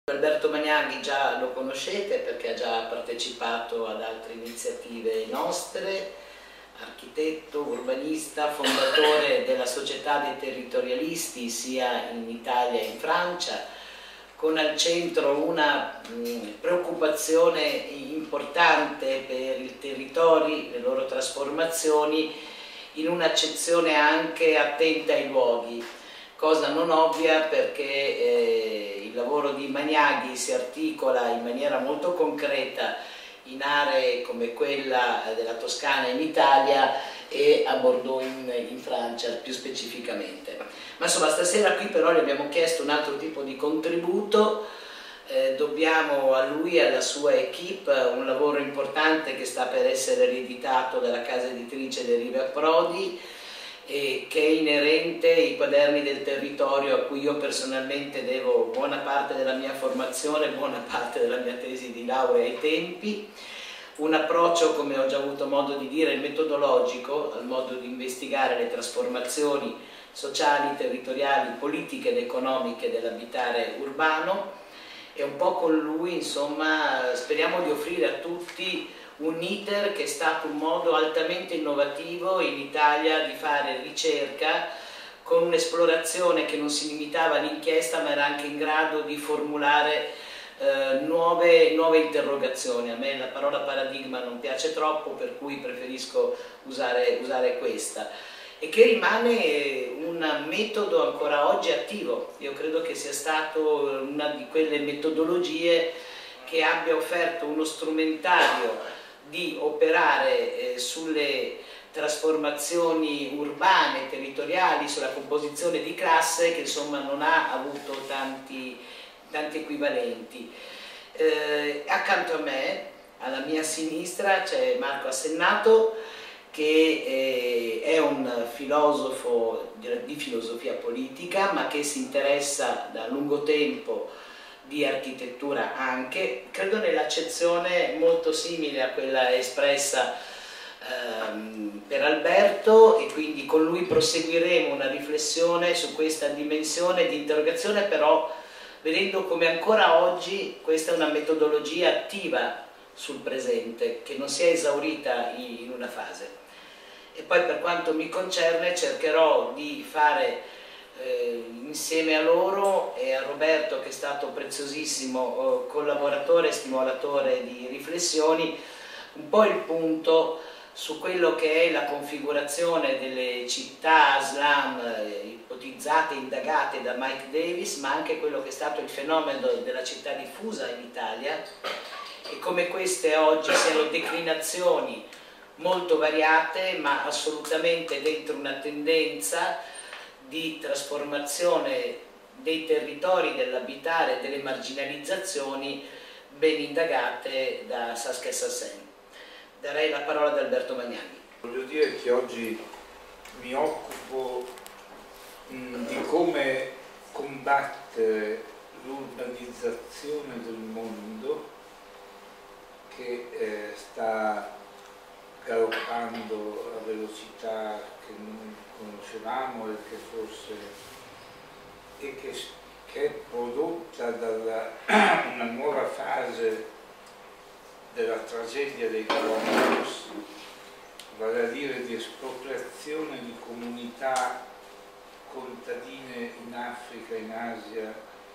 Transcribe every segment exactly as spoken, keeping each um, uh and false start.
Alberto Magnaghi già lo conoscete perché ha già partecipato ad altre iniziative nostre, architetto, urbanista, fondatore della Società dei Territorialisti sia in Italia che in Francia, con al centro una mh, preoccupazione importante per i territori, le loro trasformazioni, in un'accezione anche attenta ai luoghi. Cosa non ovvia perché eh, il lavoro di Magnaghi si articola in maniera molto concreta in aree come quella della Toscana in Italia e a Bordeaux in, in Francia più specificamente. Ma insomma stasera qui però gli abbiamo chiesto un altro tipo di contributo, eh, dobbiamo a lui e alla sua equipe un lavoro importante che sta per essere rieditato dalla casa editrice Deriva Prodi, e che è inerente ai quaderni del territorio a cui io personalmente devo buona parte della mia formazione, buona parte della mia tesi di laurea ai tempi, un approccio, come ho già avuto modo di dire, metodologico al modo di investigare le trasformazioni sociali, territoriali, politiche ed economiche dell'abitare urbano, e un po' con lui insomma speriamo di offrire a tutti un iter che è stato un modo altamente innovativo in Italia di fare ricerca con un'esplorazione che non si limitava all'inchiesta ma era anche in grado di formulare eh, nuove, nuove interrogazioni. A me la parola paradigma non piace troppo, per cui preferisco usare, usare questa, e che rimane un metodo ancora oggi attivo. Io credo che sia stato una di quelle metodologie che abbia offerto uno strumentario di operare eh, sulle trasformazioni urbane, territoriali, sulla composizione di classe che insomma non ha avuto tanti, tanti equivalenti. Eh, accanto a me, alla mia sinistra, c'è Marco Assennato, che eh, è un filosofo di filosofia politica ma che si interessa da lungo tempo di architettura anche, credo nell'accezione molto simile a quella espressa ehm, per Alberto, e quindi con lui proseguiremo una riflessione su questa dimensione di interrogazione, però vedendo come ancora oggi questa è una metodologia attiva sul presente, che non si è esaurita in una fase. E poi per quanto mi concerne cercherò di fare Eh, insieme a loro e a Roberto, che è stato preziosissimo eh, collaboratore e stimolatore di riflessioni, un po' il punto su quello che è la configurazione delle città slam eh, ipotizzate, indagate da Mike Davis, ma anche quello che è stato il fenomeno della città diffusa in Italia e come queste oggi siano declinazioni molto variate ma assolutamente dentro una tendenza di trasformazione dei territori, dell'abitare, delle marginalizzazioni ben indagate da Saskia Sassen. Darei la parola ad Alberto Magnaghi. Voglio dire che oggi mi occupo mh, di come combattere l'urbanizzazione del mondo che eh, sta galoppando a velocità che non conoscevamo e che forse e che, che è prodotta da una nuova fase della tragedia dei colonials, vale a dire di espropriazione di comunità contadine in Africa, in Asia,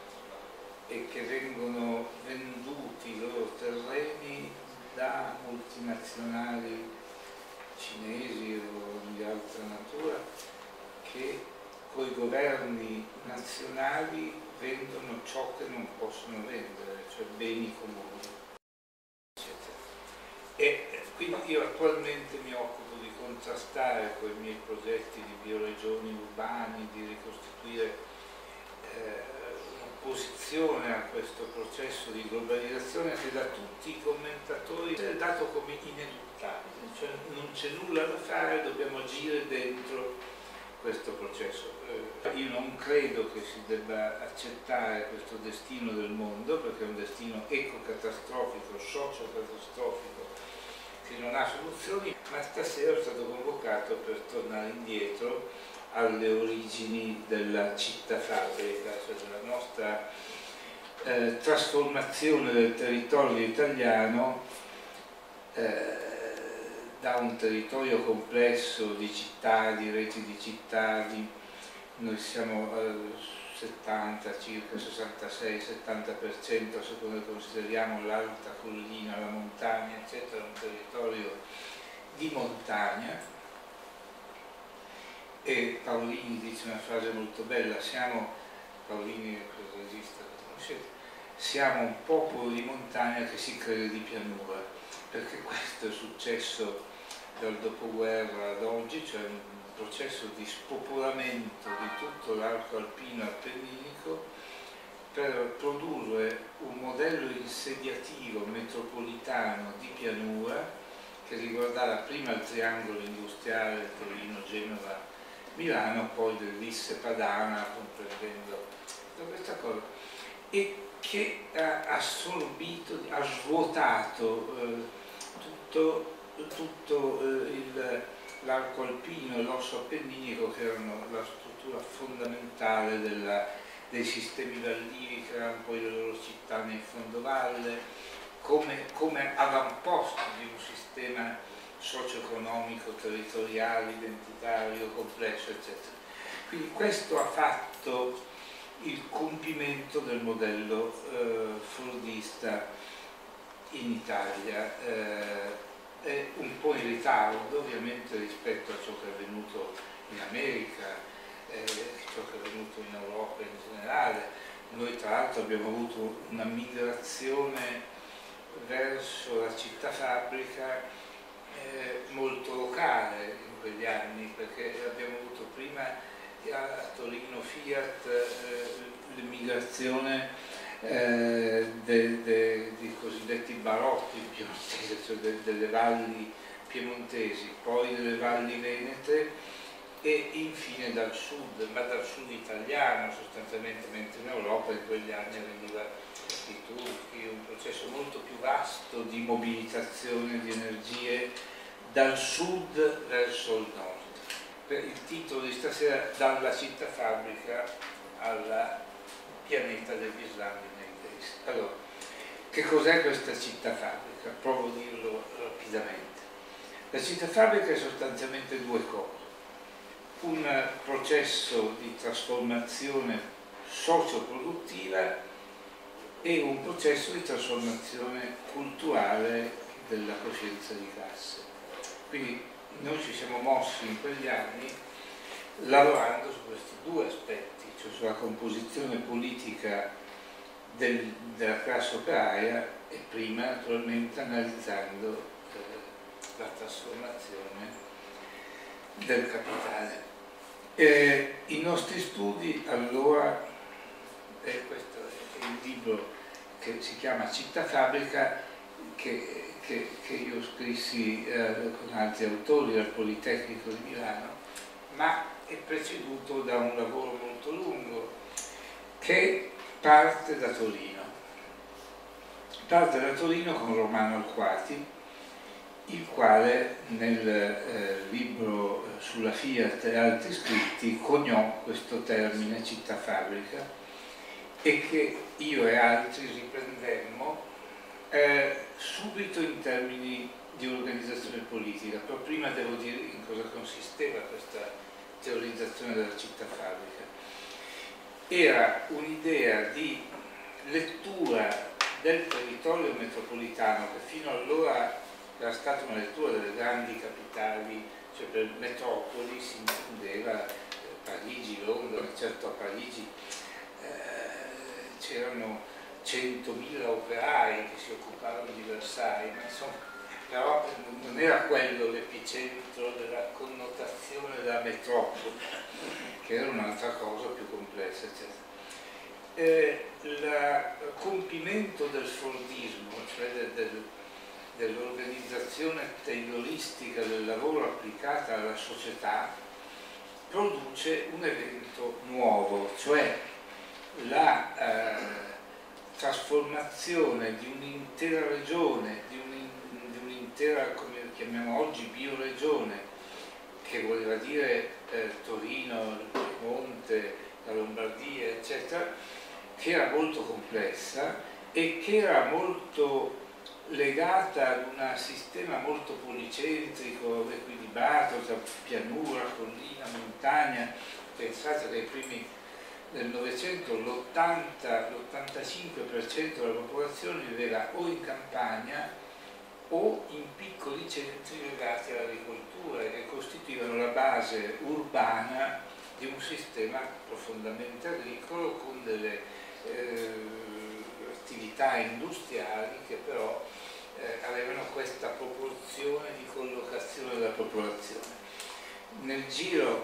e che vengono venduti i loro terreni da multinazionali cinesi o di altra natura che con i governi nazionali vendono ciò che non possono vendere, cioè beni comuni, eccetera. E quindi io attualmente mi occupo di contrastare con i miei progetti di bioregioni urbani, di ricostituire eh, un'opposizione a questo processo di globalizzazione che da tutti i commentatori è dato come ineluttabile, cioè non c'è nulla da fare, dobbiamo agire dentro questo processo. Eh, io non credo che si debba accettare questo destino del mondo, perché è un destino ecocatastrofico, socio-catastrofico, che non ha soluzioni, ma stasera è stato convocato per tornare indietro alle origini della città fabbrica, cioè della nostra eh, trasformazione del territorio italiano eh, da un territorio complesso di città, di reti di città, di, noi siamo al settanta, circa sessantasei settanta per cento, se come consideriamo l'alta collina, la montagna, eccetera, un territorio di montagna. E Paolini dice una frase molto bella, siamo, Paolini è il regista che conoscete, siamo un popolo di montagna che si crede di pianura, perché questo è successo dal dopoguerra ad oggi, cioè un processo di spopolamento di tutto l'arco alpino appenninico per produrre un modello insediativo metropolitano di pianura che riguardava prima il triangolo industriale Torino, Genova, Milano, poi dell'Isse Padana, comprendendo tutta questa cosa, e che ha assorbito, ha svuotato eh, tutto, tutto eh, l'arco alpino e l'osso appenninico, che erano la struttura fondamentale della, dei sistemi vallivi, che erano poi le loro città nel fondovalle, come, come avamposto di un sistema socio-economico, territoriale, identitario, complesso, eccetera. Quindi questo ha fatto il compimento del modello eh, fordista in Italia, eh, è un po' in ritardo ovviamente rispetto a ciò che è avvenuto in America, eh, ciò che è avvenuto in Europa in generale. Noi tra l'altro abbiamo avuto una migrazione verso la città fabbrica eh, molto locale in quegli anni, perché abbiamo avuto prima a Torino Fiat eh, l'immigrazione eh, de, de, di cosiddetti barotti piemontesi, cioè de, delle valli piemontesi, poi delle valli venete e infine dal sud, ma dal sud italiano sostanzialmente, mentre in Europa in quegli anni veniva i turchi, un processo molto più vasto di mobilitazione di energie dal sud verso il nord. Il titolo di stasera: dalla città fabbrica alla pianeta degli Islami nei Days. Allora, che cos'è questa città fabbrica? Provo a dirlo rapidamente. La città fabbrica è sostanzialmente due cose: un processo di trasformazione socio-produttiva e un processo di trasformazione culturale della coscienza di classe. Quindi noi ci siamo mossi in quegli anni lavorando su questi due aspetti, cioè sulla composizione politica del, della classe operaia e prima naturalmente analizzando eh, la trasformazione del capitale. Eh, I nostri studi allora, eh, questo è il libro che si chiama Città Fabbrica, che Che, che io scrissi eh, con altri autori al Politecnico di Milano, ma è preceduto da un lavoro molto lungo che parte da Torino. Parte da Torino con Romano Alquati, il quale nel eh, libro sulla Fiat e altri scritti coniò questo termine città fabbrica e che io e altri riprendemmo Eh, subito in termini di organizzazione politica, però prima devo dire in cosa consisteva questa teorizzazione della città fabbrica. Era un'idea di lettura del territorio metropolitano, che fino allora era stata una lettura delle grandi capitali, cioè per metropoli si intendeva eh, Parigi, Londra. Certo, a Parigi eh, c'erano centomila operai che si occupavano di Versailles, ma insomma, però non era quello l'epicentro della connotazione della metropoli, che era un'altra cosa più complessa, eccetera. Eh, il compimento del fordismo, cioè del, del, dell'organizzazione tayloristica del lavoro applicata alla società, produce un evento nuovo, cioè la eh, trasformazione di un'intera regione, di, un, di un'intera, come chiamiamo oggi, bioregione, che voleva dire eh, Torino, il Piemonte, la Lombardia, eccetera, che era molto complessa e che era molto legata ad un sistema molto policentrico, equilibrato tra pianura, collina, montagna. Pensate che ai primi del Novecento l'ottanta l'ottantacinque per cento della popolazione viveva o in campagna o in piccoli centri legati all'agricoltura e costituivano la base urbana di un sistema profondamente agricolo con delle eh, attività industriali che però eh, avevano questa proporzione di collocazione della popolazione. Nel giro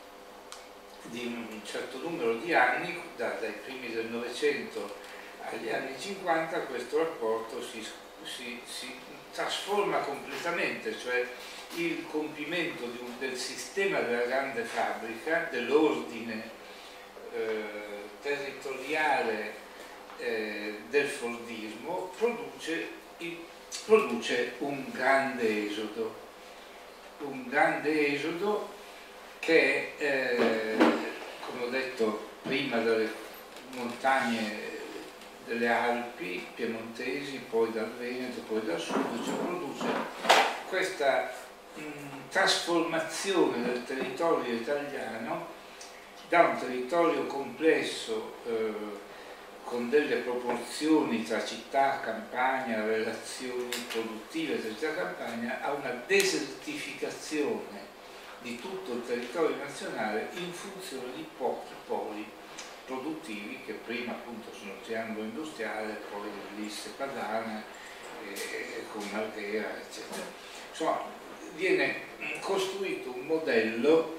di un certo numero di anni, da, dai primi del Novecento agli anni cinquanta, questo rapporto si, si, si trasforma completamente, cioè il compimento di un, del sistema della grande fabbrica, dell'ordine eh, territoriale eh, del fordismo, produce, il, produce un grande esodo, un grande esodo che, eh, come ho detto prima, dalle montagne delle Alpi piemontesi, poi dal Veneto, poi dal sud, cioè produce questa mh, trasformazione del territorio italiano da un territorio complesso eh, con delle proporzioni tra città, campagna, relazioni produttive tra città e campagna, a una desertificazione di tutto il territorio nazionale in funzione di pochi poli produttivi che prima appunto sono il triangolo industriale, poi l'Ilisse Padana e con Marghera, eccetera. Insomma, viene costruito un modello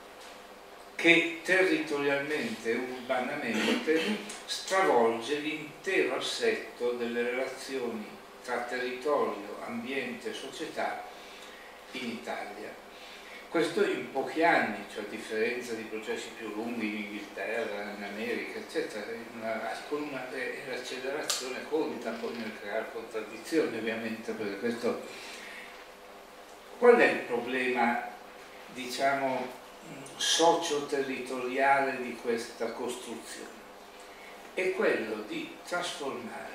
che territorialmente e urbanamente stravolge l'intero assetto delle relazioni tra territorio, ambiente e società in Italia. Questo in pochi anni, cioè a differenza di processi più lunghi in Inghilterra, in America, eccetera, una, con una eh, l'accelerazione conta poi nel creare contraddizioni, ovviamente, perché questo... Qual è il problema, diciamo, socio-territoriale di questa costruzione? È quello di trasformare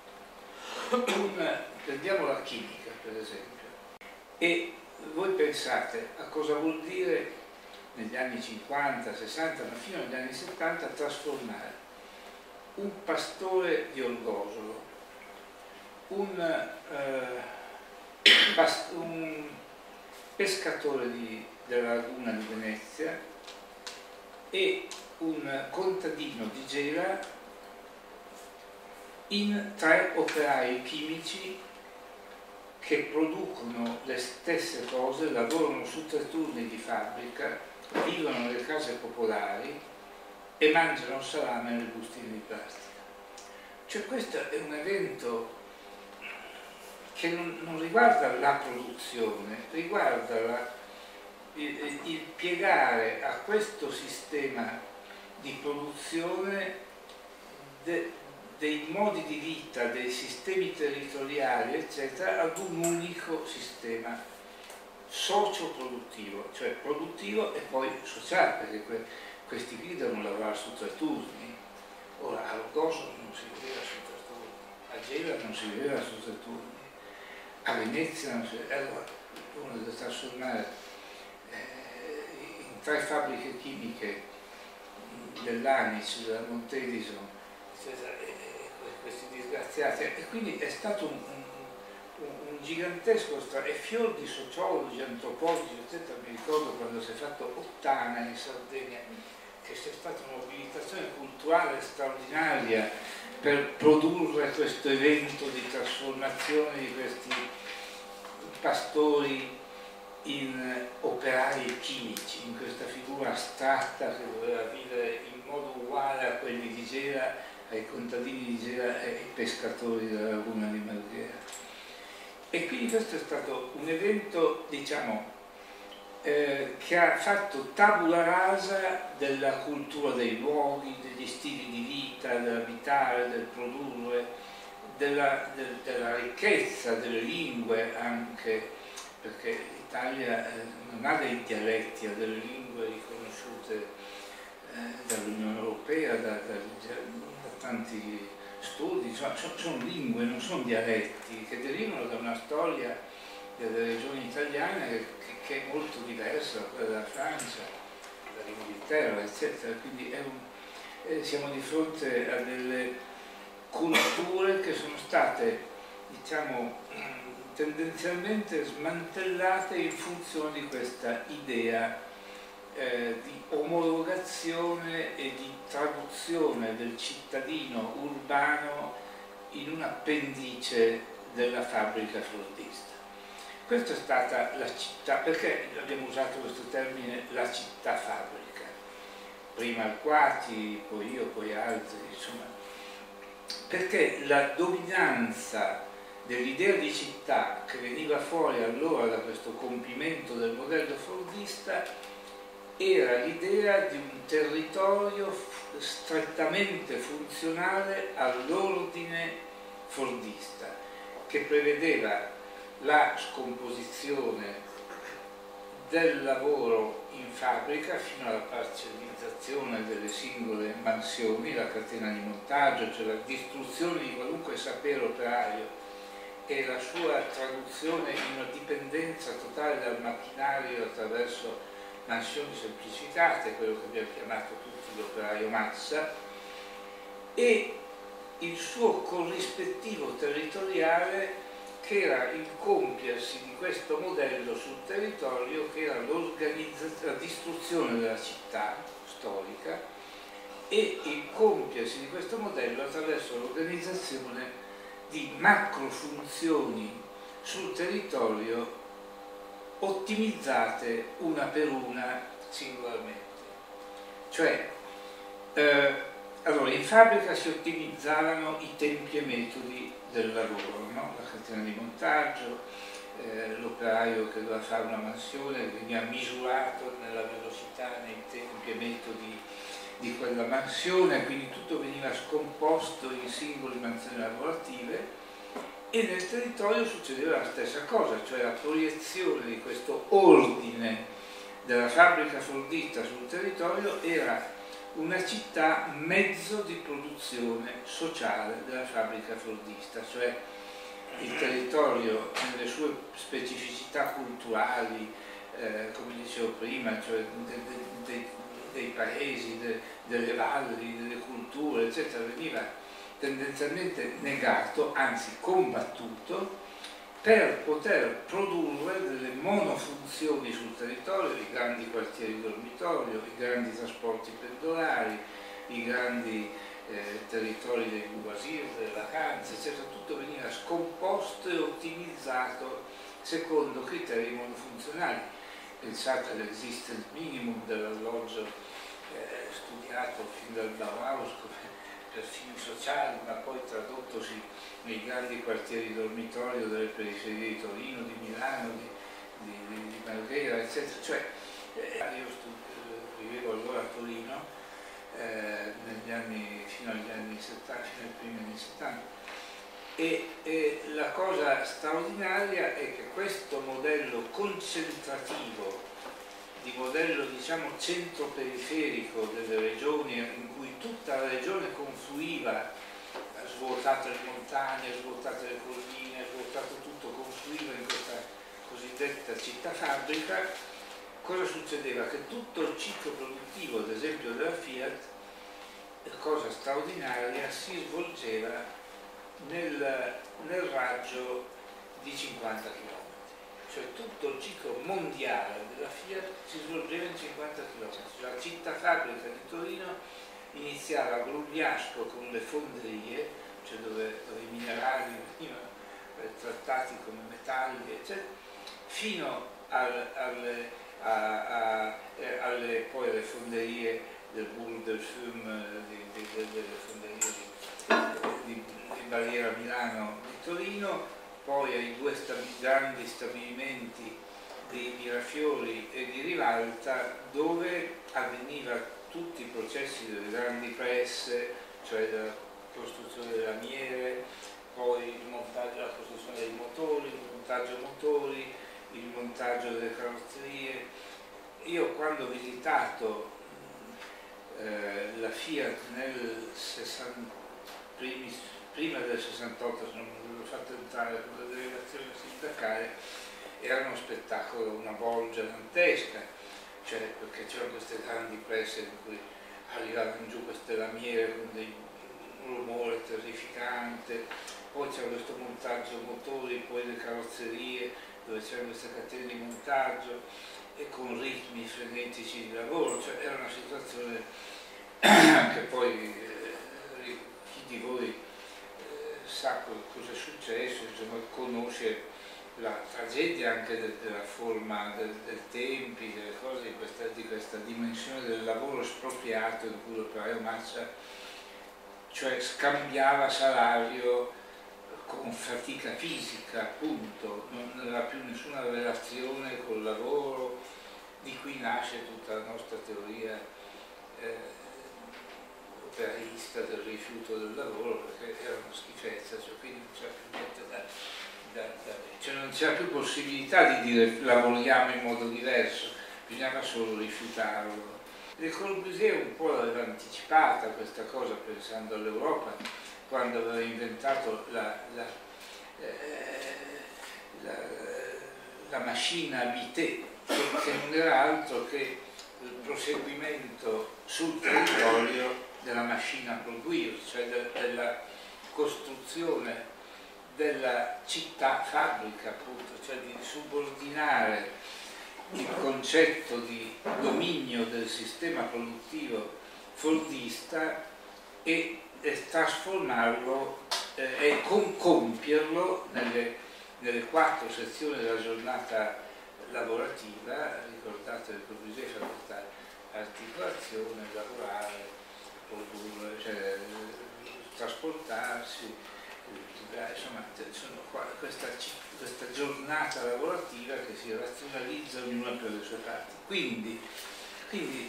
un... prendiamo la chimica, per esempio, e voi pensate a cosa vuol dire negli anni cinquanta, sessanta, ma fino agli anni settanta trasformare un pastore di Orgosolo, un, eh, past un pescatore di, della laguna di Venezia e un contadino di Gela in tre operai chimici che producono le stesse cose, lavorano su tre turni di fabbrica, vivono nelle case popolari e mangiano salame nelle bustine di plastica. Cioè questo è un evento che non, non riguarda la produzione, riguarda la, il, il piegare a questo sistema di produzione de, dei modi di vita, dei sistemi territoriali, eccetera, ad un unico sistema socio-produttivo, cioè produttivo e poi sociale, perché que questi qui devono lavorare su tre turni. Ora, a Orgosolo non si viveva su tre turni, a Gela non si viveva su tre turni, a Venezia non si viveva. Allora, uno deve trasformare eh, in tre fabbriche chimiche dell'Anice, della Montedison, eccetera, questi disgraziati, e quindi è stato un, un, un gigantesco e fior di sociologi, antropologi, eccetera. Mi ricordo quando si è fatto Ottana in Sardegna, che c'è stata una mobilitazione culturale straordinaria per produrre questo evento di trasformazione di questi pastori in operai chimici, in questa figura astratta che doveva vivere in modo uguale a quelli di Gela, ai contadini di Gela e ai pescatori della laguna di Marghera. E quindi questo è stato un evento, diciamo, eh, che ha fatto tabula rasa della cultura dei luoghi, degli stili di vita, dell'abitare, del produrre, della, del, della ricchezza delle lingue anche, perché l'Italia eh, non ha dei dialetti, ha delle lingue riconosciute eh, dall'Unione Europea, da, da, da importanti studi, sono, sono lingue, non sono dialetti, che derivano da una storia delle regioni italiane che, che è molto diversa da quella della Francia, dall'Inghilterra, eccetera. Quindi è un, eh, siamo di fronte a delle culture che sono state, diciamo, tendenzialmente smantellate in funzione di questa idea eh, di omologazione e di traduzione del cittadino urbano in un appendice della fabbrica fordista. Questa è stata la città, perché abbiamo usato questo termine, la città fabbrica? Prima Alquati, poi io, poi altri, insomma, perché la dominanza dell'idea di città che veniva fuori allora da questo compimento del modello fordista era l'idea di un territorio strettamente funzionale all'ordine fordista, che prevedeva la scomposizione del lavoro in fabbrica fino alla parcellizzazione delle singole mansioni, la catena di montaggio, cioè la distruzione di qualunque sapere operaio e la sua traduzione in una dipendenza totale dal macchinario attraverso mansioni semplificate, quello che abbiamo chiamato tutti l'operaio massa, e il suo corrispettivo territoriale che era il compiersi di questo modello sul territorio, che era la distruzione della città storica, e il compiersi di questo modello attraverso l'organizzazione di macro funzioni sul territorio ottimizzate una per una singolarmente. Cioè, eh, allora, in fabbrica si ottimizzavano i tempi e metodi del lavoro, no? La catena di montaggio, eh, l'operaio che doveva fare una mansione veniva misurato nella velocità, nei tempi e metodi di quella mansione, quindi tutto veniva scomposto in singole mansioni lavorative, e nel territorio succedeva la stessa cosa, cioè la proiezione di questo ordine della fabbrica fordista sul territorio era una città mezzo di produzione sociale della fabbrica fordista, cioè il territorio nelle sue specificità culturali, eh, come dicevo prima, cioè de, de, de, dei paesi, de, delle valli, delle culture, eccetera, veniva tendenzialmente negato, anzi combattuto, per poter produrre delle monofunzioni sul territorio, i grandi quartieri dormitorio, i grandi trasporti pendolari, i grandi eh, territori dei bourgeoisie, delle vacanze, eccetera. Tutto veniva scomposto e ottimizzato secondo criteri monofunzionali. Pensate all'existence minimum dell'alloggio eh, studiato fin dal Bauhaus come per fini sociali, ma poi tradottosi nei grandi quartieri dormitorio delle periferie di Torino, di Milano, di, di, di Marghera, eccetera. Cioè, eh, io stu- vivevo allora a Torino, eh, negli anni, fino agli anni settanta, fino ai primi anni settanta, e, e la cosa straordinaria è che questo modello concentrativo, di modello diciamo centro-periferico delle regioni, in cui tutta la regione confluiva, svuotate le montagne, svuotate le colline, svuotato tutto, confluiva in questa cosiddetta città fabbrica, cosa succedeva? Che tutto il ciclo produttivo, ad esempio della Fiat, cosa straordinaria, si svolgeva nel, nel raggio di cinquanta chilometri. Cioè tutto il ciclo mondiale della Fiat si svolgeva in cinquanta chilometri. Cioè, la città fabbrica di Torino iniziava a Grugliasco con le fonderie, cioè dove, dove i minerali venivano trattati come metalli, eccetera, fino al, al, a, a, alle, poi alle fonderie del Bourg del Fiume, delle fonderie di, di, di Barriera Milano di Torino, poi ai due stabi- grandi stabilimenti di Mirafiori e di Rivalta, dove avveniva tutti i processi delle grandi presse, cioè della costruzione delle lamiere, poi il montaggio, la costruzione dei motori, il montaggio motori, il montaggio delle carrozzerie. Io quando ho visitato eh, la Fiat nel primis, prima del sessantotto, se non mi avevo fatto entrare con la delegazione sindacale, era uno spettacolo, una bolgia dantesca, cioè perché c'erano queste grandi presse in cui arrivavano giù queste lamiere con dei rumore terrificante, poi c'era questo montaggio motori, poi le carrozzerie dove c'erano queste catene di montaggio e con ritmi frenetici di lavoro, cioè era una situazione che poi eh, chi di voi eh, sa cosa è successo, insomma, conosce la tragedia anche de, della forma del, del tempi, delle cose, di questa, di questa dimensione del lavoro espropriato in cui l'operaio Massa cioè scambiava salario con fatica fisica, appunto, non aveva più nessuna relazione col lavoro, di cui nasce tutta la nostra teoria eh, operaista del rifiuto del lavoro, perché era una schifezza, cioè, quindi non c'era più niente da, da, da cioè non c'era più possibilità di dire lavoriamo in modo diverso, bisognava solo rifiutarlo. Le Corbusier un po' l'aveva anticipata questa cosa pensando all'Europa, quando aveva inventato la, la, eh, la, la macchina habitée, che non era altro che il proseguimento sul territorio della macchina produire, cioè de, della costruzione della città fabbrica, appunto, cioè di subordinare il concetto di dominio del sistema produttivo fordista e, e trasformarlo eh, e con, compierlo nelle, nelle quattro sezioni della giornata lavorativa. Ricordate che Corbusier fa questa articolazione: lavorare, produrre, cioè, trasportarsi, insomma, sono qua, questa, questa giornata lavorativa che si razionalizza ognuna per le sue parti. Quindi, quindi,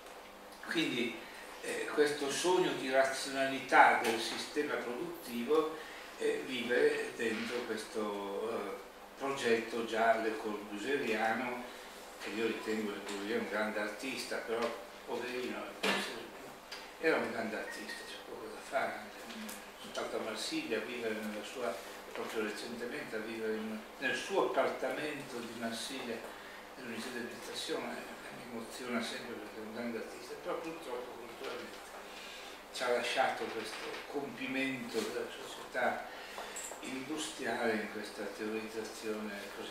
quindi eh, questo sogno di razionalità del sistema produttivo eh, vive dentro questo eh, progetto già Le Corbusieriano, che io ritengo Le Corbusier un grande artista, però poverino era un grande artista, c'è poco da fare. Sono stato a Marsiglia a vivere nella sua, proprio recentemente a vivere in, nel suo appartamento di Marsiglia dell'Università dell'Educazione, mi emoziona sempre perché è un grande artista, però purtroppo culturalmente ci ha lasciato questo compimento della società industriale in questa teorizzazione così.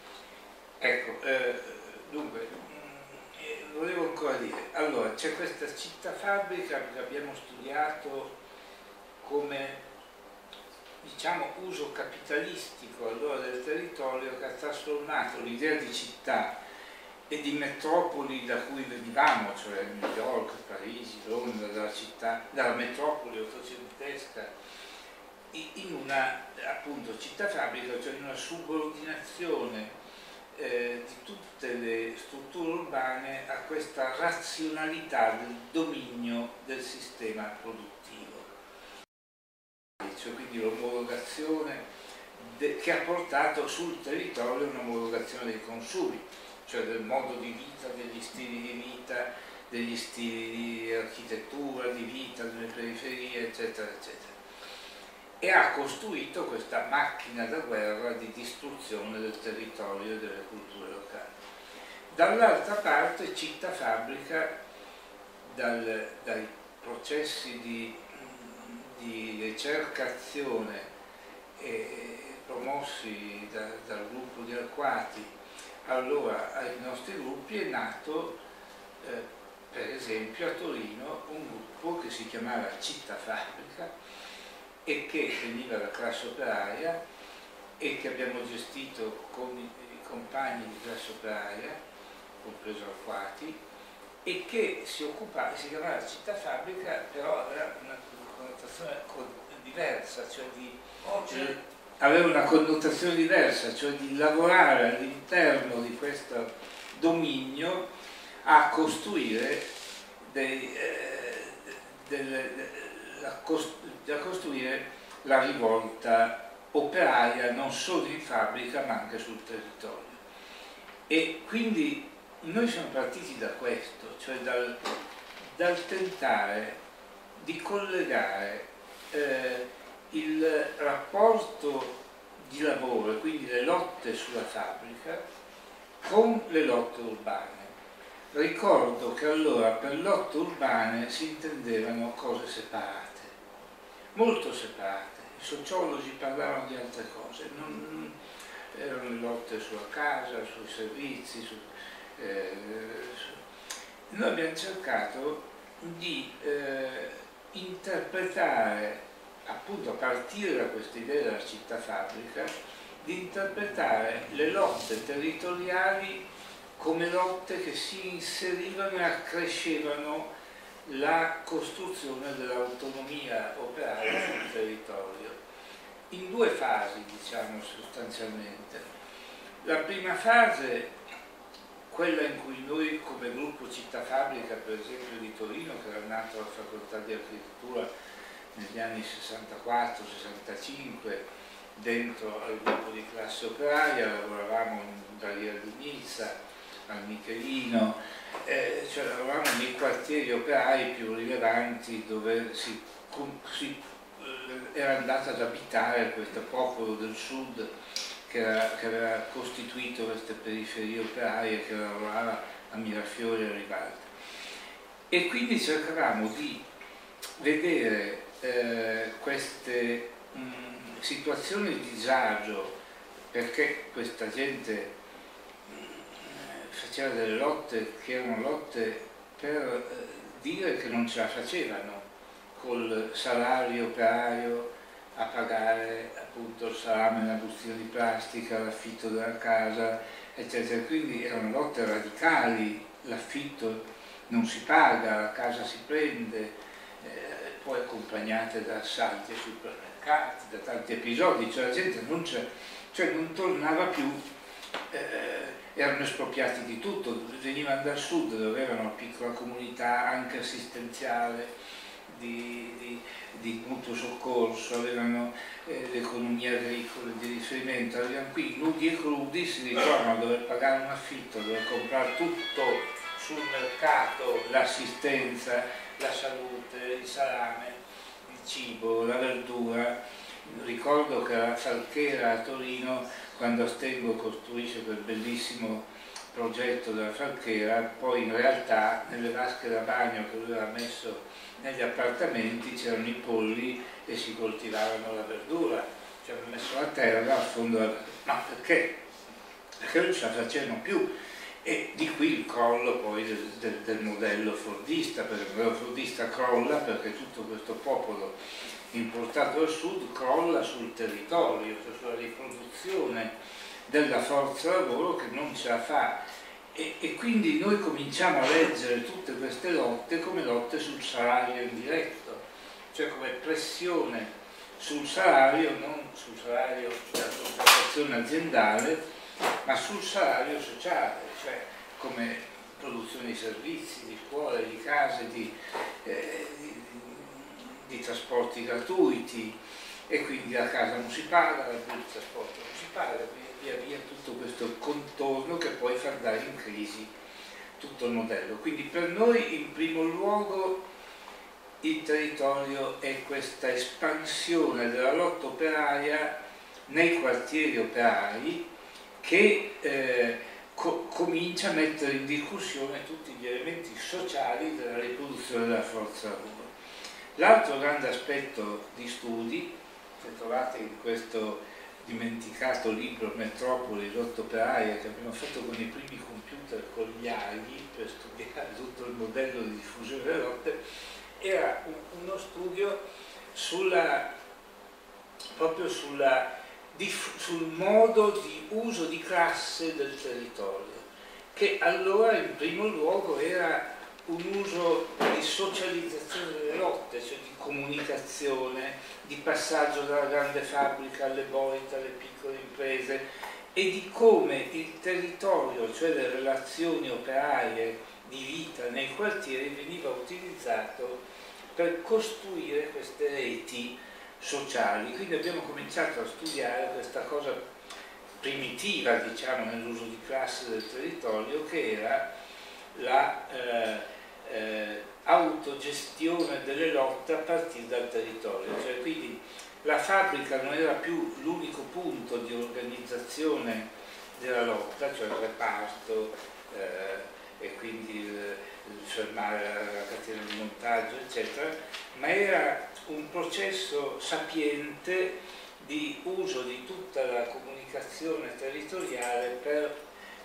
Ecco, eh, dunque, eh, volevo ancora dire, allora c'è questa città fabbrica che abbiamo studiato come, diciamo, uso capitalistico allora del territorio, che ha trasformato l'idea di città e di metropoli da cui venivamo, cioè New York, Parigi, Londra, dalla città, dalla metropoli ottocentesca, in una, appunto, città fabbrica, cioè in una subordinazione eh, di tutte le strutture urbane a questa razionalità del dominio del sistema produttivo. Cioè, quindi l'omologazione che ha portato sul territorio un'omologazione dei consumi, cioè del modo di vita, degli stili di vita, degli stili di architettura, di vita delle periferie, eccetera, eccetera. E ha costruito questa macchina da guerra di distruzione del territorio e delle culture locali. Dall'altra parte, città fabbrica, dal, dai processi di, di ricercazione eh, promossi da, dal gruppo di Arquati allora ai nostri gruppi, è nato eh, per esempio a Torino un gruppo che si chiamava Città Fabbrica e che veniva dalla classe operaia e che abbiamo gestito con i compagni di classe operaia, compreso Arquati, e che si occupava, si chiamava Città Fabbrica, però aveva una connotazione diversa, cioè di, eh, aveva una connotazione diversa, cioè di lavorare all'interno di questo dominio a costruire dei, eh, delle, la, da costruire la rivolta operaia non solo in fabbrica ma anche sul territorio. E quindi noi siamo partiti da questo, cioè dal, dal tentare di collegare eh, il rapporto di lavoro e quindi le lotte sulla fabbrica con le lotte urbane. Ricordo che allora per lotte urbane si intendevano cose separate, molto separate. I sociologi parlavano di altre cose, non, erano le lotte sulla casa, sui servizi. Su, eh, su. Noi abbiamo cercato di eh, interpretare, appunto a partire da questa idea della città fabbrica, di interpretare le lotte territoriali come lotte che si inserivano e accrescevano la costruzione dell'autonomia operaia sul territorio, in due fasi, diciamo, sostanzialmente. La prima fase, quella in cui noi come gruppo Città Fabbrica, per esempio di Torino, che era nato alla facoltà di architettura negli anni sessantaquattro sessantacinque, dentro al gruppo di classe operaia, lavoravamo in Daria di Nizza, al Michelino, eh, cioè lavoravamo nei quartieri operai più rilevanti dove si, si eh, era andato ad abitare questo popolo del sud che, era, che aveva costituito queste periferie operaie, che lavorava a Mirafiori e a Rivalta. E quindi cercavamo di vedere eh, queste mh, situazioni di disagio, perché questa gente faceva delle lotte che erano lotte per eh, dire che non ce la facevano col salario operaio a pagare appunto il salame, la bustina di plastica, l'affitto della casa, eccetera. Quindi erano lotte radicali, l'affitto non si paga, la casa si prende, eh, poi accompagnate da assalti ai supermercati, da tanti episodi, cioè la gente non, cioè non tornava più. Eh, erano espropriati di tutto, venivano dal sud dove avevano una piccola comunità anche assistenziale di, di, di mutuo soccorso, avevano eh, l'economia agricola di riferimento, arrivano qui nudi e crudi, si ritrovano a dover pagare un affitto, a dover comprare tutto sul mercato, l'assistenza, la salute, il salame, il cibo, la verdura. Ricordo che la Falchera a Torino, quando Astengo costruisce quel bellissimo progetto della Falchera, poi in realtà nelle vasche da bagno che lui aveva messo negli appartamenti c'erano i polli e si coltivavano la verdura, ci aveva messo la terra a fondo della... ma perché? Perché non ce la facevano più, e di qui il crollo poi del, del, del modello fordista, perché il modello fordista crolla perché tutto questo popolo importato dal sud crolla sul territorio, cioè sulla riproduzione della forza lavoro che non ce la fa, e, e quindi noi cominciamo a leggere tutte queste lotte come lotte sul salario indiretto, cioè come pressione sul salario, non sul salario della contrattazione aziendale, ma sul salario sociale, cioè come produzione di servizi, di scuole, di case, di, eh, di di trasporti gratuiti, e quindi la casa non si paga, il trasporto non si paga, via via tutto questo contorno che poi fa andare in crisi tutto il modello. Quindi per noi in primo luogo il territorio è questa espansione della lotta operaia nei quartieri operai che eh, co comincia a mettere in discussione tutti gli elementi sociali della riproduzione della forza lavoro. L'altro grande aspetto di studi, che trovate in questo dimenticato libro Metropoli, lotta operaia, che abbiamo fatto con i primi computer con gli aghi per studiare tutto il modello di diffusione delle lotte, era un, uno studio sulla, proprio sulla, sul modo di uso di classe del territorio, che allora in primo luogo era un uso di socializzazione delle lotte, cioè di comunicazione, di passaggio dalla grande fabbrica alle boite, alle piccole imprese, e di come il territorio, cioè le relazioni operaie di vita nei quartieri, veniva utilizzato per costruire queste reti sociali. Quindi abbiamo cominciato a studiare questa cosa primitiva, diciamo, nell'uso di classe del territorio, che era la, eh, eh, autogestione delle lotte a partire dal territorio, cioè quindi la fabbrica non era più l'unico punto di organizzazione della lotta, cioè il reparto eh, e quindi il, il fermare la catena di montaggio, eccetera, ma era un processo sapiente di uso di tutta la comunicazione territoriale per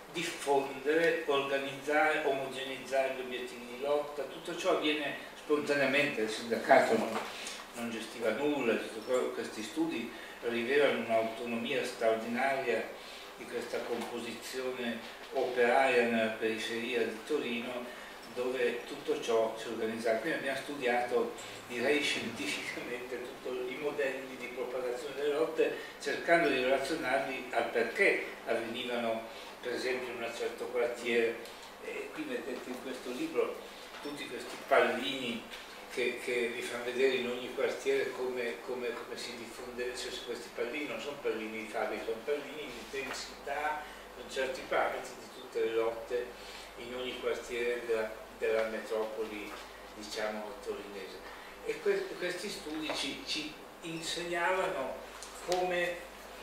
diffondere, organizzare, omogeneizzare gli obiettivi di lotta. Tutto ciò avviene spontaneamente, il sindacato non, non gestiva nulla, questi studi rivelano un'autonomia straordinaria di questa composizione operaia nella periferia di Torino, dove tutto ciò si organizzava. Quindi abbiamo studiato, direi scientificamente, tutti i modelli di propagazione delle lotte, cercando di relazionarli al perché avvenivano, per esempio, in un certo quartiere. E qui vedete in questo libro tutti questi pallini che, che vi fanno vedere in ogni quartiere come, come, come si diffonde. Cioè, questi pallini non sono pallini di fabbrica, sono pallini di intensità con certi parametri di tutte le lotte in ogni quartiere della, della metropoli, diciamo, torinese. E que questi studi ci, ci insegnavano come,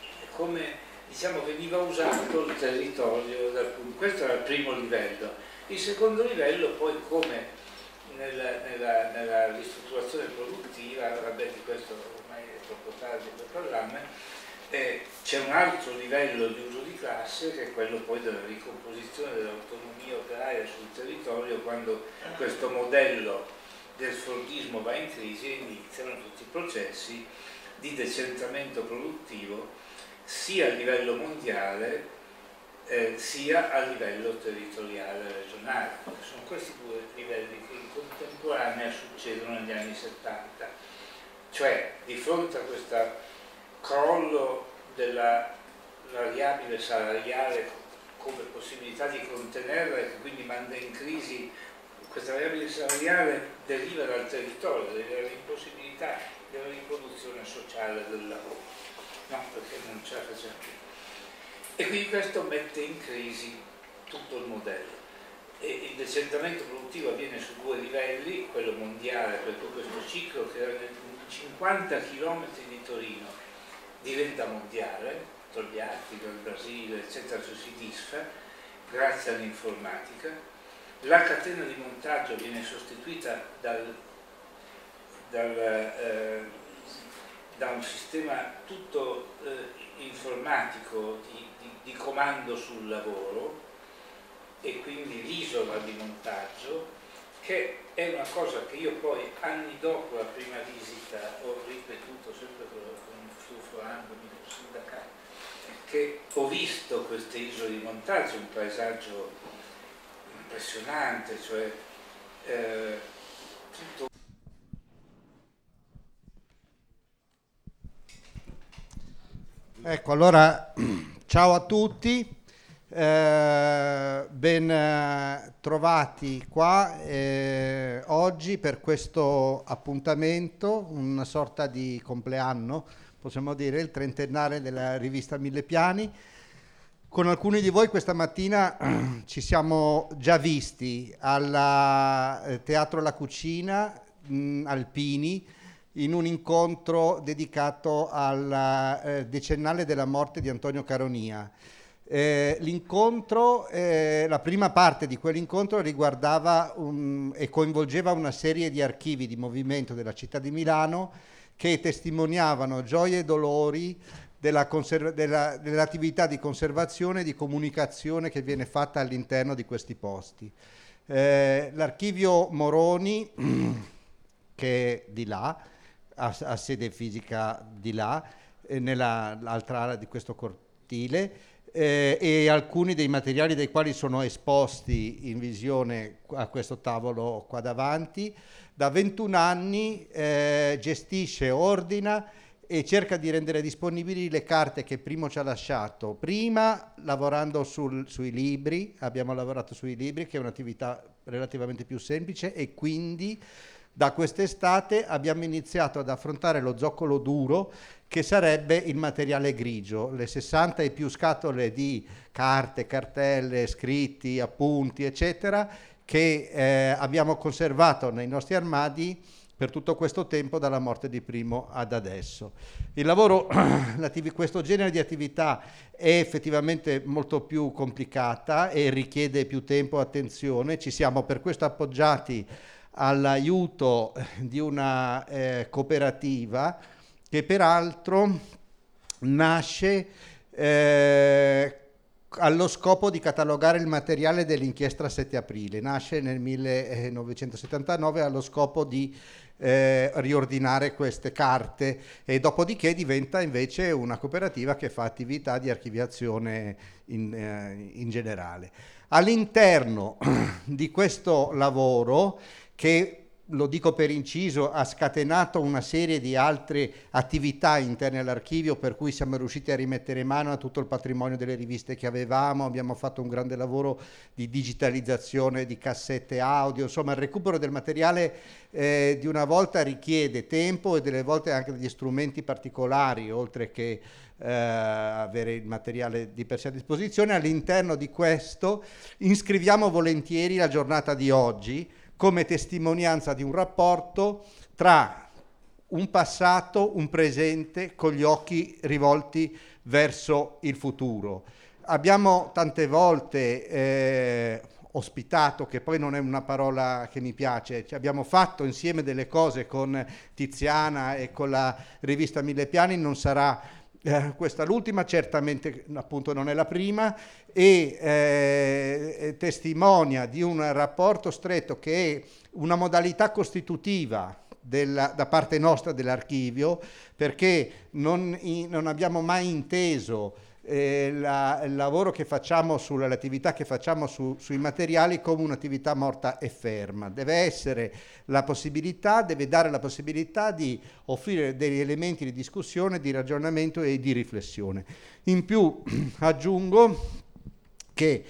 come diciamo, veniva usato il territorio. Dal, questo era il primo livello. Il secondo livello poi come nella, nella, nella ristrutturazione produttiva, vabbè, di questo ormai è troppo tardi per parlarne. Eh, c'è un altro livello di uso di classe che è quello poi della ricomposizione dell'autonomia operaia sul territorio, quando questo modello del fordismo va in crisi e iniziano tutti i processi di decentramento produttivo sia a livello mondiale eh, sia a livello territoriale regionale. Sono questi due livelli che in contemporanea succedono negli anni settanta, cioè di fronte a questo crollo della variabile salariale come possibilità di contenerla e che quindi manda in crisi. Questa variabile salariale deriva dal territorio, deriva dall'impossibilità della riproduzione sociale del lavoro, no, perché non ce la facciamo più. E quindi questo mette in crisi tutto il modello. E il decentramento produttivo avviene su due livelli, quello mondiale, perché questo ciclo che era cinquanta chilometri di Torino diventa mondiale, Togliatti dal Brasile, eccetera, si disfa grazie all'informatica. La catena di montaggio viene sostituita dal, dal, eh, da un sistema tutto eh, informatico di, di, di comando sul lavoro e quindi l'isola di montaggio, che è una cosa che io poi anni dopo la prima visita ho ripetuto sempre con Furfurando, sindacato, che ho visto queste isole di montaggio, un paesaggio impressionante, cioè eh, tutto. Ecco, allora ciao a tutti, eh, ben eh, trovati qua eh, oggi per questo appuntamento, una sorta di compleanno, possiamo dire, il trentennale della rivista Mille Piani. Con alcuni di voi questa mattina ci siamo già visti al eh, Teatro La Cucina mh, Alpini, in un incontro dedicato al eh, decennale della morte di Antonio Caronia. Eh, l'incontro, eh, la prima parte di quell'incontro riguardava un, e coinvolgeva una serie di archivi di movimento della città di Milano che testimoniavano gioie e dolori della conserva- della, dell'attività di conservazione e di comunicazione che viene fatta all'interno di questi posti. Eh, l'archivio Moroni, che è di là, ha, ha sede fisica di là, eh, nell'altra area di questo cortile, eh, e alcuni dei materiali dei quali sono esposti in visione a questo tavolo qua davanti. Da ventuno anni eh, gestisce, ordina e cerca di rendere disponibili le carte che Primo ci ha lasciato. Prima lavorando sul, sui libri, abbiamo lavorato sui libri, che è un'attività relativamente più semplice, e quindi da quest'estate abbiamo iniziato ad affrontare lo zoccolo duro, che sarebbe il materiale grigio, le sessanta e più scatole di carte, cartelle, scritti, appunti, eccetera, che eh, abbiamo conservato nei nostri armadi per tutto questo tempo, dalla morte di Primo ad adesso. Il lavoro, questo genere di attività è effettivamente molto più complicata e richiede più tempo e attenzione. Ci siamo per questo appoggiati all'aiuto di una eh, cooperativa che peraltro nasce eh, allo scopo di catalogare il materiale dell'inchiesta sette aprile. Nasce nel millenovecentosettantanove allo scopo di eh, riordinare queste carte e dopodiché diventa invece una cooperativa che fa attività di archiviazione in, eh, in generale. All'interno di questo lavoro, che lo dico per inciso, ha scatenato una serie di altre attività interne all'archivio, per cui siamo riusciti a rimettere mano a tutto il patrimonio delle riviste che avevamo, abbiamo fatto un grande lavoro di digitalizzazione di cassette audio, insomma il recupero del materiale eh, di una volta richiede tempo e delle volte anche degli strumenti particolari, oltre che eh, avere il materiale di per sé a disposizione. All'interno di questo iscriviamo volentieri la giornata di oggi come testimonianza di un rapporto tra un passato, un presente, con gli occhi rivolti verso il futuro. Abbiamo tante volte eh, ospitato, che poi non è una parola che mi piace, cioè abbiamo fatto insieme delle cose con Tiziana e con la rivista Mille Piani, non sarà Eh, questa l'ultima, certamente appunto non è la prima, e eh, testimonia di un rapporto stretto che è una modalità costitutiva della, da parte nostra dell'archivio, perché non, in, non abbiamo mai inteso eh, la, il lavoro che facciamo sulle l'attività che facciamo su, sui materiali come un'attività morta e ferma. Deve essere la possibilità, deve dare la possibilità di offrire degli elementi di discussione, di ragionamento e di riflessione. In più aggiungo che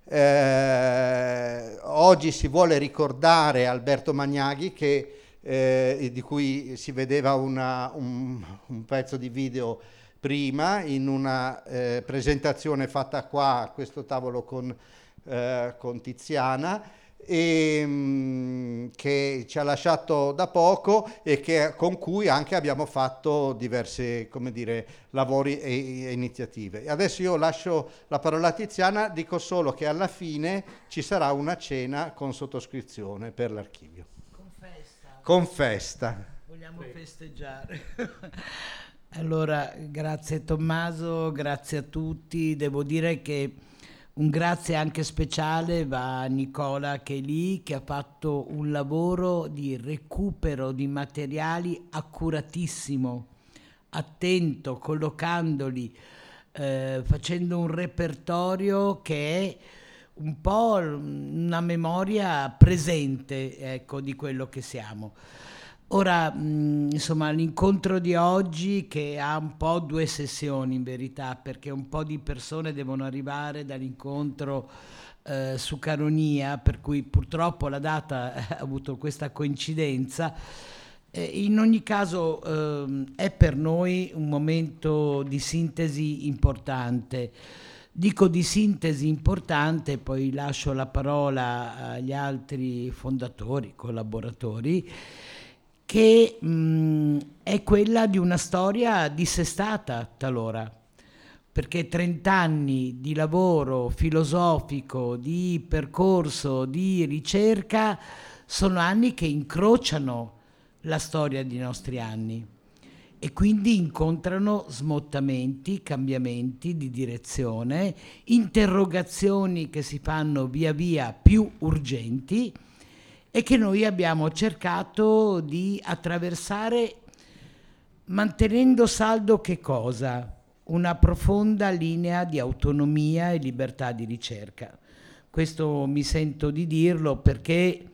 eh, oggi si vuole ricordare Alberto Magnaghi, che, eh, di cui si vedeva una, un, un pezzo di video prima, in una eh, presentazione fatta qua a questo tavolo con, eh, con Tiziana, e, mh, che ci ha lasciato da poco e che, con cui anche abbiamo fatto diversi, come dire, lavori e, e iniziative. Adesso io lascio la parola a Tiziana, dico solo che alla fine ci sarà una cena con sottoscrizione per l'archivio. Con festa. Con festa. Vogliamo festeggiare. Allora, grazie Tommaso, grazie a tutti. Devo dire che un grazie anche speciale va a Nicola che è lì, che ha fatto un lavoro di recupero di materiali accuratissimo, attento, collocandoli, eh, facendo un repertorio che è un po' una memoria presente, ecco, di quello che siamo. Ora, mh, insomma, l'incontro di oggi, che ha un po' due sessioni in verità, perché un po' di persone devono arrivare dall'incontro eh, su Caronia, per cui purtroppo la data ha avuto questa coincidenza. Eh, in ogni caso eh, è per noi un momento di sintesi importante. Dico di sintesi importante, poi lascio la parola agli altri fondatori, collaboratori, che mh, è quella di una storia dissestata talora, perché trent'anni di lavoro filosofico, di percorso, di ricerca, sono anni che incrociano la storia dei nostri anni e quindi incontrano smottamenti, cambiamenti di direzione, interrogazioni che si fanno via via più urgenti, e che noi abbiamo cercato di attraversare mantenendo saldo che cosa? Una profonda linea di autonomia e libertà di ricerca. Questo mi sento di dirlo perché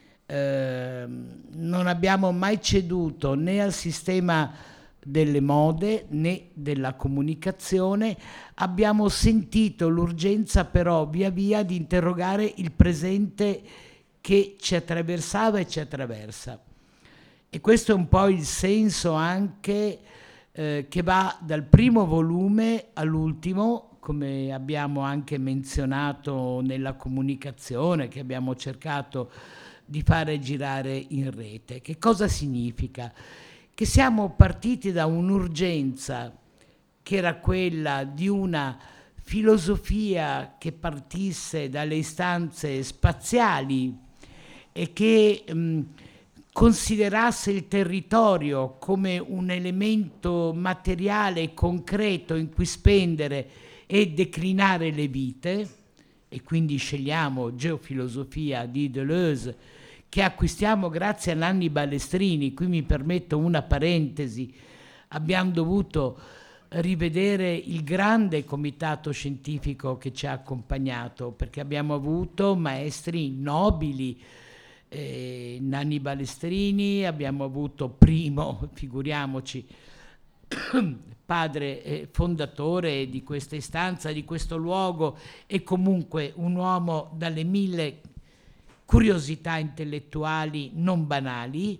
eh, non abbiamo mai ceduto né al sistema delle mode né della comunicazione, abbiamo sentito l'urgenza però via via di interrogare il presente che ci attraversava e ci attraversa. E questo è un po' il senso anche eh, che va dal primo volume all'ultimo, come abbiamo anche menzionato nella comunicazione che abbiamo cercato di fare girare in rete. Che cosa significa? Che siamo partiti da un'urgenza che era quella di una filosofia che partisse dalle istanze spaziali e che mh, considerasse il territorio come un elemento materiale e concreto in cui spendere e declinare le vite, e quindi scegliamo Geofilosofia di Deleuze, che acquistiamo grazie a Nanni Balestrini. Qui mi permetto una parentesi: abbiamo dovuto rivedere il grande comitato scientifico che ci ha accompagnato, perché abbiamo avuto maestri nobili, eh, Nanni Balestrini, abbiamo avuto Primo, figuriamoci, padre eh, fondatore di questa istanza, di questo luogo, e comunque un uomo dalle mille curiosità intellettuali non banali,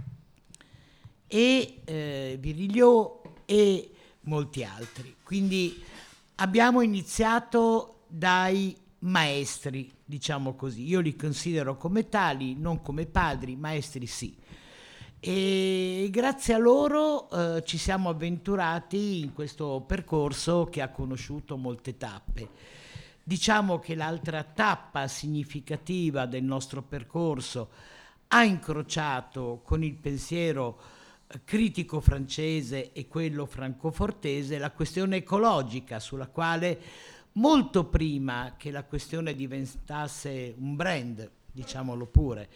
e eh, Virilio e molti altri. Quindi abbiamo iniziato dai maestri, diciamo così. Io li considero come tali, non come padri, maestri sì. E grazie a loro eh, ci siamo avventurati in questo percorso che ha conosciuto molte tappe. Diciamo che l'altra tappa significativa del nostro percorso ha incrociato con il pensiero critico francese e quello francofortese la questione ecologica, sulla quale molto prima che la questione diventasse un brand, diciamolo pure,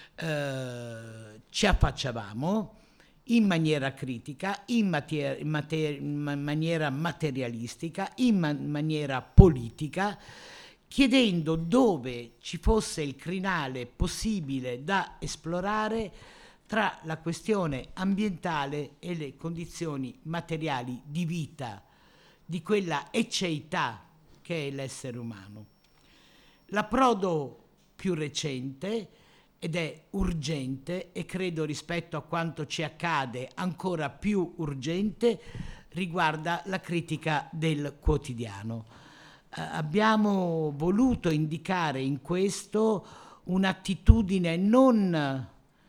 eh, ci affacciavamo in maniera critica, in, mater- in, mater- in maniera materialistica, in man- maniera politica, chiedendo dove ci fosse il crinale possibile da esplorare tra la questione ambientale e le condizioni materiali di vita di quella ecceità che è l'essere umano. L'approdo più recente, ed è urgente, e credo rispetto a quanto ci accade ancora più urgente, riguarda la critica del quotidiano. Eh, abbiamo voluto indicare in questo un'attitudine non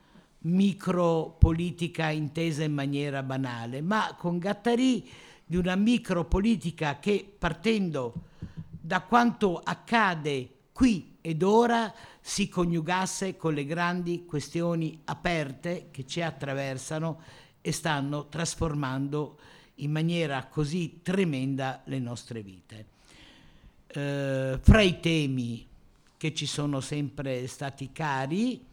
micropolitica intesa in maniera banale, ma con Guattari di una micropolitica che, partendo da quanto accade qui ed ora, si coniugasse con le grandi questioni aperte che ci attraversano e stanno trasformando in maniera così tremenda le nostre vite. Eh, fra i temi che ci sono sempre stati cari,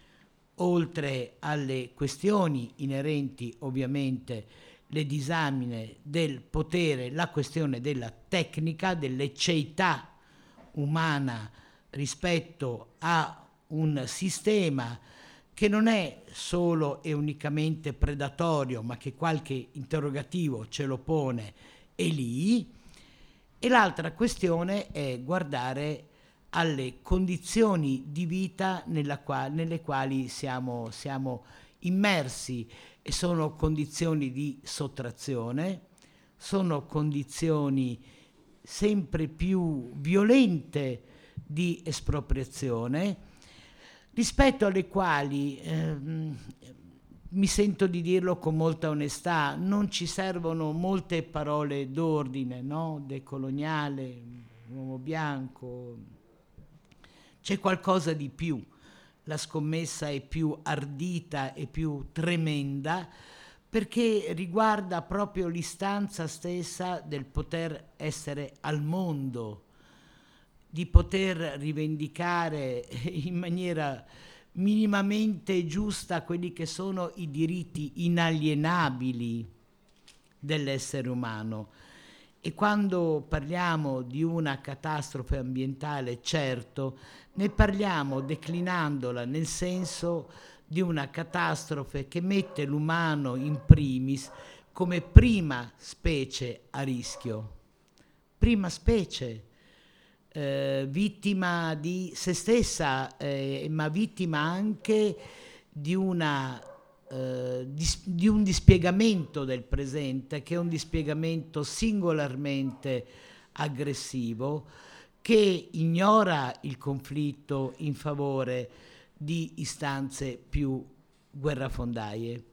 oltre alle questioni inerenti ovviamente le disamine del potere, la questione della tecnica, dell'ecceità umana rispetto a un sistema che non è solo e unicamente predatorio, ma che qualche interrogativo ce lo pone e lì. E l'altra questione è guardare alle condizioni di vita nella qua- nelle quali siamo, siamo immersi, e sono condizioni di sottrazione, sono condizioni sempre più violente di espropriazione, rispetto alle quali, ehm, mi sento di dirlo con molta onestà, non ci servono molte parole d'ordine, no? Decoloniale, uomo bianco, c'è qualcosa di più. La scommessa è più ardita e più tremenda, perché riguarda proprio l'istanza stessa del poter essere al mondo, di poter rivendicare in maniera minimamente giusta quelli che sono i diritti inalienabili dell'essere umano. E quando parliamo di una catastrofe ambientale, certo, ne parliamo declinandola nel senso di una catastrofe che mette l'umano in primis come prima specie a rischio, prima specie, eh, vittima di se stessa, eh, ma vittima anche di una Uh, di, di un dispiegamento del presente, che è un dispiegamento singolarmente aggressivo che ignora il conflitto in favore di istanze più guerrafondaie.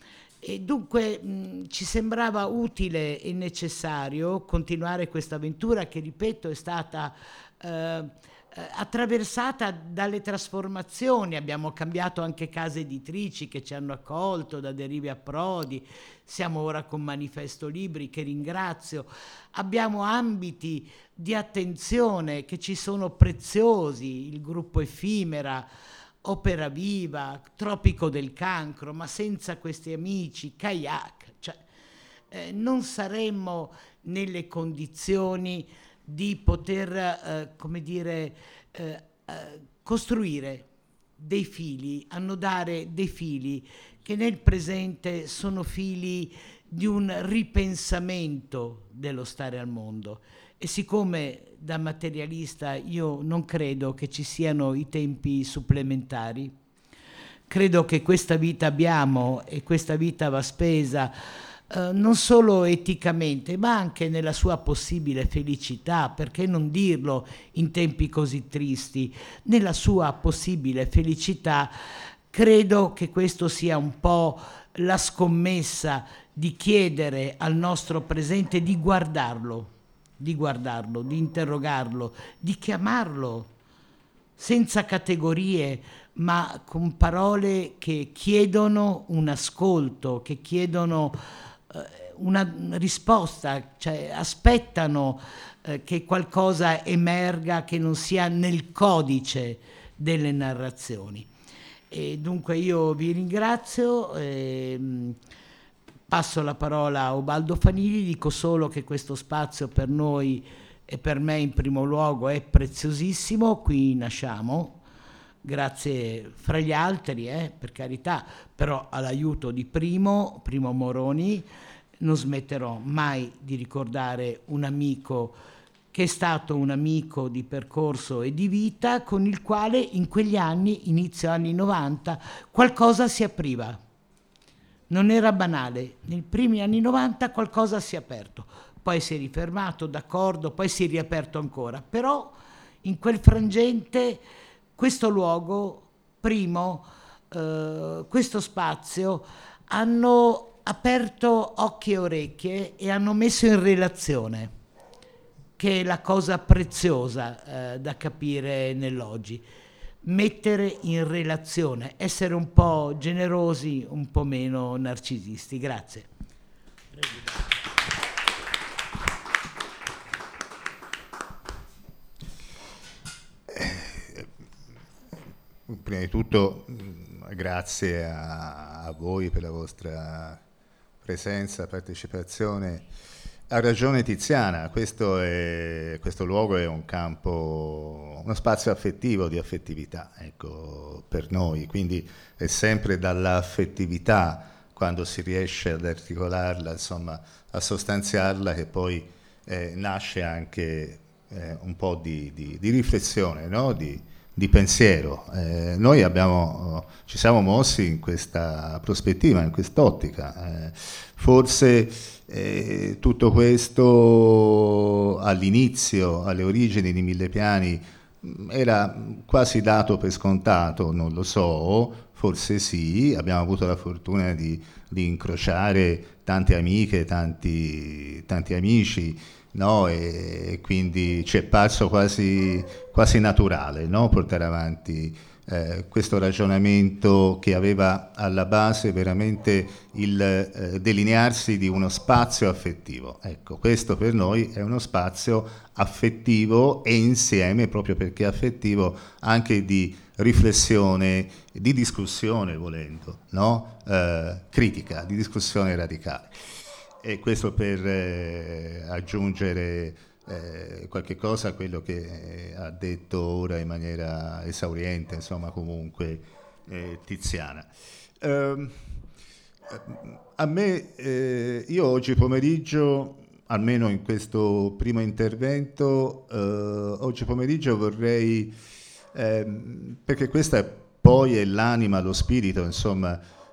E dunque mh, ci sembrava utile e necessario continuare questa avventura che, ripeto, è stata eh, attraversata dalle trasformazioni. Abbiamo cambiato anche case editrici che ci hanno accolto, da Derive a Prodi, siamo ora con Manifesto Libri, che ringrazio. Abbiamo ambiti di attenzione che ci sono preziosi, il gruppo Effimera, Opera Viva, Tropico del Cancro, ma senza questi amici, Kayak, cioè, eh, non saremmo nelle condizioni di poter, eh, come dire, eh, eh, costruire dei fili, annodare dei fili che nel presente sono fili di un ripensamento dello stare al mondo. E siccome da materialista io non credo che ci siano i tempi supplementari, credo che questa vita abbiamo e questa vita va spesa eh, non solo eticamente, ma anche nella sua possibile felicità, perché non dirlo in tempi così tristi, nella sua possibile felicità. Credo che questo sia un po' la scommessa di chiedere al nostro presente di guardarlo, di guardarlo, di interrogarlo, di chiamarlo senza categorie, ma con parole che chiedono un ascolto, che chiedono eh, una risposta, cioè aspettano eh, che qualcosa emerga che non sia nel codice delle narrazioni. E dunque io vi ringrazio. E, passo la parola a Ubaldo Fanili, dico solo che questo spazio per noi e per me in primo luogo è preziosissimo, qui nasciamo, grazie fra gli altri, eh, per carità, però all'aiuto di Primo, Primo Moroni, non smetterò mai di ricordare un amico che è stato un amico di percorso e di vita, con il quale in quegli anni, inizio anni novanta, qualcosa si apriva. Non era banale, nei primi anni novanta qualcosa si è aperto, poi si è rifermato, d'accordo, poi si è riaperto ancora, però in quel frangente questo luogo, Primo, eh, questo spazio, hanno aperto occhi e orecchie e hanno messo in relazione, che è la cosa preziosa eh, da capire nell'oggi. Mettere in relazione, essere un po' generosi, un po' meno narcisisti. Grazie. Prima di tutto grazie a, a voi per la vostra presenza, partecipazione. Ha ragione Tiziana, questo, è, questo luogo è un campo, uno spazio affettivo, di affettività, ecco, per noi, quindi è sempre dall'affettività, quando si riesce ad articolarla, insomma, a sostanziarla, che poi eh, nasce anche eh, un po' di, di, di riflessione, no? di, di pensiero. Eh, noi abbiamo, ci siamo mossi in questa prospettiva, in quest'ottica. Eh, forse Eh, tutto questo all'inizio, alle origini di Mille Piani, era quasi dato per scontato, non lo so, forse sì, abbiamo avuto la fortuna di, di incrociare tante amiche, tanti, tanti amici, no? E, e quindi ci è parso quasi, quasi naturale, no? Portare avanti Eh, questo ragionamento che aveva alla base veramente il eh, delinearsi di uno spazio affettivo. Ecco, questo per noi è uno spazio affettivo e insieme, proprio perché affettivo, anche di riflessione, di discussione volendo, no? Eh, critica, di discussione radicale. E questo per eh, aggiungere Eh, qualche cosa a quello che eh, ha detto ora in maniera esauriente, insomma, comunque eh, Tiziana. Eh, a me, eh, io oggi pomeriggio, almeno in questo primo intervento, eh, oggi pomeriggio vorrei, eh, perché questa poi è l'anima, lo spirito, insomma,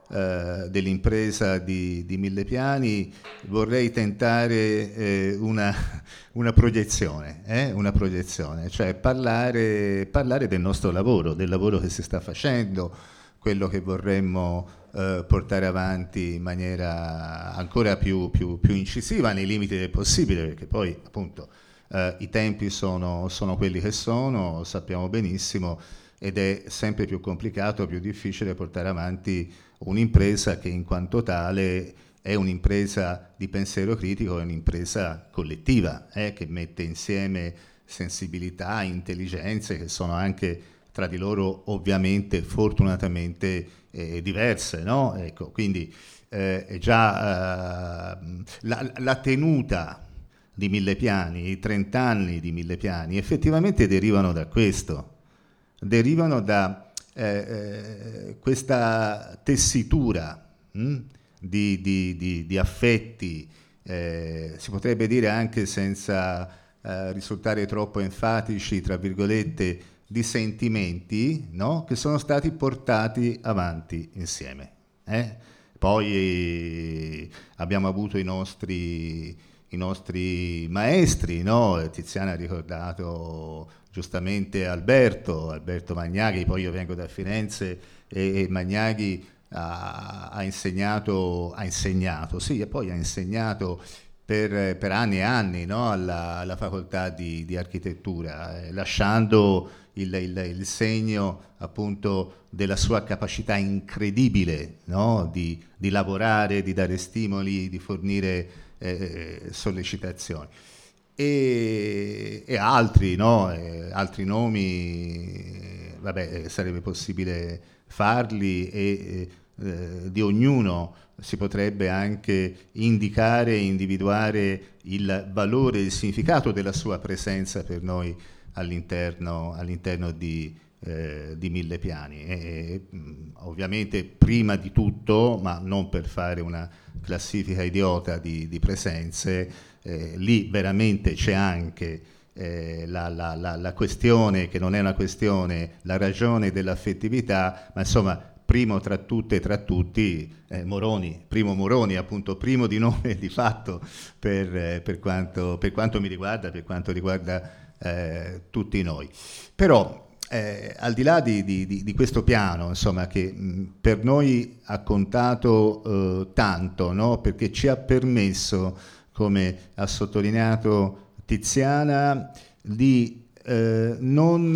eh, dell'impresa di, di Millepiani, vorrei tentare eh, una, una proiezione, eh? una proiezione, cioè parlare, parlare del nostro lavoro, del lavoro che si sta facendo, quello che vorremmo eh, portare avanti in maniera ancora più, più, più incisiva nei limiti del possibile, perché poi appunto eh, i tempi sono, sono quelli che sono, sappiamo benissimo, ed è sempre più complicato, più difficile portare avanti un'impresa che in quanto tale è un'impresa di pensiero critico, è un'impresa collettiva, eh, che mette insieme sensibilità, intelligenze che sono anche tra di loro ovviamente, fortunatamente eh, diverse, no? Ecco, quindi eh, è già eh, la, la tenuta di Millepiani, i trent'anni di Millepiani effettivamente derivano da questo. derivano da eh, eh, questa tessitura mh, di, di, di, di affetti, eh, si potrebbe dire anche senza eh, risultare troppo enfatici, tra virgolette, di sentimenti, no? Che sono stati portati avanti insieme. Eh? Poi eh, abbiamo avuto i nostri, i nostri maestri, no? Tiziana ha ricordato giustamente Alberto, Alberto Magnaghi, poi io vengo da Firenze e, e Magnaghi ha, ha insegnato, ha insegnato, sì, e poi ha insegnato per, per anni e anni, no? alla, alla facoltà di, di architettura, eh, lasciando il, il, il segno appunto della sua capacità incredibile, no? di, di lavorare, di dare stimoli, di fornire eh, sollecitazioni. E, e altri, no? e altri nomi, vabbè, sarebbe possibile farli e eh, di ognuno si potrebbe anche indicare e individuare il valore e il significato della sua presenza per noi all'interno, all'interno di, eh, di Millepiani. E, mh, ovviamente prima di tutto, ma non per fare una classifica idiota di, di presenze, eh, lì veramente c'è anche eh, la, la, la, la questione, che non è una questione, la ragione dell'affettività, ma insomma primo tra tutte e tra tutti eh, Moroni, primo Moroni, appunto primo di nome e di fatto per, eh, per, quanto, per quanto mi riguarda, per quanto riguarda eh, tutti noi. Però eh, al di là di, di, di questo piano, insomma, che mh, per noi ha contato eh, tanto, no? Perché ci ha permesso, come ha sottolineato Tiziana, di eh, non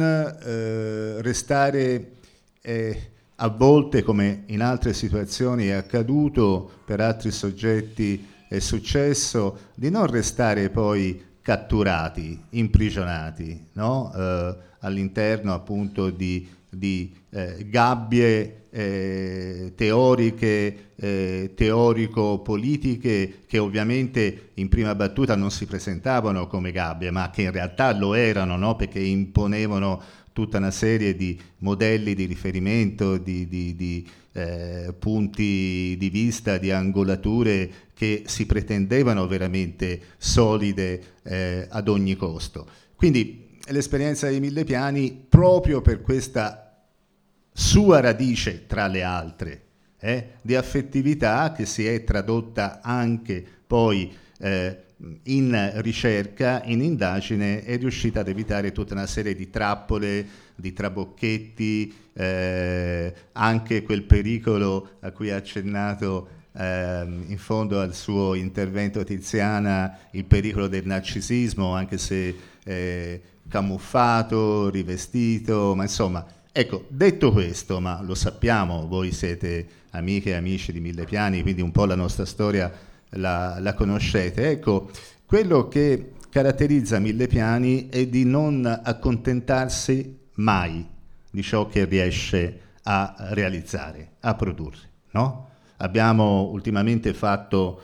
eh, restare eh, a volte, come in altre situazioni è accaduto, per altri soggetti è successo, di non restare poi catturati, imprigionati, no? eh, all'interno appunto di, di eh, gabbie eh, teoriche, eh, teorico-politiche, che ovviamente in prima battuta non si presentavano come gabbie, ma che in realtà lo erano, no? Perché imponevano tutta una serie di modelli di riferimento, di, di, di eh, punti di vista, di angolature che si pretendevano veramente solide eh, ad ogni costo. Quindi l'esperienza di Millepiani, proprio per questa sua radice, tra le altre, eh, di affettività, che si è tradotta anche poi eh, in ricerca, in indagine, è riuscita ad evitare tutta una serie di trappole, di trabocchetti, eh, anche quel pericolo a cui ha accennato eh, in fondo al suo intervento Tiziana, il pericolo del narcisismo, anche se eh, camuffato, rivestito, ma insomma, ecco, detto questo, ma lo sappiamo, voi siete amiche e amici di Millepiani, quindi un po' la nostra storia La, la conoscete. Ecco, quello che caratterizza Millepiani è di non accontentarsi mai di ciò che riesce a realizzare, a produrre, no? Abbiamo ultimamente fatto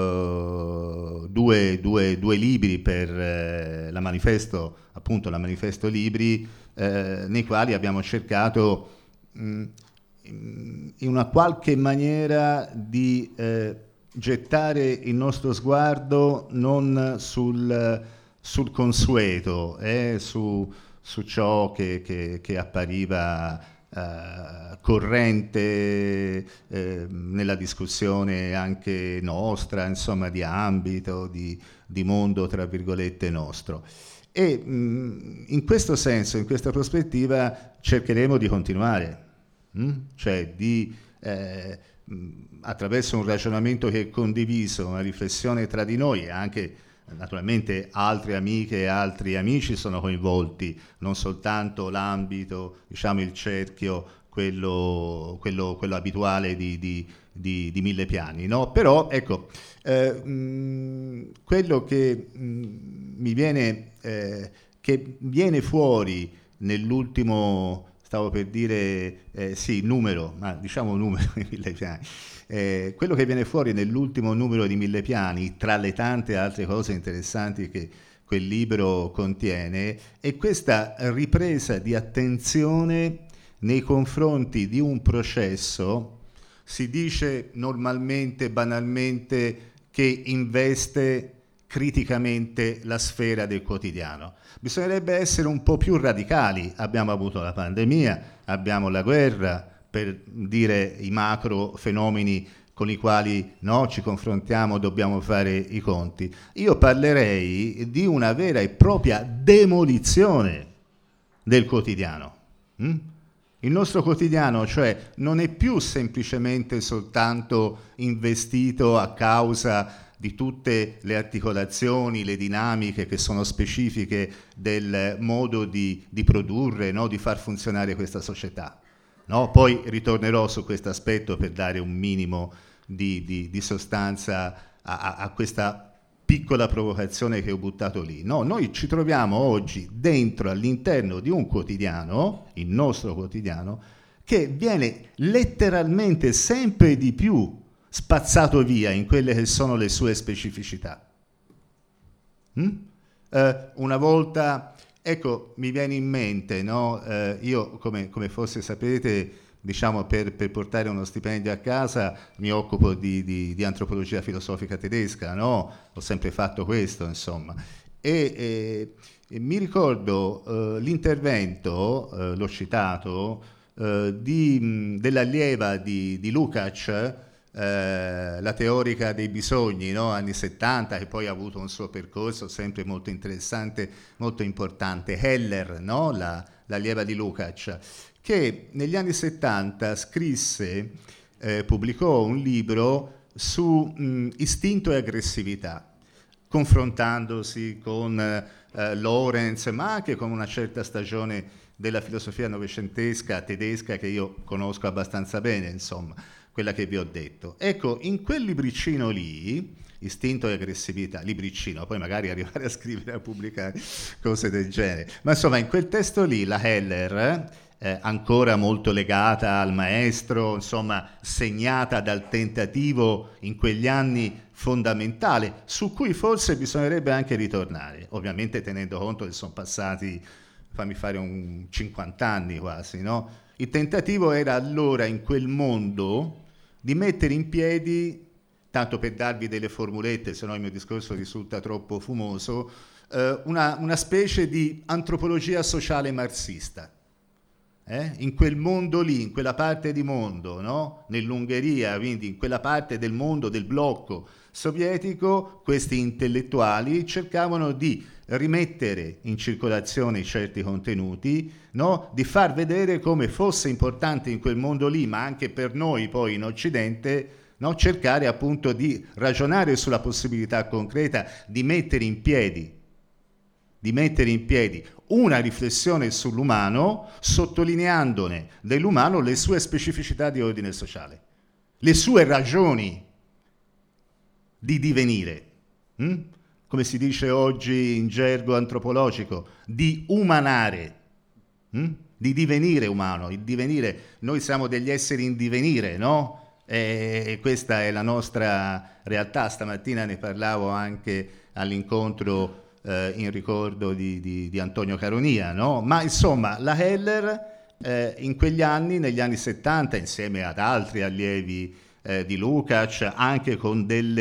uh, due, due, due libri per eh, la manifesto, appunto la manifesto libri, eh, nei quali abbiamo cercato mh, in una qualche maniera di eh, gettare il nostro sguardo non sul, sul consueto, eh, su, su ciò che, che, che appariva uh, corrente eh, nella discussione anche nostra, insomma, di ambito, di, di mondo, tra virgolette, nostro. E mh, in questo senso, in questa prospettiva, cercheremo di continuare, mh? cioè di, eh, mh, attraverso un ragionamento che è condiviso, una riflessione tra di noi, e anche naturalmente altre amiche e altri amici sono coinvolti, non soltanto l'ambito, diciamo il cerchio, quello, quello, quello abituale di, di, di, di Mille Piani, no? Però ecco, eh, mh, quello che mh, mi viene, eh, che viene fuori nell'ultimo, stavo per dire, eh, sì, numero, ma diciamo numero di Mille Piani, Eh, quello che viene fuori nell'ultimo numero di Mille Piani, tra le tante altre cose interessanti che quel libro contiene, è questa ripresa di attenzione nei confronti di un processo, si dice normalmente, banalmente, che investe criticamente la sfera del quotidiano. Bisognerebbe essere un po' più radicali. Abbiamo avuto la pandemia, abbiamo la guerra, per dire i macro fenomeni con i quali no, ci confrontiamo, dobbiamo fare i conti. Io parlerei di una vera e propria demolizione del quotidiano. Mm? Il nostro quotidiano, cioè, non è più semplicemente soltanto investito a causa di tutte le articolazioni, le dinamiche che sono specifiche del modo di, di produrre, no, di far funzionare questa società. No, poi ritornerò su questo aspetto per dare un minimo di, di, di sostanza a, a, a questa piccola provocazione che ho buttato lì. No, noi ci troviamo oggi dentro, all'interno di un quotidiano, il nostro quotidiano, che viene letteralmente sempre di più spazzato via in quelle che sono le sue specificità. Mm? Eh, una volta... Ecco, mi viene in mente, no? eh, io come, come forse sapete, diciamo per, per portare uno stipendio a casa mi occupo di, di, di antropologia filosofica tedesca, no? Ho sempre fatto questo, insomma. E, e, e mi ricordo eh, l'intervento, eh, l'ho citato, eh, di, dell'allieva di, di Lukács, Eh, la teorica dei bisogni, no? Anni settanta, che poi ha avuto un suo percorso sempre molto interessante, molto importante, Heller, no? la, l'allieva di Lukács, che negli anni settanta scrisse, eh, pubblicò un libro su mh, istinto e aggressività, confrontandosi con eh, Lorenz, ma anche con una certa stagione della filosofia novecentesca tedesca che io conosco abbastanza bene, insomma, quella che vi ho detto. Ecco, in quel libricino lì, istinto e aggressività, libricino, poi magari arrivare a scrivere, a pubblicare cose del genere, ma insomma in quel testo lì la Heller, eh, ancora molto legata al maestro, insomma segnata dal tentativo in quegli anni fondamentale, su cui forse bisognerebbe anche ritornare, ovviamente tenendo conto che sono passati, fammi fare un cinquanta anni quasi, no? Il tentativo era allora in quel mondo di mettere in piedi, tanto per darvi delle formulette, se no il mio discorso risulta troppo fumoso, eh, una, una specie di antropologia sociale marxista. Eh? In quel mondo lì, in quella parte di mondo, no? Nell'Ungheria, quindi in quella parte del mondo del blocco sovietico, questi intellettuali cercavano di rimettere in circolazione certi contenuti, no? Di far vedere come fosse importante in quel mondo lì, ma anche per noi poi in Occidente, no? Cercare appunto di ragionare sulla possibilità concreta di mettere in piedi, di mettere in piedi una riflessione sull'umano, sottolineandone dell'umano le sue specificità di ordine sociale, le sue ragioni di divenire. Hm? Come si dice oggi in gergo antropologico, di umanare, hm? Di divenire umano, il divenire, noi siamo degli esseri in divenire, no? E, e questa è la nostra realtà. Stamattina ne parlavo anche all'incontro eh, in ricordo di, di, di Antonio Caronia, no? Ma insomma, la Heller eh, in quegli anni, negli anni settanta, insieme ad altri allievi eh, di Lukács, anche con delle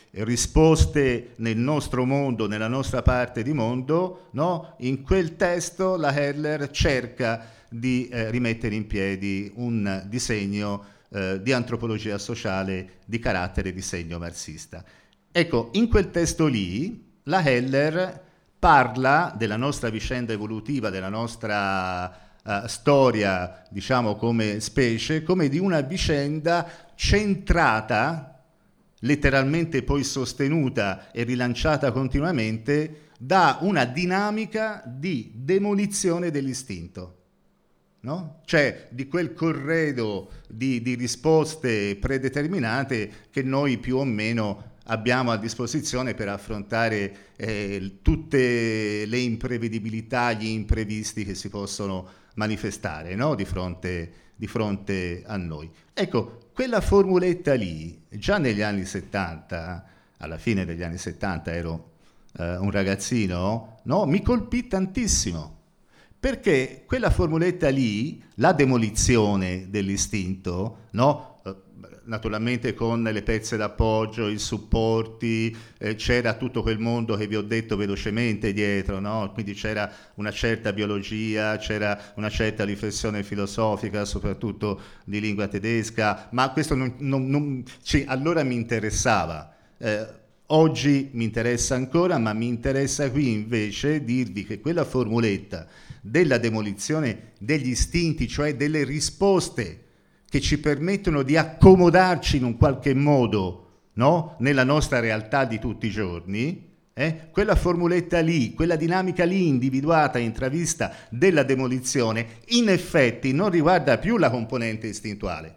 risposte nel nostro mondo, nella nostra parte di mondo, no? In quel testo la Heller cerca di eh, rimettere in piedi un disegno eh, di antropologia sociale di carattere di segno marxista. Ecco, in quel testo lì la Heller parla della nostra vicenda evolutiva, della nostra uh, storia, diciamo come specie, come di una vicenda centrata, letteralmente poi sostenuta e rilanciata continuamente, da una dinamica di demolizione dell'istinto. No? Cioè di quel corredo di, di risposte predeterminate che noi più o meno abbiamo a disposizione per affrontare eh, tutte le imprevedibilità, gli imprevisti che si possono manifestare, no? di, fronte, di fronte a noi. Ecco, quella formuletta lì, già negli anni settanta, alla fine degli anni settanta ero eh, un ragazzino, no? Mi colpì tantissimo. Perché quella formuletta lì, la demolizione dell'istinto, no? Naturalmente con le pezze d'appoggio, i supporti, eh, c'era tutto quel mondo che vi ho detto velocemente dietro, no? Quindi c'era una certa biologia, c'era una certa riflessione filosofica, soprattutto di lingua tedesca, ma questo non, non, non cioè, allora mi interessava. Eh, oggi mi interessa ancora, ma mi interessa qui invece dirvi che quella formuletta della demolizione degli istinti, cioè delle risposte che ci permettono di accomodarci in un qualche modo, no? Nella nostra realtà di tutti i giorni, eh? Quella formuletta lì, quella dinamica lì individuata, intravista della demolizione, in effetti non riguarda più la componente istintuale,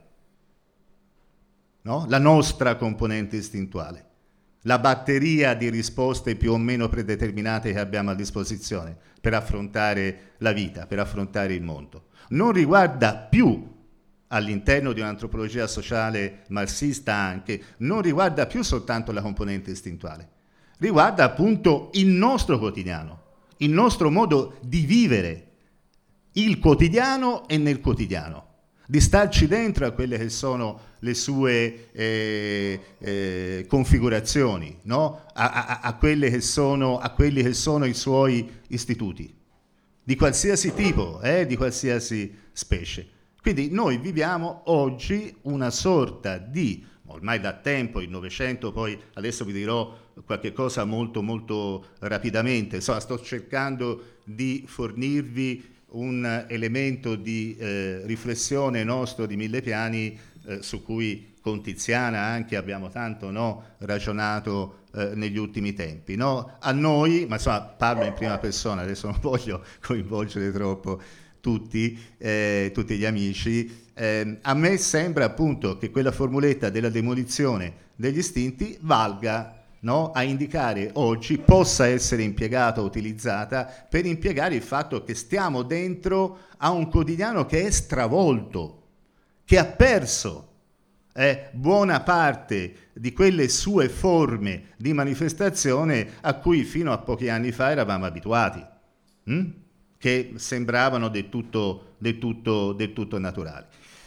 no? La nostra componente istintuale, la batteria di risposte più o meno predeterminate che abbiamo a disposizione per affrontare la vita, per affrontare il mondo. Non riguarda più, all'interno di un'antropologia sociale marxista anche, non riguarda più soltanto la componente istintuale, riguarda appunto il nostro quotidiano, il nostro modo di vivere il quotidiano e nel quotidiano, di starci dentro a quelle che sono le sue eh, eh, configurazioni, no? a, a, a, quelle che sono, a quelli che sono i suoi istituti, di qualsiasi tipo, eh, di qualsiasi specie. Quindi noi viviamo oggi una sorta di, ormai da tempo, il Novecento, poi adesso vi dirò qualche cosa molto molto rapidamente, insomma sto cercando di fornirvi un elemento di eh, riflessione nostro di Mille Piani eh, su cui con Tiziana anche abbiamo tanto no, ragionato eh, negli ultimi tempi. No? A noi, ma insomma parlo in prima persona, adesso non voglio coinvolgere troppo tutti, eh, tutti gli amici, eh, a me sembra appunto che quella formuletta della demolizione degli istinti valga no, a indicare oggi, possa essere impiegata o utilizzata per impiegare il fatto che stiamo dentro a un quotidiano che è stravolto, che ha perso eh, buona parte di quelle sue forme di manifestazione a cui fino a pochi anni fa eravamo abituati, hm? che sembravano del tutto, del tutto, del tutto naturali.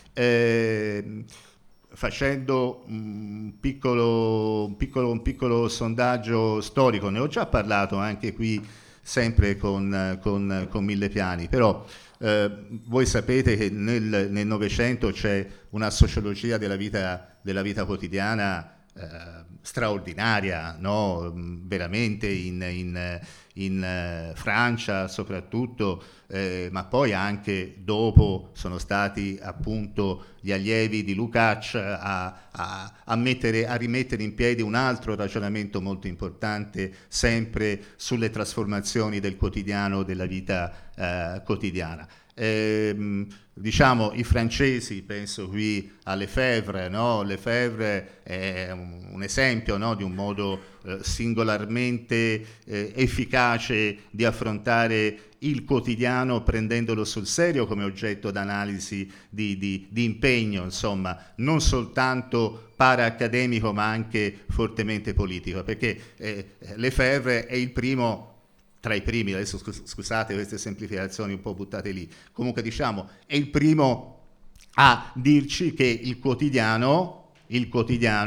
Eh, facendo un piccolo, un, piccolo, un piccolo sondaggio storico, ne ho già parlato anche qui sempre con, con, con Mille Piani, però eh, voi sapete che nel, nel Novecento c'è una sociologia della vita, della vita quotidiana eh, straordinaria, no? Veramente in, in, in uh, Francia soprattutto, eh, ma poi anche dopo sono stati appunto gli allievi di Lukács a, a, a, mettere, a rimettere in piedi un altro ragionamento molto importante sempre sulle trasformazioni del quotidiano, della vita eh, quotidiana. Eh, diciamo i francesi, penso qui a Lefebvre, no? Lefebvre è un, un esempio no? di un modo eh, singolarmente eh, efficace di affrontare il quotidiano prendendolo sul serio come oggetto d'analisi di, di, di impegno, insomma, non soltanto para-accademico ma anche fortemente politico, perché eh, Lefebvre è il primo tra i primi, adesso scusate queste semplificazioni un po' buttate lì, comunque diciamo è il primo a dirci che il quotidiano, il quotidiano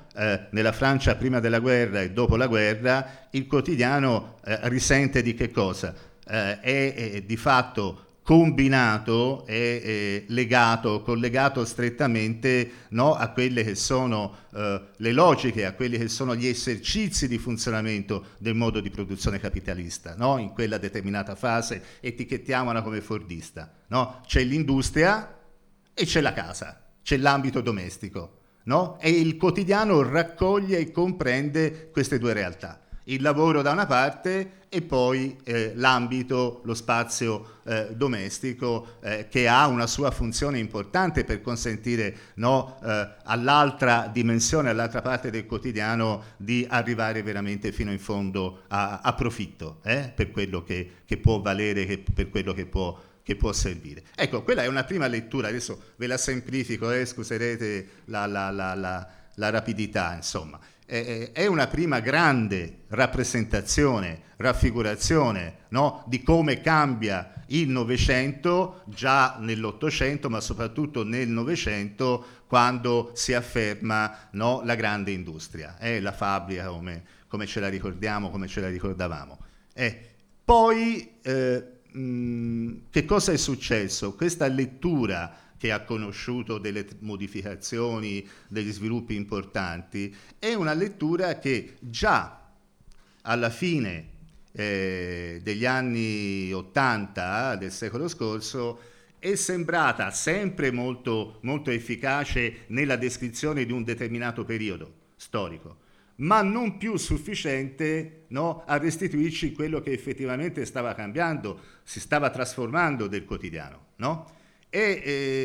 eh, nella Francia prima della guerra e dopo la guerra, il quotidiano eh, risente di che cosa? Eh, è, è di fatto combinato e eh, legato, collegato strettamente, no, a quelle che sono eh, le logiche, a quelli che sono gli esercizi di funzionamento del modo di produzione capitalista, no? In quella determinata fase, etichettiamola come fordista, no? C'è l'industria e c'è la casa, c'è l'ambito domestico, no? E il quotidiano raccoglie e comprende queste due realtà. Il lavoro da una parte e poi eh, l'ambito, lo spazio eh, domestico eh, che ha una sua funzione importante per consentire, no, eh, all'altra dimensione, all'altra parte del quotidiano di arrivare veramente fino in fondo a, a profitto eh, per quello che, che può valere, che, per quello che può, che può servire. Ecco, quella è una prima lettura, adesso ve la semplifico, eh, scuserete la, la, la, la, la rapidità, insomma. È una prima grande rappresentazione, raffigurazione, no, di come cambia il Novecento già nell'Ottocento, ma soprattutto nel Novecento, quando si afferma, no, la grande industria, eh, la fabbrica come, come ce la ricordiamo, come ce la ricordavamo. Eh, poi eh, mh, che cosa è successo? Questa lettura che ha conosciuto delle modificazioni, degli sviluppi importanti, è una lettura che già alla fine eh, degli anni ottanta del secolo scorso è sembrata sempre molto, molto efficace nella descrizione di un determinato periodo storico, ma non più sufficiente, no, a restituirci quello che effettivamente stava cambiando, si stava trasformando del quotidiano, no? E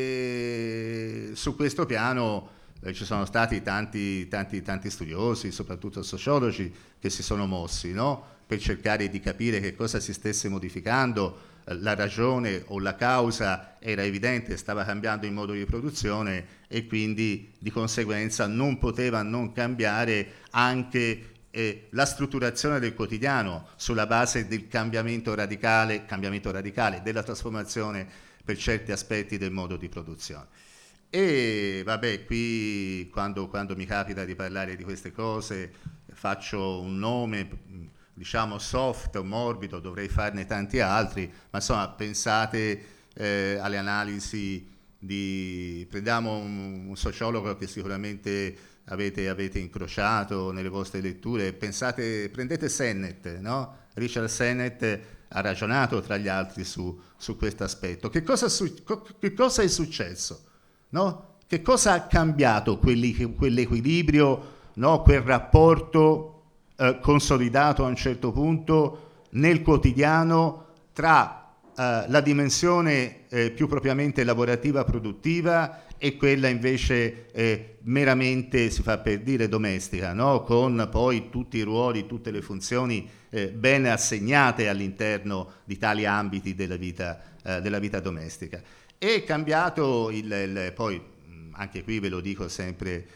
eh, su questo piano eh, ci sono stati tanti, tanti, tanti studiosi, soprattutto sociologi, che si sono mossi, no? Per cercare di capire che cosa si stesse modificando. Eh, la ragione o la causa era evidente, stava cambiando il modo di produzione e quindi di conseguenza non poteva non cambiare anche eh, la strutturazione del quotidiano sulla base del cambiamento radicale, cambiamento radicale della trasformazione per certi aspetti del modo di produzione. E vabbè, qui quando, quando mi capita di parlare di queste cose faccio un nome, diciamo soft, morbido, dovrei farne tanti altri, ma insomma pensate eh, alle analisi di... prendiamo un, un sociologo che sicuramente avete, avete incrociato nelle vostre letture, pensate, prendete Sennett, no? Richard Sennett ha ragionato tra gli altri su, su questo aspetto. Che cosa, su, che cosa è successo? No? Che cosa ha cambiato quell'equilibrio, no? Quel rapporto eh, consolidato a un certo punto nel quotidiano tra eh, la dimensione eh, più propriamente lavorativa produttiva e quella invece eh, meramente, si fa per dire, domestica, no? Con poi tutti i ruoli, tutte le funzioni eh, ben assegnate all'interno di tali ambiti della vita, eh, della vita domestica. È cambiato il, il poi, anche qui ve lo dico sempre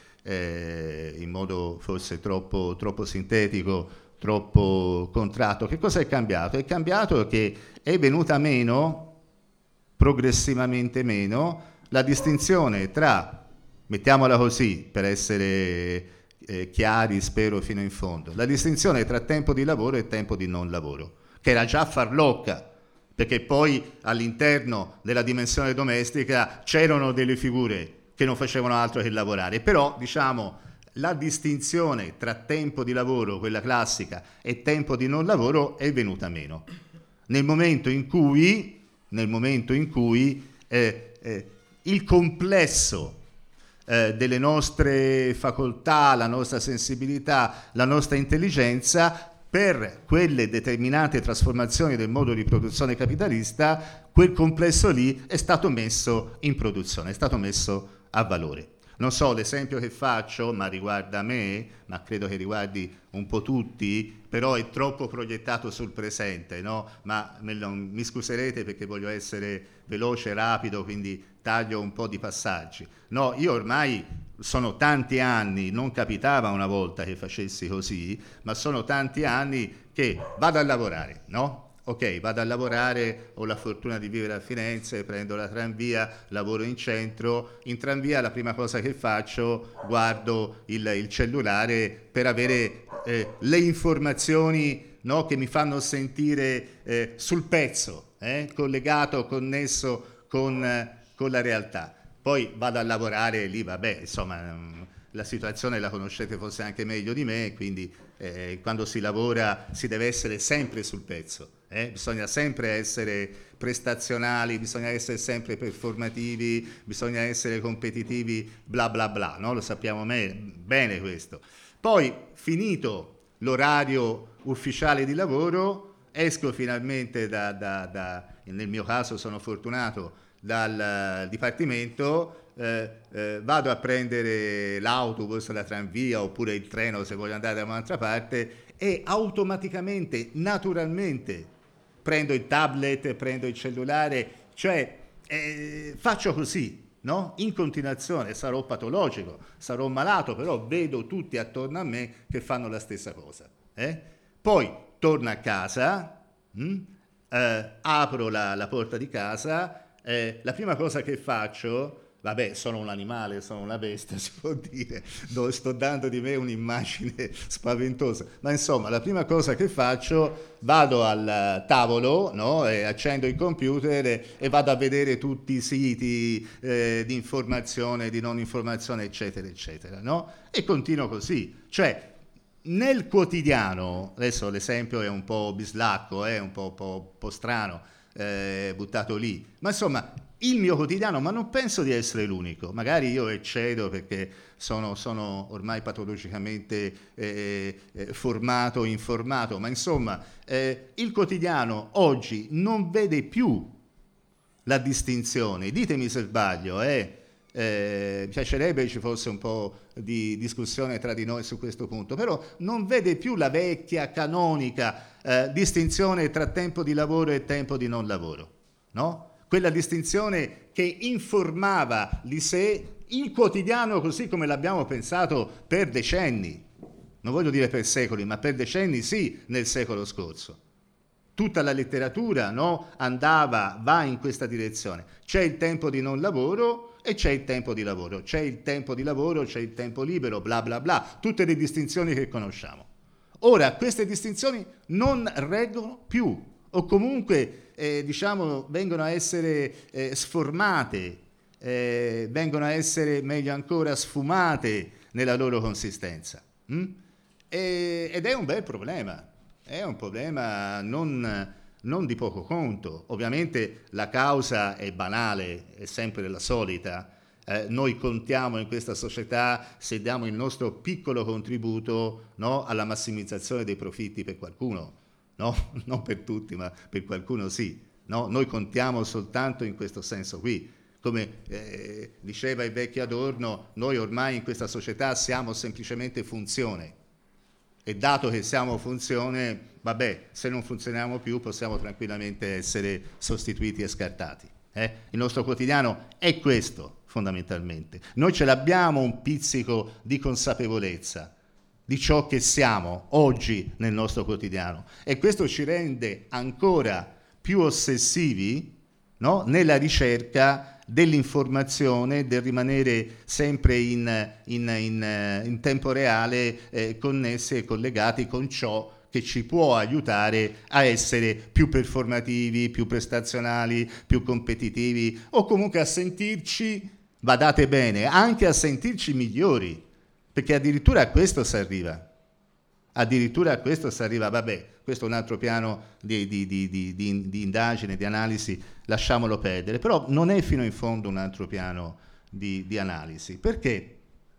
eh, in modo forse troppo, troppo sintetico, troppo contratto, che cosa è cambiato? È cambiato che è venuta meno, progressivamente meno, la distinzione tra, mettiamola così per essere eh, chiari, spero fino in fondo, la distinzione tra tempo di lavoro e tempo di non lavoro, che era già farlocca, perché poi all'interno della dimensione domestica c'erano delle figure che non facevano altro che lavorare, però diciamo la distinzione tra tempo di lavoro, quella classica, e tempo di non lavoro è venuta meno. Nel momento in cui, nel momento in cui eh, eh, il complesso eh, delle nostre facoltà, la nostra sensibilità, la nostra intelligenza, per quelle determinate trasformazioni del modo di produzione capitalista, quel complesso lì è stato messo in produzione, è stato messo a valore. Non so, l'esempio che faccio, ma riguarda me, ma credo che riguardi un po' tutti, però è troppo proiettato sul presente, no? Ma me lo, mi scuserete perché voglio essere veloce, rapido, quindi taglio un po' di passaggi. No, io ormai sono tanti anni, non capitava una volta che facessi così, ma sono tanti anni che vado a lavorare, no? ok, vado a lavorare, ho la fortuna di vivere a Firenze, prendo la tranvia, lavoro in centro, in tranvia la prima cosa che faccio, guardo il, il cellulare per avere eh, le informazioni, no, che mi fanno sentire eh, sul pezzo, eh, collegato, connesso con, eh, con la realtà. Poi vado a lavorare lì, vabbè, insomma, la situazione la conoscete forse anche meglio di me, quindi eh, quando si lavora si deve essere sempre sul pezzo. Eh? Bisogna sempre essere prestazionali, bisogna essere sempre performativi, bisogna essere competitivi, bla bla bla, no? Lo sappiamo me- bene questo. Poi, finito l'orario ufficiale di lavoro, esco finalmente da, da, da nel mio caso sono fortunato, dal dipartimento, eh, eh, vado a prendere l'autobus, la tranvia oppure il treno se voglio andare da un'altra parte e automaticamente, naturalmente, prendo il tablet, prendo il cellulare, cioè eh, faccio così, no? In continuazione. Sarò patologico, sarò malato, però vedo tutti attorno a me che fanno la stessa cosa. Eh? Poi torno a casa, mh? Eh, apro la, la porta di casa, eh, la prima cosa che faccio... Vabbè, sono un animale, sono una bestia, si può dire, sto dando di me un'immagine spaventosa, ma insomma la prima cosa che faccio, vado al tavolo, no? E accendo il computer e, e vado a vedere tutti i siti eh, di informazione, di non informazione, eccetera, eccetera, no? E continuo così, cioè nel quotidiano, adesso l'esempio è un po' bislacco, è eh, un po', po', po' strano, eh, buttato lì, ma insomma... Il mio quotidiano, ma non penso di essere l'unico, magari io eccedo perché sono, sono ormai patologicamente eh, eh, formato, informato, ma insomma eh, il quotidiano oggi non vede più la distinzione, ditemi se sbaglio, eh, eh, piacerebbe ci fosse un po' di discussione tra di noi su questo punto, però non vede più la vecchia canonica eh, distinzione tra tempo di lavoro e tempo di non lavoro, no? Quella distinzione che informava di sé il quotidiano così come l'abbiamo pensato per decenni, non voglio dire per secoli, ma per decenni sì, nel secolo scorso. Tutta la letteratura, no, andava, va in questa direzione. C'è il tempo di non lavoro e c'è il tempo di lavoro, c'è il tempo di lavoro, c'è il tempo libero, bla bla bla, tutte le distinzioni che conosciamo. Ora, queste distinzioni non reggono più, o comunque... Eh, diciamo, vengono a essere eh, sformate, eh, vengono a essere, meglio ancora, sfumate nella loro consistenza. Mm? E, ed è un bel problema, è un problema non, non di poco conto. Ovviamente la causa è banale, è sempre la solita. Eh, noi contiamo in questa società se diamo il nostro piccolo contributo, no, alla massimizzazione dei profitti per qualcuno. No, non per tutti, ma per qualcuno sì. No? Noi contiamo soltanto in questo senso qui. Come eh, diceva il vecchio Adorno, noi ormai in questa società siamo semplicemente funzione. E dato che siamo funzione, vabbè, se non funzioniamo più possiamo tranquillamente essere sostituiti e scartati. Eh? Il nostro quotidiano è questo, fondamentalmente. Noi ce l'abbiamo un pizzico di consapevolezza di ciò che siamo oggi nel nostro quotidiano e questo ci rende ancora più ossessivi, no? Nella ricerca dell'informazione, del rimanere sempre in, in, in, in tempo reale eh, connessi e collegati con ciò che ci può aiutare a essere più performativi, più prestazionali, più competitivi o comunque a sentirci, badate bene, anche a sentirci migliori. Perché addirittura a questo si arriva, addirittura a questo si arriva, vabbè, questo è un altro piano di, di, di, di, di, di indagine, di analisi, lasciamolo perdere, però non è fino in fondo un altro piano di, di analisi, perché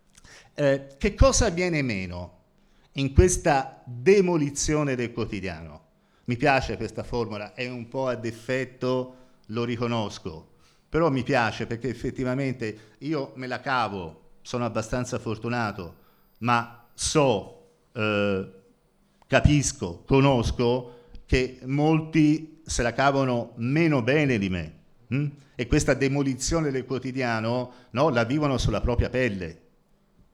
eh, che cosa viene meno in questa demolizione del quotidiano? Mi piace questa formula, è un po' ad effetto, lo riconosco, però mi piace perché effettivamente io me la cavo, sono abbastanza fortunato, ma so, eh, capisco, conosco che molti se la cavano meno bene di me hm? E questa demolizione del quotidiano, no, la vivono sulla propria pelle.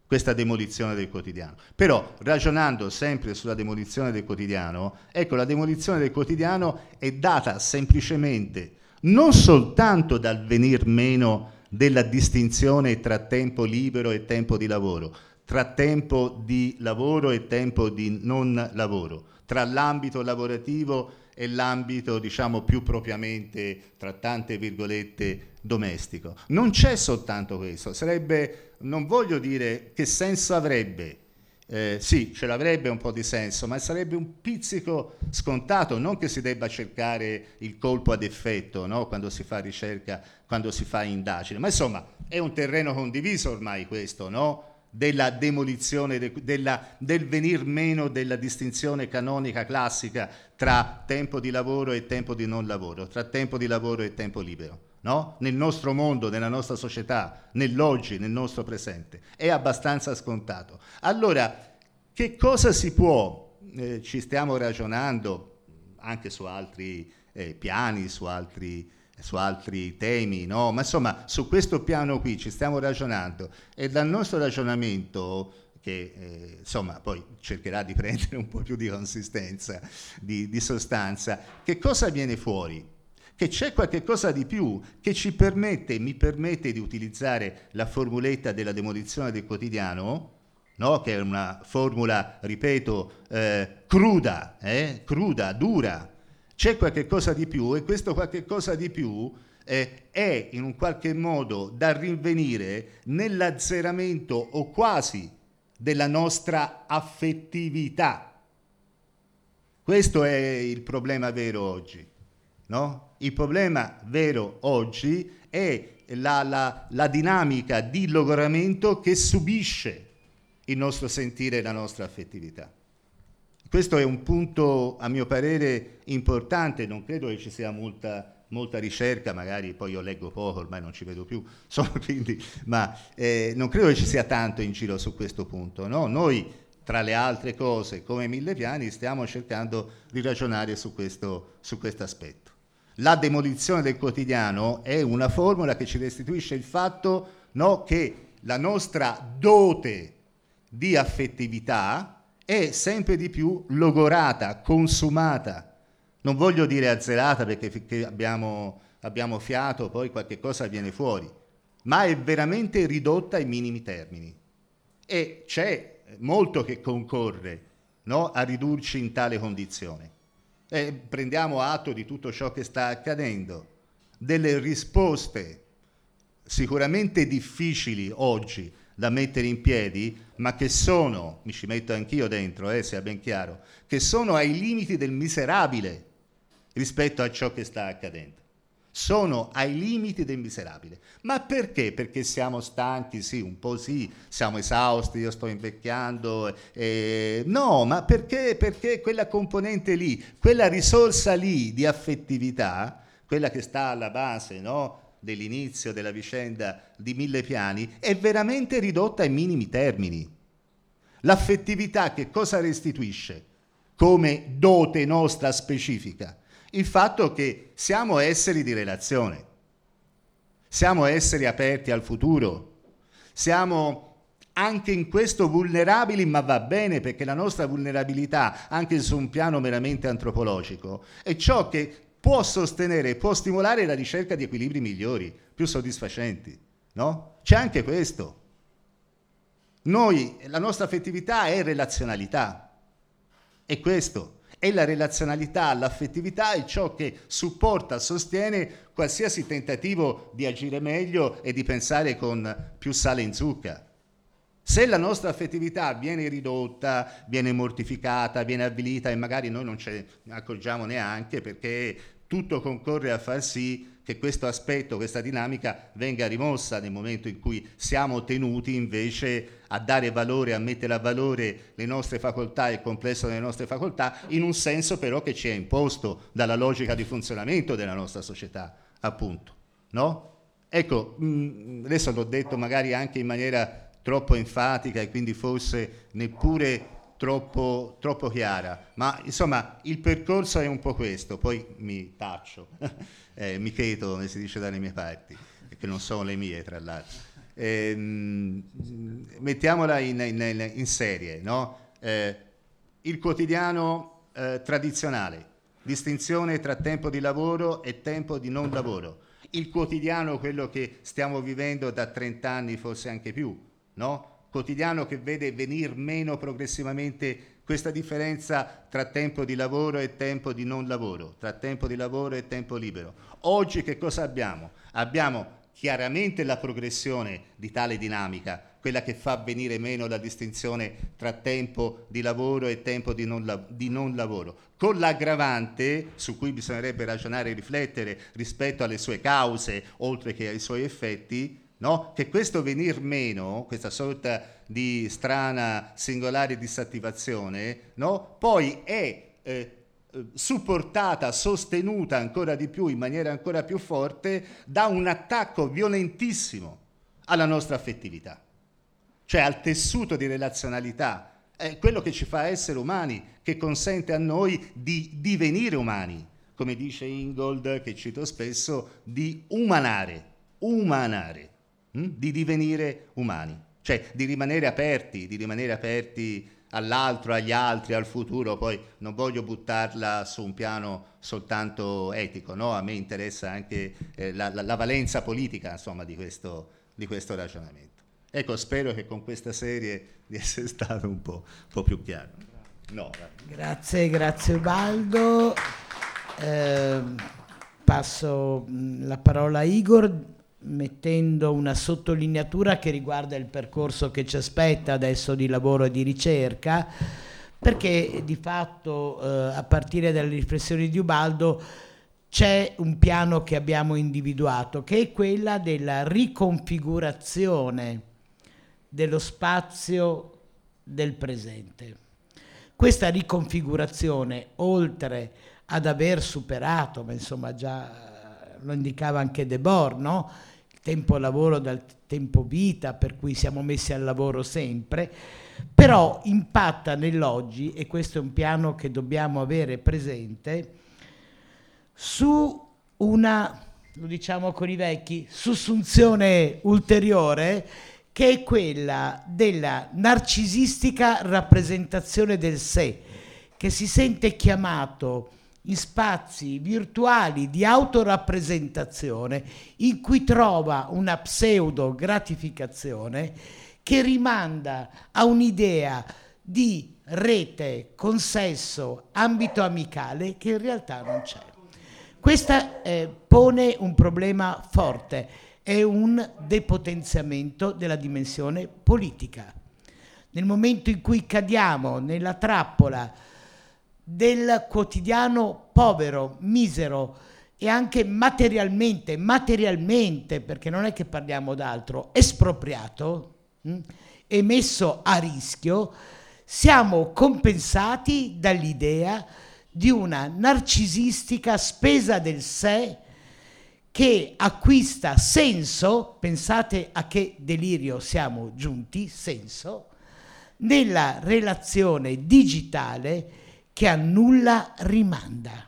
questa demolizione del quotidiano. Però, ragionando sempre sulla demolizione del quotidiano, ecco, la demolizione del quotidiano è data semplicemente non soltanto dal venir meno della distinzione tra tempo libero e tempo di lavoro, tra tempo di lavoro e tempo di non lavoro, tra l'ambito lavorativo e l'ambito, diciamo, più propriamente, tra tante virgolette, domestico. Non c'è soltanto questo, sarebbe, non voglio dire che senso avrebbe, eh, sì, ce l'avrebbe un po' di senso, ma sarebbe un pizzico scontato, non che si debba cercare il colpo ad effetto, no? Quando si fa ricerca, quando si fa indagine, ma insomma è un terreno condiviso ormai questo, no? Della demolizione, de, della, del venir meno della distinzione canonica classica tra tempo di lavoro e tempo di non lavoro, tra tempo di lavoro e tempo libero, no? Nel nostro mondo, nella nostra società, nell'oggi, nel nostro presente, è abbastanza scontato. Allora, che cosa si può, eh, ci stiamo ragionando anche su altri eh, piani, su altri su altri temi, no? Ma insomma su questo piano qui ci stiamo ragionando e dal nostro ragionamento, che eh, insomma poi cercherà di prendere un po' più di consistenza, di, di sostanza, che cosa viene fuori? Che c'è qualche cosa di più che ci permette, mi permette di utilizzare la formuletta della demolizione del quotidiano, no? Che è una formula, ripeto, eh, cruda, eh? cruda, dura. C'è qualche cosa di più e questo qualche cosa di più eh, è in un qualche modo da rinvenire nell'azzeramento o quasi della nostra affettività. Questo è il problema vero oggi, no? Il problema vero oggi è la, la, la dinamica di logoramento che subisce il nostro sentire e la nostra affettività. Questo è un punto, a mio parere, importante, non credo che ci sia molta, molta ricerca, magari poi io leggo poco, ormai non ci vedo più, insomma, quindi, ma eh, non credo che ci sia tanto in giro su questo punto, no? Noi, tra le altre cose, come Mille Piani, stiamo cercando di ragionare su questo, su questo aspetto. La demolizione del quotidiano è una formula che ci restituisce il fatto, no, che la nostra dote di affettività è sempre di più logorata, consumata. Non voglio dire azzerata perché finché abbiamo, abbiamo fiato poi qualche cosa viene fuori, ma è veramente ridotta ai minimi termini. E c'è molto che concorre, no, a ridurci in tale condizione. E prendiamo atto di tutto ciò che sta accadendo, delle risposte sicuramente difficili oggi da mettere in piedi, ma che sono, mi ci metto anch'io dentro, eh, sia ben chiaro, che sono ai limiti del miserabile rispetto a ciò che sta accadendo. Sono ai limiti del miserabile. Ma perché? Perché siamo stanchi, sì, un po' sì, siamo esausti, io sto invecchiando, eh, no, ma perché? Perché quella componente lì, quella risorsa lì di affettività, quella che sta alla base, no? Dell'inizio della vicenda di Mille Piani, è veramente ridotta ai minimi termini. L'affettività che cosa restituisce come dote nostra specifica? Il fatto che siamo esseri di relazione, siamo esseri aperti al futuro, siamo anche in questo vulnerabili, ma va bene perché la nostra vulnerabilità, anche su un piano meramente antropologico, è ciò che può sostenere, può stimolare la ricerca di equilibri migliori, più soddisfacenti, no? C'è anche questo. Noi, la nostra affettività è relazionalità, è questo. E la relazionalità, l'affettività è ciò che supporta, sostiene qualsiasi tentativo di agire meglio e di pensare con più sale in zucca. Se la nostra affettività viene ridotta, viene mortificata, viene avvilita e magari noi non ce ne accorgiamo neanche perché tutto concorre a far sì che questo aspetto, questa dinamica venga rimossa nel momento in cui siamo tenuti invece a dare valore, a mettere a valore le nostre facoltà, il complesso delle nostre facoltà, in un senso però che ci è imposto dalla logica di funzionamento della nostra società, appunto, no? Ecco, mh, adesso l'ho detto magari anche in maniera troppo enfatica e quindi forse neppure troppo, troppo chiara, ma insomma il percorso è un po' questo, poi mi taccio, eh, mi cheto come si dice dalle mie parti, che non sono le mie tra l'altro. eh, mettiamola in, in, in serie, no? Eh, il quotidiano eh, tradizionale, distinzione tra tempo di lavoro e tempo di non lavoro. Il quotidiano, quello che stiamo vivendo da trent'anni, forse anche più, no? Quotidiano che vede venir meno progressivamente questa differenza tra tempo di lavoro e tempo di non lavoro, tra tempo di lavoro e tempo libero. Oggi che cosa abbiamo? Abbiamo chiaramente la progressione di tale dinamica, quella che fa venire meno la distinzione tra tempo di lavoro e tempo di non, la- di non lavoro, con l'aggravante su cui bisognerebbe ragionare e riflettere rispetto alle sue cause, oltre che ai suoi effetti, no? Che questo venir meno, questa sorta di strana singolare disattivazione, no? Poi è eh, supportata, sostenuta ancora di più, in maniera ancora più forte, da un attacco violentissimo alla nostra affettività, cioè al tessuto di relazionalità, è quello che ci fa essere umani, che consente a noi di divenire umani, come dice Ingold, che cito spesso, di umanare, umanare, hm? di divenire umani, cioè di rimanere aperti, di rimanere aperti all'altro, agli altri, al futuro. Poi non voglio buttarla su un piano soltanto etico, no? A me interessa anche eh, la, la, la valenza politica, insomma, di questo, di questo ragionamento. Ecco, spero che con questa serie di essere stato un po', un po' più chiaro. No, grazie, grazie Ubaldo. Eh, passo la parola a Igor, mettendo una sottolineatura che riguarda il percorso che ci aspetta adesso di lavoro e di ricerca, perché di fatto eh, a partire dalle riflessioni di Ubaldo c'è un piano che abbiamo individuato, che è quella della riconfigurazione dello spazio del presente. Questa riconfigurazione, oltre ad aver superato, ma insomma già lo indicava anche Debord, no? Il tempo lavoro dal tempo vita, per cui siamo messi al lavoro sempre, però impatta nell'oggi, e questo è un piano che dobbiamo avere presente, su una, lo diciamo con i vecchi, sussunzione ulteriore, che è quella della narcisistica rappresentazione del sé, che si sente chiamato in spazi virtuali di autorappresentazione in cui trova una pseudo gratificazione che rimanda a un'idea di rete, consesso, ambito amicale che in realtà non c'è. Questa eh, pone un problema forte, è un depotenziamento della dimensione politica. Nel momento in cui cadiamo nella trappola del quotidiano povero, misero e anche materialmente, materialmente, perché non è che parliamo d'altro, espropriato mh, e messo a rischio, siamo compensati dall'idea di una narcisistica spesa del sé che acquista senso, pensate a che delirio siamo giunti, senso, nella relazione digitale che a nulla rimanda.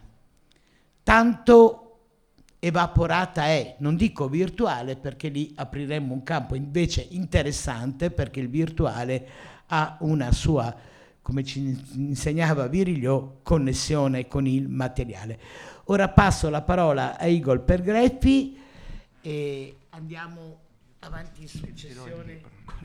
Tanto evaporata è, non dico virtuale perché lì apriremmo un campo invece interessante, perché il virtuale ha una sua, come ci insegnava Virilio, connessione con il materiale. Ora passo la parola a Igor Pergreffi e andiamo avanti in successione.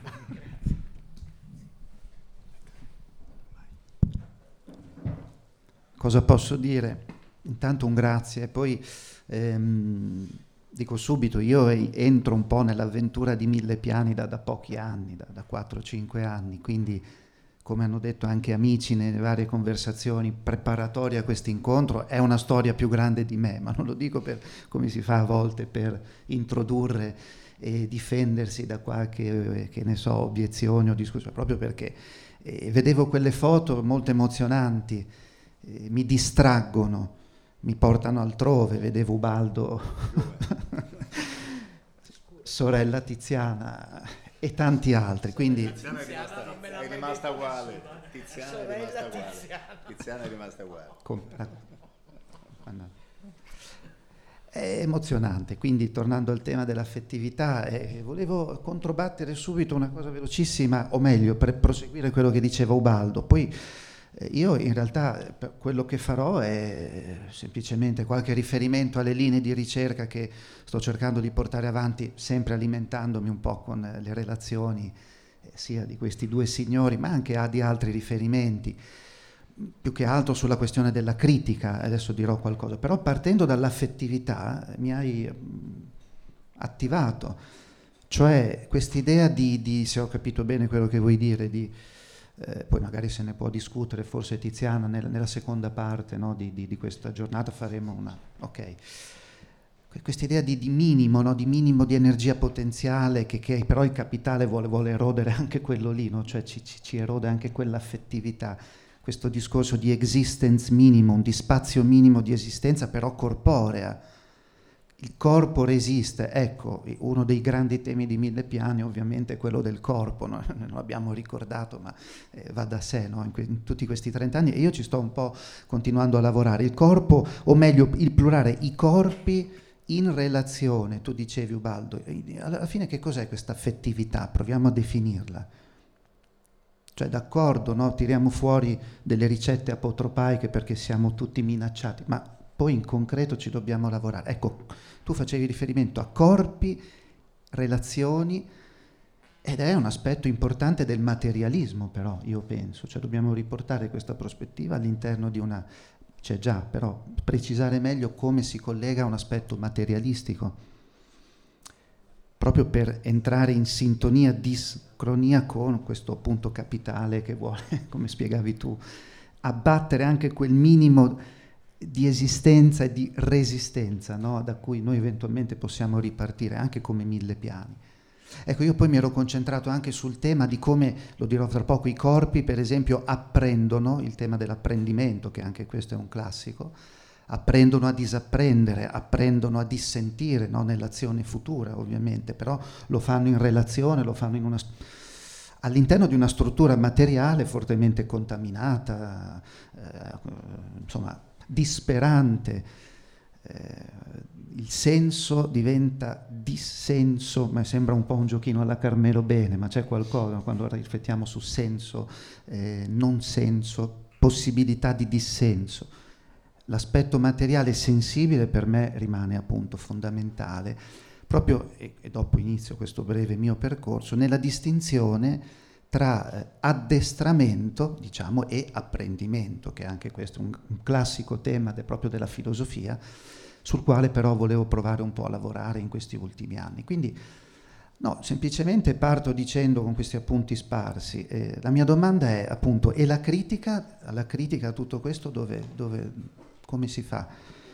Cosa posso dire? Intanto un grazie, poi ehm, dico subito, io entro un po' nell'avventura di Mille Piani da, da pochi anni, da, da quattro cinque anni, quindi come hanno detto anche amici nelle varie conversazioni preparatorie a questo incontro, è una storia più grande di me, ma non lo dico per, come si fa a volte, per introdurre e difendersi da qualche, che ne so, obiezione o discussione, proprio perché eh, vedevo quelle foto molto emozionanti, eh, mi distraggono, mi portano altrove, vedevo Ubaldo, sorella Tiziana e tanti altri, quindi Tiziana è rimasta, è rimasta uguale. Tiziana è rimasta uguale. Tiziana è rimasta uguale. Com- È emozionante, quindi tornando al tema dell'affettività, eh, volevo controbattere subito una cosa velocissima, o meglio, per proseguire quello che diceva Ubaldo. Poi eh, io in realtà quello che farò è semplicemente qualche riferimento alle linee di ricerca che sto cercando di portare avanti, sempre alimentandomi un po' con le relazioni eh, sia di questi due signori, ma anche di altri riferimenti. Più che altro sulla questione della critica, adesso dirò qualcosa, però partendo dall'affettività mi hai attivato, cioè quest'idea di, di, se ho capito bene quello che vuoi dire, di, eh, poi magari se ne può discutere, forse Tiziana nella, nella seconda parte, no, di, di, di questa giornata faremo una, ok, quest'idea di, di minimo, no, di minimo di energia potenziale, che, che però il capitale vuole, vuole erodere anche quello lì, no? Cioè ci, ci, ci erode anche quell'affettività. Questo discorso di existence minimum, di spazio minimo di esistenza, però corporea. Il corpo resiste, ecco, uno dei grandi temi di Mille Piani ovviamente è quello del corpo, no? Non l'abbiamo ricordato, ma eh, va da sé, no? in, que- in tutti questi trent'anni, e io ci sto un po' continuando a lavorare. Il corpo, o meglio il plurale, i corpi in relazione, tu dicevi Ubaldo, alla fine che cos'è questa affettività? Proviamo a definirla. Cioè d'accordo, no? Tiriamo fuori delle ricette apotropaiche perché siamo tutti minacciati, ma poi in concreto ci dobbiamo lavorare. Ecco, tu facevi riferimento a corpi, relazioni, ed è un aspetto importante del materialismo, però, io penso. Cioè dobbiamo riportare questa prospettiva all'interno di una... c'è già, però precisare meglio come si collega a un aspetto materialistico, proprio per entrare in sintonia, discronia con questo appunto capitale che vuole, come spiegavi tu, abbattere anche quel minimo di esistenza e di resistenza, no? Da cui noi eventualmente possiamo ripartire anche come Mille Piani. Ecco, io poi mi ero concentrato anche sul tema di come, lo dirò tra poco, i corpi per esempio apprendono, il tema dell'apprendimento, che anche questo è un classico, apprendono a disapprendere, apprendono a dissentire, no? Nell'azione futura ovviamente, però lo fanno in relazione, lo fanno in una, all'interno di una struttura materiale fortemente contaminata, eh, insomma disperante. Eh, il senso diventa dissenso, ma sembra un po' un giochino alla Carmelo Bene, ma c'è qualcosa quando riflettiamo su senso, eh, non senso, possibilità di dissenso. L'aspetto materiale sensibile per me rimane appunto fondamentale, proprio, e, e dopo inizio questo breve mio percorso, nella distinzione tra eh, addestramento, diciamo, e apprendimento, che anche questo è un, un classico tema de, proprio della filosofia, sul quale però volevo provare un po' a lavorare in questi ultimi anni. Quindi, no, semplicemente parto dicendo con questi appunti sparsi, eh, la mia domanda è appunto, e la critica, la critica a tutto questo dove... dove come si fa?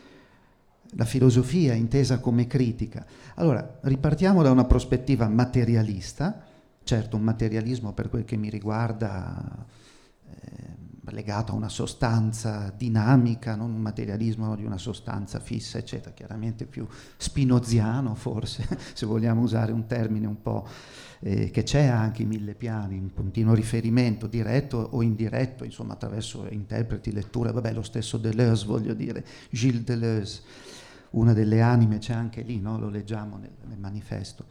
La filosofia intesa come critica. Allora, ripartiamo da una prospettiva materialista, certo un materialismo per quel che mi riguarda eh, legato a una sostanza dinamica, non un materialismo di una sostanza fissa, eccetera, chiaramente più spinoziano forse, se vogliamo usare un termine un po' eh, che c'è anche in Mille Piani, un continuo riferimento diretto o indiretto, insomma attraverso interpreti, letture, vabbè lo stesso Deleuze, voglio dire, Gilles Deleuze, una delle anime c'è anche lì, no? Lo leggiamo nel, nel manifesto.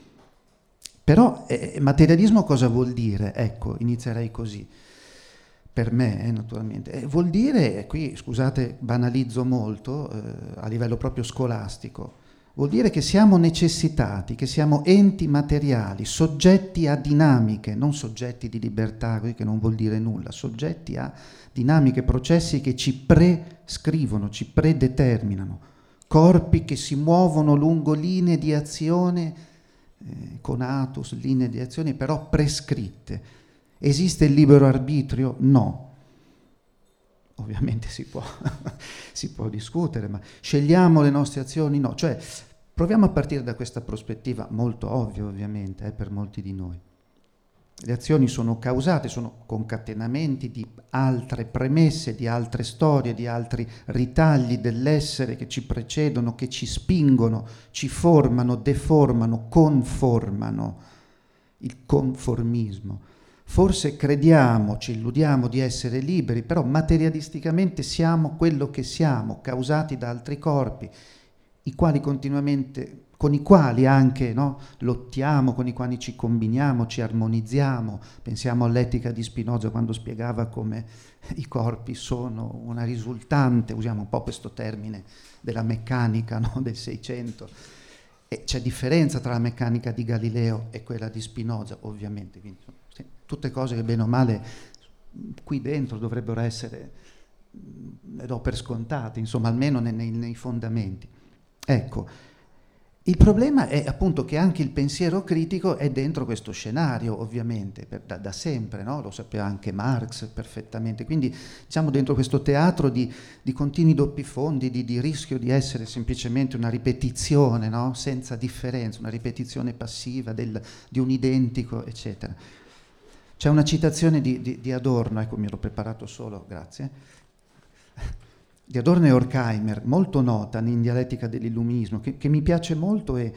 Però eh, materialismo cosa vuol dire? Ecco, inizierei così. Per me, eh, naturalmente, eh, vuol dire, qui scusate banalizzo molto, eh, a livello proprio scolastico, vuol dire che siamo necessitati, che siamo enti materiali, soggetti a dinamiche, non soggetti di libertà, che non vuol dire nulla, soggetti a dinamiche, processi che ci prescrivono, ci predeterminano, corpi che si muovono lungo linee di azione, eh, conatus, linee di azione però prescritte. Esiste il libero arbitrio? No. Ovviamente si può, si può discutere, ma scegliamo le nostre azioni? No. Cioè, proviamo a partire da questa prospettiva, molto ovvia ovviamente eh, per molti di noi. Le azioni sono causate, sono concatenamenti di altre premesse, di altre storie, di altri ritagli dell'essere che ci precedono, che ci spingono, ci formano, deformano, conformano. Il conformismo. Forse crediamo, ci illudiamo di essere liberi, però materialisticamente siamo quello che siamo, causati da altri corpi, i quali continuamente, con i quali anche no, lottiamo, con i quali ci combiniamo, ci armonizziamo. Pensiamo all'etica di Spinoza quando spiegava come i corpi sono una risultante, usiamo un po' questo termine della meccanica no, del Seicento. E c'è differenza tra la meccanica di Galileo e quella di Spinoza, ovviamente. Quindi, sì, tutte cose che bene o male qui dentro dovrebbero essere, le do per scontate, insomma, almeno nei, nei, nei fondamenti. Ecco, il problema è appunto che anche il pensiero critico è dentro questo scenario, ovviamente, per, da, da sempre, no? Lo sapeva anche Marx perfettamente. Quindi, diciamo, dentro questo teatro di, di continui doppi fondi, di, di rischio di essere semplicemente una ripetizione, no? Senza differenza, una ripetizione passiva del, di un identico, eccetera. C'è una citazione di, di, di Adorno, ecco, mi ero preparato solo, grazie, di Adorno e Horkheimer, molto nota in Dialettica dell'Illuminismo, che, che mi piace molto e,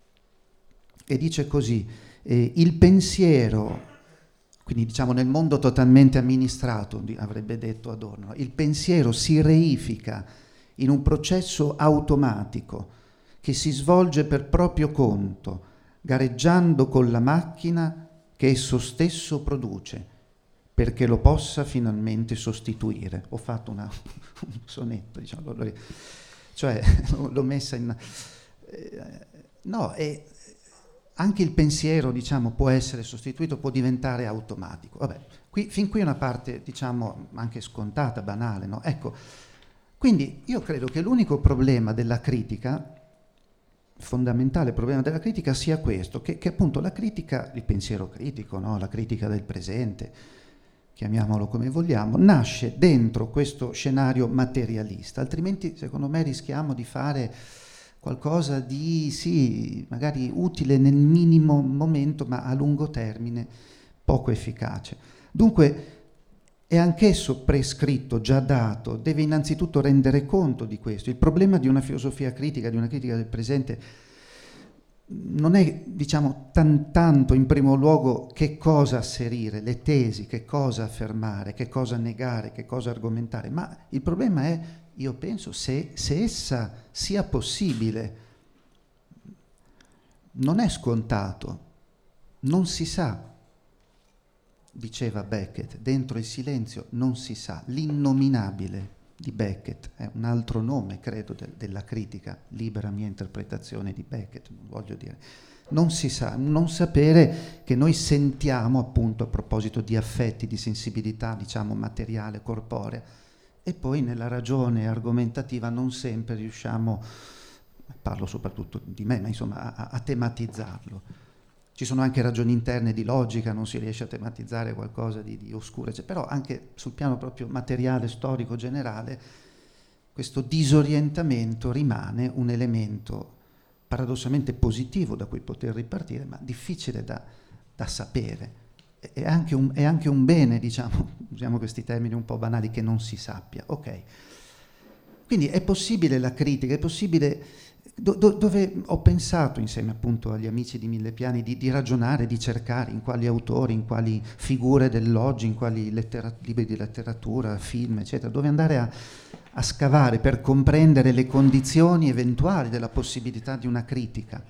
e dice così, eh, il pensiero, quindi diciamo nel mondo totalmente amministrato, avrebbe detto Adorno, il pensiero si reifica in un processo automatico che si svolge per proprio conto, gareggiando con la macchina che esso stesso produce, perché lo possa finalmente sostituire. Ho fatto una, un sonetto, diciamo, cioè l'ho messa in... Eh, no, e anche il pensiero, diciamo, può essere sostituito, può diventare automatico. Vabbè, qui, fin qui è una parte, diciamo, anche scontata, banale, no? Ecco, quindi io credo che l'unico problema della critica, fondamentale problema della critica, sia questo, che, che appunto la critica, il pensiero critico, no? La critica del presente, chiamiamolo come vogliamo, nasce dentro questo scenario materialista, altrimenti secondo me rischiamo di fare qualcosa di, sì, magari utile nel minimo momento, ma a lungo termine poco efficace. Dunque è anch'esso prescritto, già dato, deve innanzitutto rendere conto di questo. Il problema di una filosofia critica, di una critica del presente, non è, diciamo, tan, tanto in primo luogo che cosa asserire, le tesi, che cosa affermare, che cosa negare, che cosa argomentare, ma il problema è, io penso, se, se essa sia possibile. Non è scontato, non si sa, diceva Beckett, dentro il silenzio non si sa, l'innominabile di Beckett è un altro nome, credo, de- della critica, libera mia interpretazione di Beckett, voglio dire, non si sa, non sapere che noi sentiamo, appunto, a proposito di affetti, di sensibilità, diciamo, materiale, corporea, e poi nella ragione argomentativa non sempre riusciamo, parlo soprattutto di me, ma insomma, a, a tematizzarlo. Ci sono anche ragioni interne di logica, non si riesce a tematizzare qualcosa di, di oscuro, cioè, però anche sul piano proprio materiale, storico, generale, questo disorientamento rimane un elemento paradossalmente positivo da cui poter ripartire, ma difficile da, da sapere. È anche, un, è anche un bene, diciamo, usiamo questi termini un po' banali, che non si sappia. Ok. Quindi è possibile la critica, è possibile... Do, do, dove ho pensato, insieme appunto agli amici di Mille Piani, di, di ragionare, di cercare in quali autori, in quali figure dell'oggi, in quali lettera, libri di letteratura, film, eccetera, dove andare a, a scavare per comprendere le condizioni eventuali della possibilità di una critica,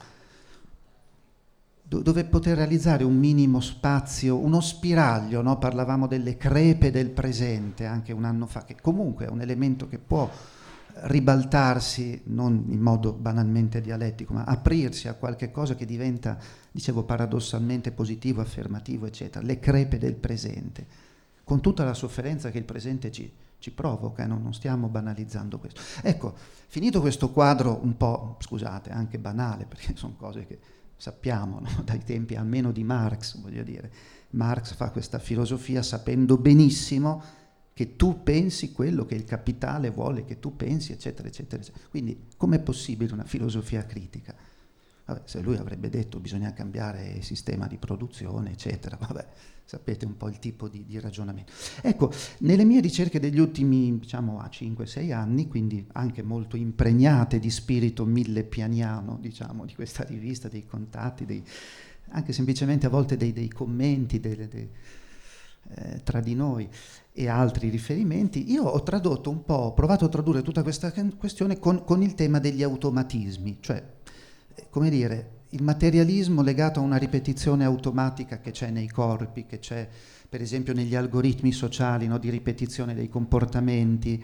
do, dove poter realizzare un minimo spazio, uno spiraglio, no? Parlavamo delle crepe del presente anche un anno fa, che comunque è un elemento che può ribaltarsi, non in modo banalmente dialettico, ma aprirsi a qualche cosa che diventa, dicevo, paradossalmente positivo, affermativo, eccetera, le crepe del presente, con tutta la sofferenza che il presente ci, ci provoca, no? Non stiamo banalizzando questo. Ecco, finito questo quadro un po', scusate, anche banale, perché sono cose che sappiamo, no? Dai tempi almeno di Marx, voglio dire, Marx fa questa filosofia sapendo benissimo che tu pensi quello che il capitale vuole che tu pensi, eccetera, eccetera, eccetera. Quindi com'è possibile una filosofia critica? Vabbè, se lui avrebbe detto bisogna cambiare il sistema di produzione, eccetera, vabbè, sapete un po' il tipo di, di ragionamento. Ecco, nelle mie ricerche degli ultimi, diciamo, cinque sei anni, quindi anche molto impregnate di spirito millepianiano, diciamo, di questa rivista, dei contatti, dei, anche semplicemente a volte dei, dei commenti, delle, dei, eh, tra di noi e altri riferimenti. Io ho tradotto un po', ho provato a tradurre tutta questa questione con, con il tema degli automatismi, cioè, come dire, il materialismo legato a una ripetizione automatica che c'è nei corpi, che c'è per esempio negli algoritmi sociali, no, di ripetizione dei comportamenti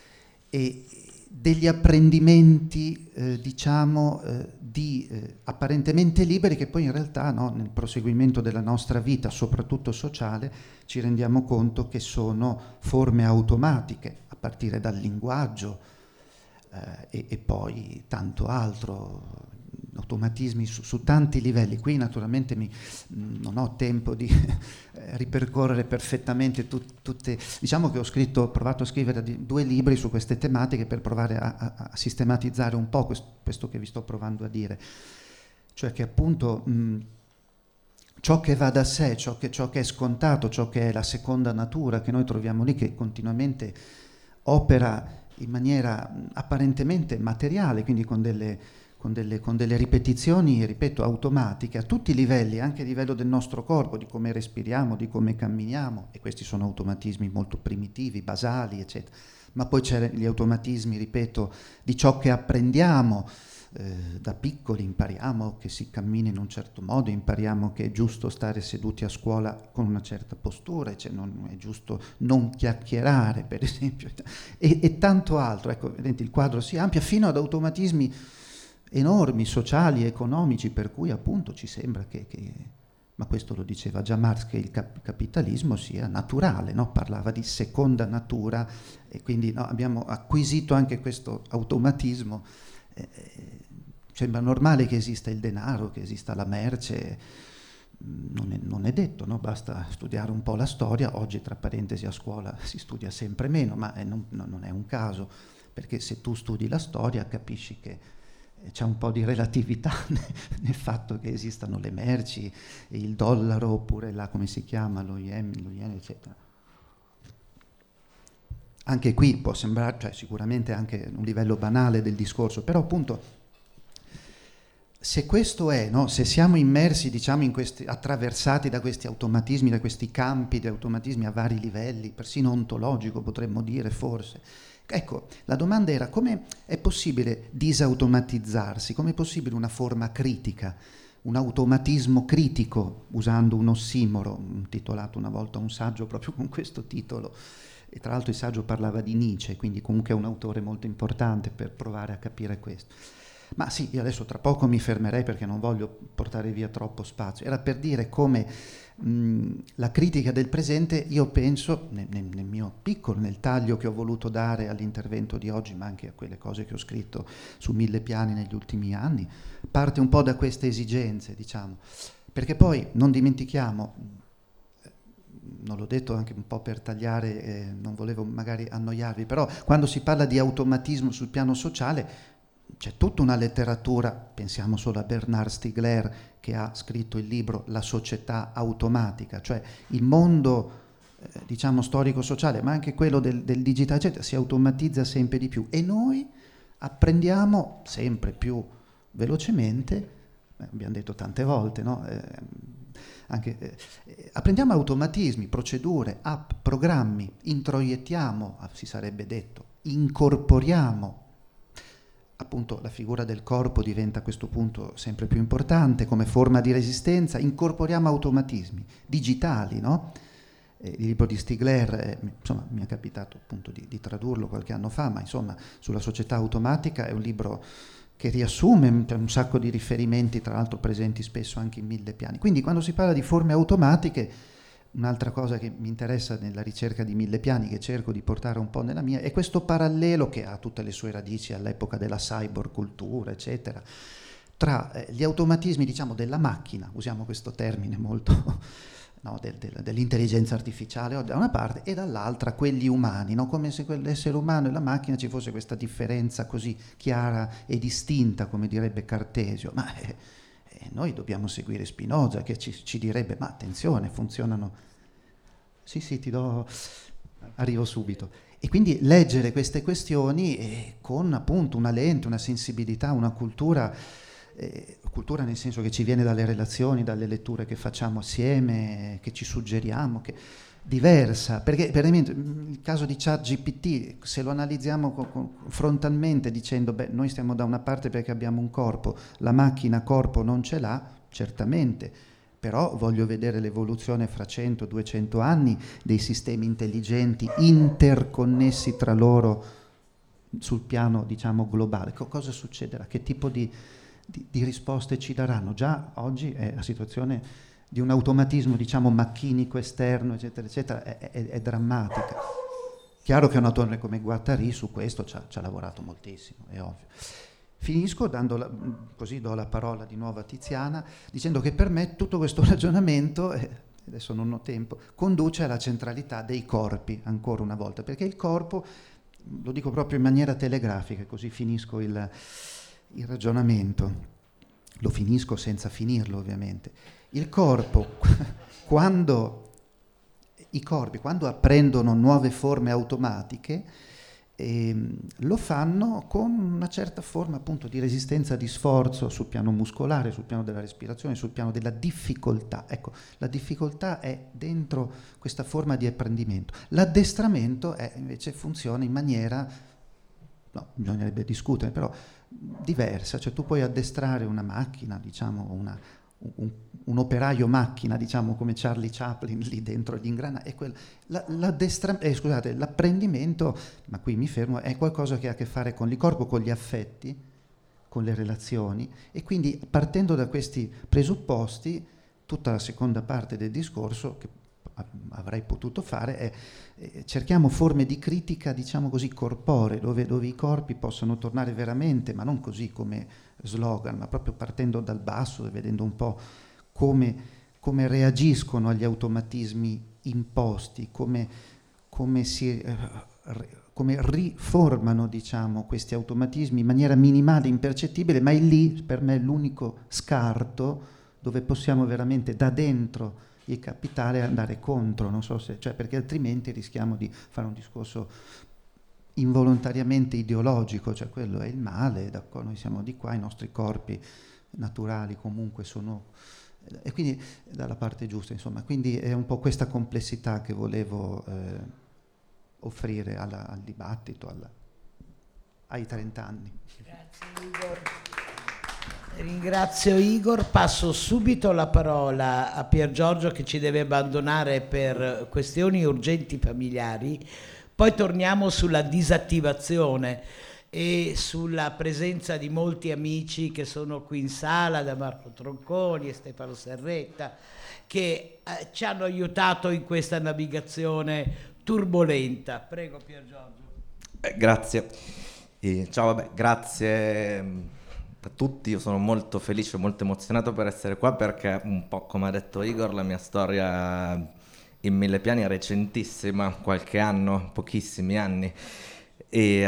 e degli apprendimenti, eh, diciamo, eh, di eh, apparentemente liberi che poi in realtà, no, nel proseguimento della nostra vita, soprattutto sociale, ci rendiamo conto che sono forme automatiche, a partire dal linguaggio eh, e, e poi tanto altro, automatismi su, su tanti livelli. Qui naturalmente mi, non ho tempo di eh, ripercorrere perfettamente tut, tutte, diciamo che ho scritto, ho provato a scrivere di, due libri su queste tematiche per provare a, a, a sistematizzare un po' questo, questo che vi sto provando a dire, cioè che appunto mh, ciò che va da sé, ciò che, ciò che è scontato, ciò che è la seconda natura che noi troviamo lì, che continuamente opera in maniera apparentemente materiale, quindi con delle Con delle, con delle ripetizioni, ripeto, automatiche a tutti i livelli, anche a livello del nostro corpo, di come respiriamo, di come camminiamo, e questi sono automatismi molto primitivi, basali, eccetera. Ma poi c'è gli automatismi, ripeto, di ciò che apprendiamo, eh, da piccoli impariamo che si cammina in un certo modo, impariamo che è giusto stare seduti a scuola con una certa postura, cioè non è giusto non chiacchierare, per esempio, e, e tanto altro. Ecco, vedete, il quadro si amplia fino ad automatismi enormi, sociali, economici, per cui appunto ci sembra che, che ma questo lo diceva già Marx, che il cap- capitalismo sia naturale, no? Parlava di seconda natura e quindi, no, abbiamo acquisito anche questo automatismo. Eh, sembra normale che esista il denaro, che esista la merce, non è, non è detto, no? Basta studiare un po' la storia. Oggi, tra parentesi, a scuola si studia sempre meno, ma è non, non è un caso, perché se tu studi la storia capisci che c'è un po' di relatività nel fatto che esistano le merci, il dollaro, oppure là come si chiama, lo yen, lo yen, eccetera. Anche qui può sembrare, cioè sicuramente anche un livello banale del discorso, però appunto se questo è, no, se siamo immersi, diciamo, in questi, attraversati da questi automatismi, da questi campi di automatismi a vari livelli, persino ontologico potremmo dire forse. Ecco, la domanda era: come è possibile disautomatizzarsi? Come è possibile una forma critica, un automatismo critico, usando un ossimoro? Ho titolato una volta un saggio proprio con questo titolo, e tra l'altro il saggio parlava di Nietzsche, quindi comunque è un autore molto importante per provare a capire questo. Ma sì, io adesso tra poco mi fermerei perché non voglio portare via troppo spazio. Era per dire come mh, la critica del presente, io penso, nel, nel mio piccolo, nel taglio che ho voluto dare all'intervento di oggi, ma anche a quelle cose che ho scritto su Mille Piani negli ultimi anni, parte un po' da queste esigenze, diciamo. Perché poi non dimentichiamo, non l'ho detto anche un po' per tagliare, eh, non volevo magari annoiarvi, però quando si parla di automatismo sul piano sociale c'è tutta una letteratura, pensiamo solo a Bernard Stiegler che ha scritto il libro La società automatica, cioè il mondo eh, diciamo storico-sociale, ma anche quello del, del digitale, eccetera, si automatizza sempre di più e noi apprendiamo sempre più velocemente, eh, abbiamo detto tante volte, no? Eh, anche, eh, apprendiamo automatismi, procedure, app, programmi, introiettiamo, si sarebbe detto, incorporiamo. Appunto la figura del corpo diventa a questo punto sempre più importante come forma di resistenza, incorporiamo automatismi digitali, no? Eh, il libro di Stiegler, eh, insomma mi è capitato appunto di, di tradurlo qualche anno fa, ma insomma sulla società automatica è un libro che riassume un sacco di riferimenti, tra l'altro presenti spesso anche in Mille Piani. Quindi quando si parla di forme automatiche, un'altra cosa che mi interessa nella ricerca di Mille Piani, che cerco di portare un po' nella mia, è questo parallelo che ha tutte le sue radici all'epoca della cyborg cultura, eccetera, tra eh, gli automatismi, diciamo, della macchina, usiamo questo termine molto, no, del, del, dell'intelligenza artificiale da una parte, e dall'altra quelli umani, no? Come se l'essere umano e la macchina ci fosse questa differenza così chiara e distinta, come direbbe Cartesio, ma eh, eh, noi dobbiamo seguire Spinoza che ci, ci direbbe: ma attenzione, funzionano. Sì, sì, ti do, arrivo subito. E quindi leggere queste questioni eh, con appunto una lente, una sensibilità, una cultura, eh, cultura nel senso che ci viene dalle relazioni, dalle letture che facciamo assieme, che ci suggeriamo, che diversa, perché per esempio il caso di ChatGPT, se lo analizziamo con, con, frontalmente dicendo beh, noi stiamo da una parte perché abbiamo un corpo, la macchina corpo non ce l'ha, certamente, però voglio vedere l'evoluzione fra cento duecento anni dei sistemi intelligenti interconnessi tra loro sul piano, diciamo, globale. Co- cosa succederà? Che tipo di, di, di risposte ci daranno? Già oggi è la situazione di un automatismo, diciamo, macchinico esterno, eccetera, eccetera, è, è, è drammatica. Chiaro che un autore come Guattari su questo ci ha, ci ha lavorato moltissimo, è ovvio. Finisco dando la, così do la parola di nuovo a Tiziana, dicendo che per me tutto questo ragionamento, eh, adesso non ho tempo, conduce alla centralità dei corpi, ancora una volta, perché il corpo, lo dico proprio in maniera telegrafica, così finisco il, il ragionamento, lo finisco senza finirlo ovviamente. Il corpo, quando i corpi, quando apprendono nuove forme automatiche, eh, lo fanno con una certa forma appunto di resistenza, di sforzo sul piano muscolare, sul piano della respirazione, sul piano della difficoltà. Ecco, la difficoltà è dentro questa forma di apprendimento. L'addestramento è, invece funziona in maniera, no, bisognerebbe discutere, però diversa, cioè tu puoi addestrare una macchina, diciamo, una Un, un operaio macchina, diciamo, come Charlie Chaplin lì dentro gli ingranaggi, è quel, la, l'addestra, eh, scusate, l'apprendimento, ma qui mi fermo, è qualcosa che ha a che fare con il corpo, con gli affetti, con le relazioni, e quindi partendo da questi presupposti tutta la seconda parte del discorso che avrei potuto fare è eh, cerchiamo forme di critica, diciamo così, corporee, dove, dove i corpi possano tornare veramente, ma non così come slogan, ma proprio partendo dal basso e vedendo un po' come, come reagiscono agli automatismi imposti, come, come si eh, come riformano, diciamo, questi automatismi in maniera minimale, impercettibile, ma è lì per me l'unico scarto dove possiamo veramente da dentro il capitale andare contro, non so se, cioè, perché altrimenti rischiamo di fare un discorso involontariamente ideologico, cioè quello è il male, da qua, noi siamo di qua, i nostri corpi naturali comunque sono, e quindi dalla parte giusta, insomma, quindi è un po' questa complessità che volevo eh, offrire alla, al dibattito, alla, ai trent'anni. Grazie Igor. Ringrazio Igor, passo subito la parola a Pier Giorgio che ci deve abbandonare per questioni urgenti familiari, poi torniamo sulla disattivazione e sulla presenza di molti amici che sono qui in sala, da Marco Tronconi e Stefano Serretta, che eh, ci hanno aiutato in questa navigazione turbolenta. Prego Pier Giorgio. Eh, grazie. E, ciao, vabbè, grazie a tutti, io sono molto felice, molto emozionato per essere qua perché un po' come ha detto Igor la mia storia in Mille Piani è recentissima, qualche anno, pochissimi anni, e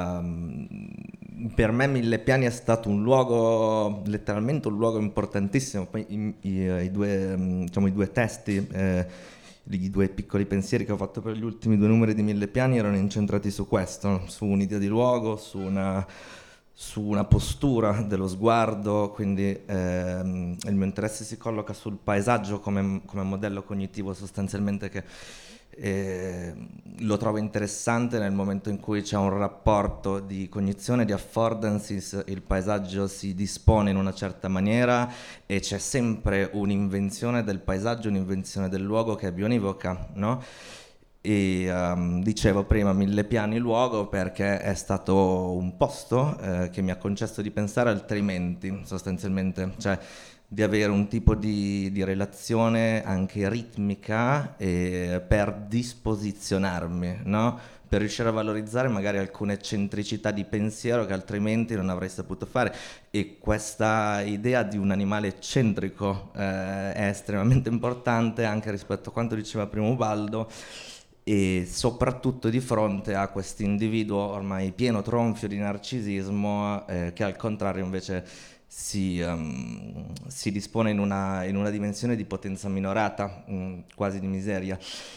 uh, per me Mille Piani è stato un luogo, letteralmente un luogo importantissimo. Poi i, i, i, due, diciamo, i due testi, eh, i due piccoli pensieri che ho fatto per gli ultimi due numeri di Mille Piani erano incentrati su questo, su un'idea di luogo, su una su una postura dello sguardo, quindi ehm, il mio interesse si colloca sul paesaggio come, come modello cognitivo sostanzialmente, che eh, lo trovo interessante nel momento in cui c'è un rapporto di cognizione, di affordances, il paesaggio si dispone in una certa maniera e c'è sempre un'invenzione del paesaggio, un'invenzione del luogo che è bionivoca, no? E um, dicevo prima Mille Piani luogo perché è stato un posto eh, che mi ha concesso di pensare altrimenti, sostanzialmente, cioè di avere un tipo di, di relazione anche ritmica eh, per disposizionarmi, no? Per riuscire a valorizzare magari alcune eccentricità di pensiero che altrimenti non avrei saputo fare, e questa idea di un animale eccentrico eh, è estremamente importante anche rispetto a quanto diceva prima Ubaldo, e soprattutto di fronte a questo individuo ormai pieno tronfio di narcisismo eh, che al contrario invece si, um, si dispone in una, in una dimensione di potenza minorata, um, quasi di miseria.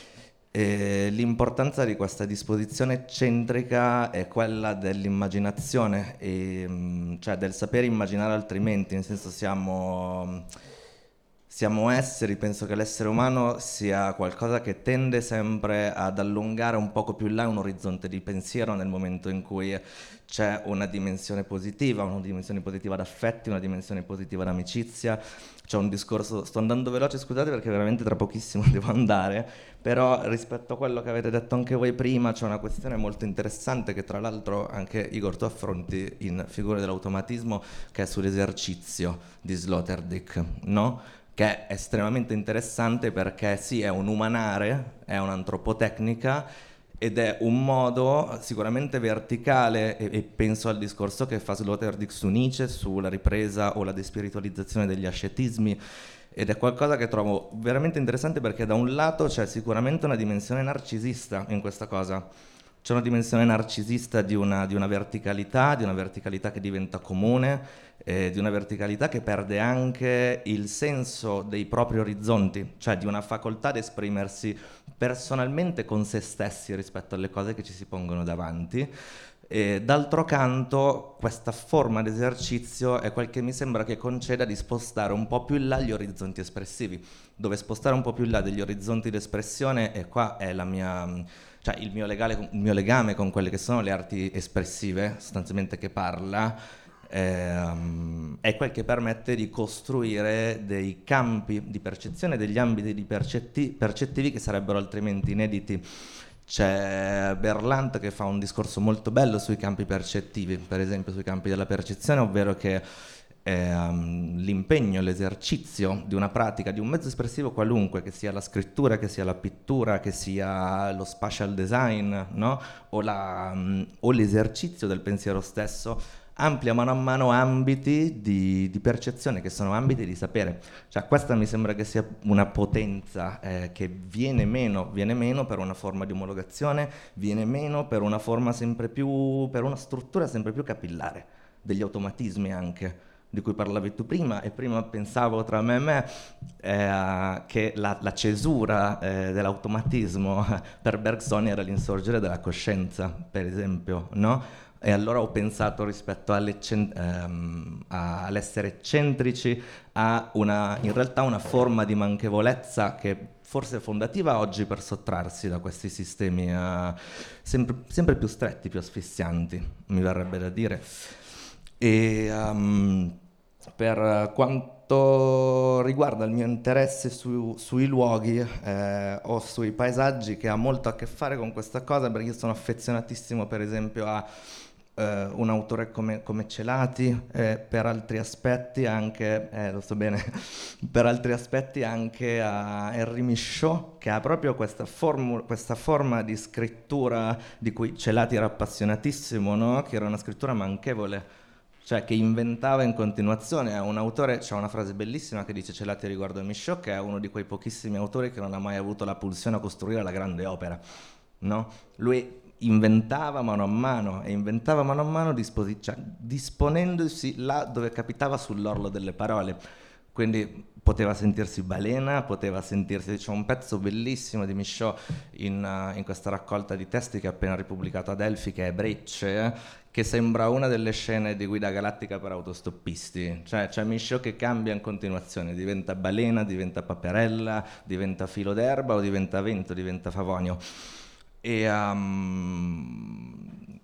E l'importanza di questa disposizione eccentrica è quella dell'immaginazione, e, um, cioè del sapere immaginare altrimenti, nel senso siamo... siamo esseri, penso che l'essere umano sia qualcosa che tende sempre ad allungare un poco più in là un orizzonte di pensiero nel momento in cui c'è una dimensione positiva, una dimensione positiva d'affetti, una dimensione positiva d'amicizia. C'è un discorso, sto andando veloce, scusate perché veramente tra pochissimo devo andare, però rispetto a quello che avete detto anche voi prima c'è una questione molto interessante che tra l'altro anche Igor tu affronti in Figure dell'automatismo, che è sull'esercizio di Sloterdijk, no? Che è estremamente interessante perché sì, è un umanare, è un'antropotecnica ed è un modo sicuramente verticale, e, e penso al discorso che fa Sloterdijk su Nietzsche, sulla ripresa o la despiritualizzazione degli ascetismi, ed è qualcosa che trovo veramente interessante perché da un lato c'è sicuramente una dimensione narcisista in questa cosa. C'è una dimensione narcisista di una, di una verticalità, di una verticalità che diventa comune, eh, di una verticalità che perde anche il senso dei propri orizzonti, cioè di una facoltà di esprimersi personalmente con se stessi rispetto alle cose che ci si pongono davanti. E d'altro canto questa forma di esercizio è quel che mi sembra che conceda di spostare un po' più in là gli orizzonti espressivi, dove spostare un po' più in là degli orizzonti di espressione, e qua è la mia... cioè il mio, legale, il mio legame con quelle che sono le arti espressive, sostanzialmente che parla, ehm, è quel che permette di costruire dei campi di percezione, degli ambiti di percetti, percettivi che sarebbero altrimenti inediti. C'è Berlant che fa un discorso molto bello sui campi percettivi, per esempio sui campi della percezione, ovvero che ehm, l'impegno, l'esercizio di una pratica, di un mezzo espressivo qualunque, che sia la scrittura, che sia la pittura, che sia lo spatial design, no? o, la, o l'esercizio del pensiero stesso, amplia mano a mano ambiti di, di percezione, che sono ambiti di sapere. Cioè questa mi sembra che sia una potenza eh, che viene meno, viene meno per una forma di omologazione, viene meno per una forma sempre più, per una struttura sempre più capillare, degli automatismi anche, di cui parlavi tu prima, e prima pensavo tra me e me eh, che la, la cesura eh, dell'automatismo per Bergson era l'insorgere della coscienza, per esempio, no? E allora ho pensato rispetto ehm, all'essere eccentrici a una, in realtà una forma di manchevolezza che forse è fondativa oggi per sottrarsi da questi sistemi uh, sempre, sempre più stretti, più asfissianti, mi verrebbe da dire. E um, per quanto riguarda il mio interesse su, sui luoghi eh, o sui paesaggi, che ha molto a che fare con questa cosa, perché io sono affezionatissimo per esempio a Uh, un autore come, come Celati, eh, per altri aspetti anche, eh, lo so bene, per altri aspetti anche a Henri Michaud, che ha proprio questa, formu- questa forma di scrittura di cui Celati era appassionatissimo, no? Che era una scrittura manchevole, cioè che inventava in continuazione. È un autore, c'è una frase bellissima che dice Celati riguardo a Michaud, che è uno di quei pochissimi autori che non ha mai avuto la pulsione a costruire la grande opera, no? Lui inventava mano a mano e inventava mano a mano disposi- cioè, disponendosi là dove capitava sull'orlo delle parole, quindi poteva sentirsi balena, poteva sentirsi, c'è un pezzo bellissimo di Michaud in, uh, in questa raccolta di testi che ha appena ripubblicato ad Elfi, che è Brecce, eh, che sembra una delle scene di Guida Galattica per autostoppisti, cioè c'è Michaud che cambia in continuazione, diventa balena, diventa paperella, diventa filo d'erba o diventa vento, diventa favonio. E um,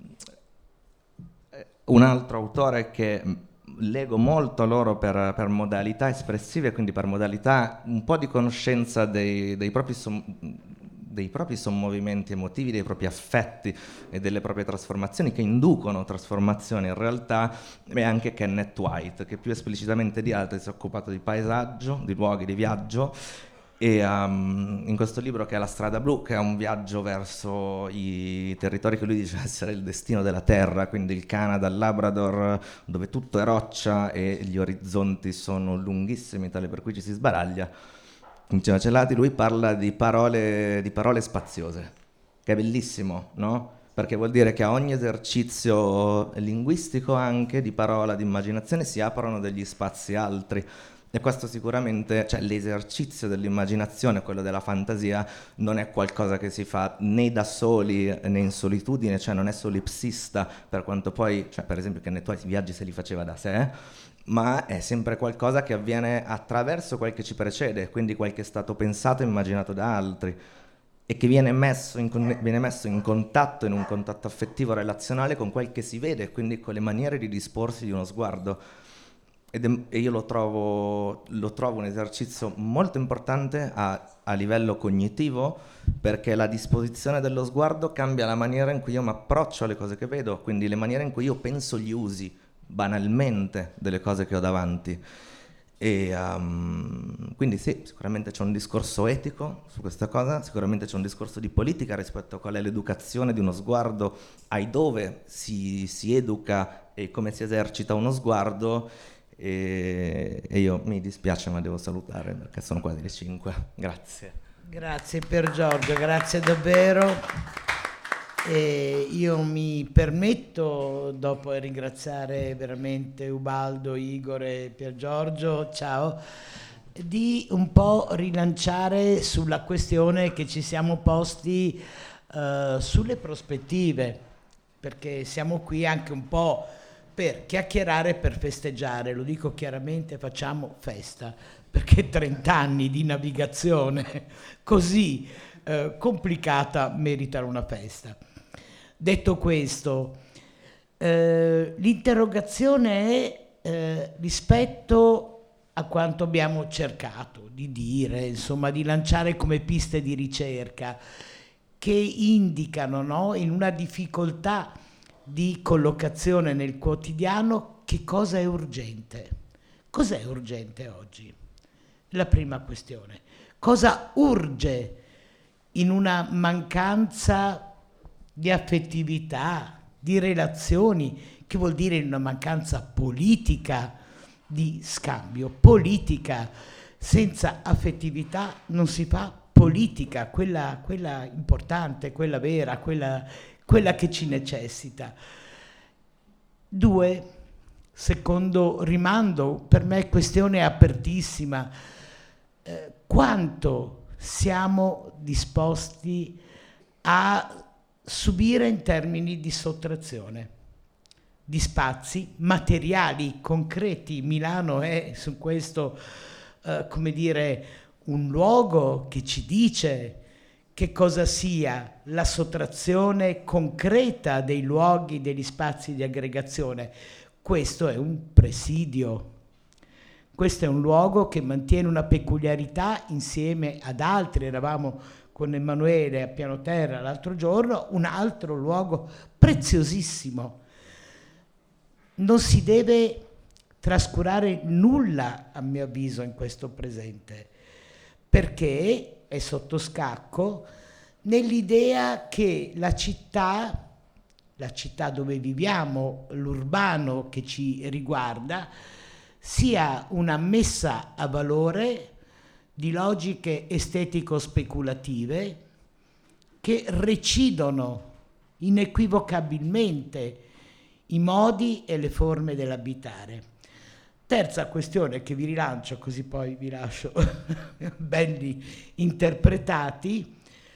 un altro autore che leggo molto a loro per, per modalità espressive, quindi per modalità un po' di conoscenza dei, dei, propri som- dei propri sommovimenti emotivi, dei propri affetti e delle proprie trasformazioni, che inducono trasformazioni in realtà, e anche Kenneth White, che più esplicitamente di altri si è occupato di paesaggio, di luoghi di viaggio. E um, in questo libro, che è La strada blu, che è un viaggio verso i territori che lui dice essere il destino della terra, quindi il Canada, il Labrador, dove tutto è roccia e gli orizzonti sono lunghissimi, tale per cui ci si sbaraglia, diceva Celati, lui parla di parole, di parole spaziose, che è bellissimo, no? Perché vuol dire che a ogni esercizio linguistico, anche di parola, di immaginazione, si aprono degli spazi altri. E questo sicuramente, cioè l'esercizio dell'immaginazione, quello della fantasia, non è qualcosa che si fa né da soli né in solitudine, cioè non è solipsista, per quanto poi, cioè per esempio che nei tuoi viaggi se li faceva da sé, ma è sempre qualcosa che avviene attraverso quel che ci precede, quindi quel che è stato pensato e immaginato da altri, e che viene messo, in, viene messo in contatto, in un contatto affettivo relazionale con quel che si vede, quindi con le maniere di disporsi di uno sguardo. Ed è, e io lo trovo, lo trovo un esercizio molto importante a, a livello cognitivo, perché la disposizione dello sguardo cambia la maniera in cui io mi approccio alle cose che vedo, quindi le maniere in cui io penso gli usi banalmente delle cose che ho davanti. E um, quindi sì, sicuramente c'è un discorso etico su questa cosa, sicuramente c'è un discorso di politica rispetto a qual è l'educazione di uno sguardo, ai dove si, si educa e come si esercita uno sguardo. E, e io mi dispiace ma devo salutare perché sono quasi le cinque. Grazie. Grazie Pier Giorgio, grazie davvero. E io mi permetto, dopo ringraziare veramente Ubaldo, Igor e Pier Giorgio, ciao, di un po' rilanciare sulla questione che ci siamo posti uh, sulle prospettive, perché siamo qui anche un po' per chiacchierare e per festeggiare, lo dico chiaramente, facciamo festa, perché trenta anni di navigazione così eh, complicata meritano una festa. Detto questo, eh, l'interrogazione è eh, rispetto a quanto abbiamo cercato di dire, insomma, di lanciare come piste di ricerca che indicano, no, in una difficoltà di collocazione nel quotidiano, che cosa è urgente. Cos'è urgente oggi? La prima questione. Cosa urge in una mancanza di affettività, di relazioni, che vuol dire in una mancanza politica di scambio? Politica. Senza affettività non si fa politica, quella, quella importante, quella vera, quella quella che ci necessita. Due, secondo rimando, per me questione apertissima, eh, quanto siamo disposti a subire in termini di sottrazione, di spazi materiali, concreti. Milano è su questo, eh, come dire, un luogo che ci dice che cosa sia la sottrazione concreta dei luoghi, degli spazi di aggregazione. Questo è un presidio, questo è un luogo che mantiene una peculiarità insieme ad altri. Eravamo con Emanuele a Piano Terra l'altro giorno, un altro luogo preziosissimo. Non si deve trascurare nulla, a mio avviso, in questo presente, perché è sotto scacco nell'idea che la città, la città dove viviamo, l'urbano che ci riguarda, sia una messa a valore di logiche estetico-speculative che recidono inequivocabilmente i modi e le forme dell'abitare. Terza questione che vi rilancio, così poi vi lascio belli interpretati,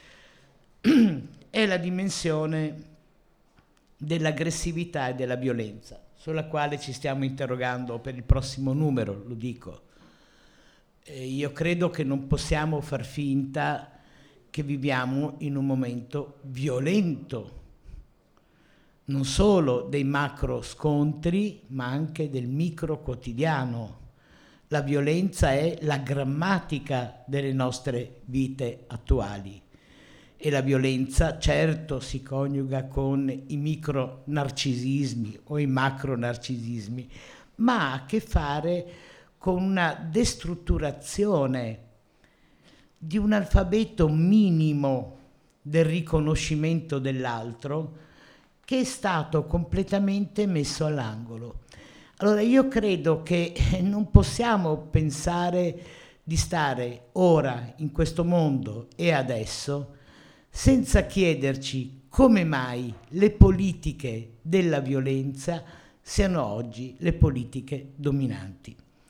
è la dimensione dell'aggressività e della violenza, sulla quale ci stiamo interrogando per il prossimo numero, lo dico. E io credo che non possiamo far finta che viviamo in un momento violento, non solo dei macro scontri, ma anche del micro quotidiano. La violenza è la grammatica delle nostre vite attuali e la violenza certo si coniuga con i micro narcisismi o i macro narcisismi, ma ha a che fare con una destrutturazione di un alfabeto minimo del riconoscimento dell'altro, che è stato completamente messo all'angolo. Allora io credo che non possiamo pensare di stare ora in questo mondo e adesso senza chiederci come mai le politiche della violenza siano oggi le politiche dominanti.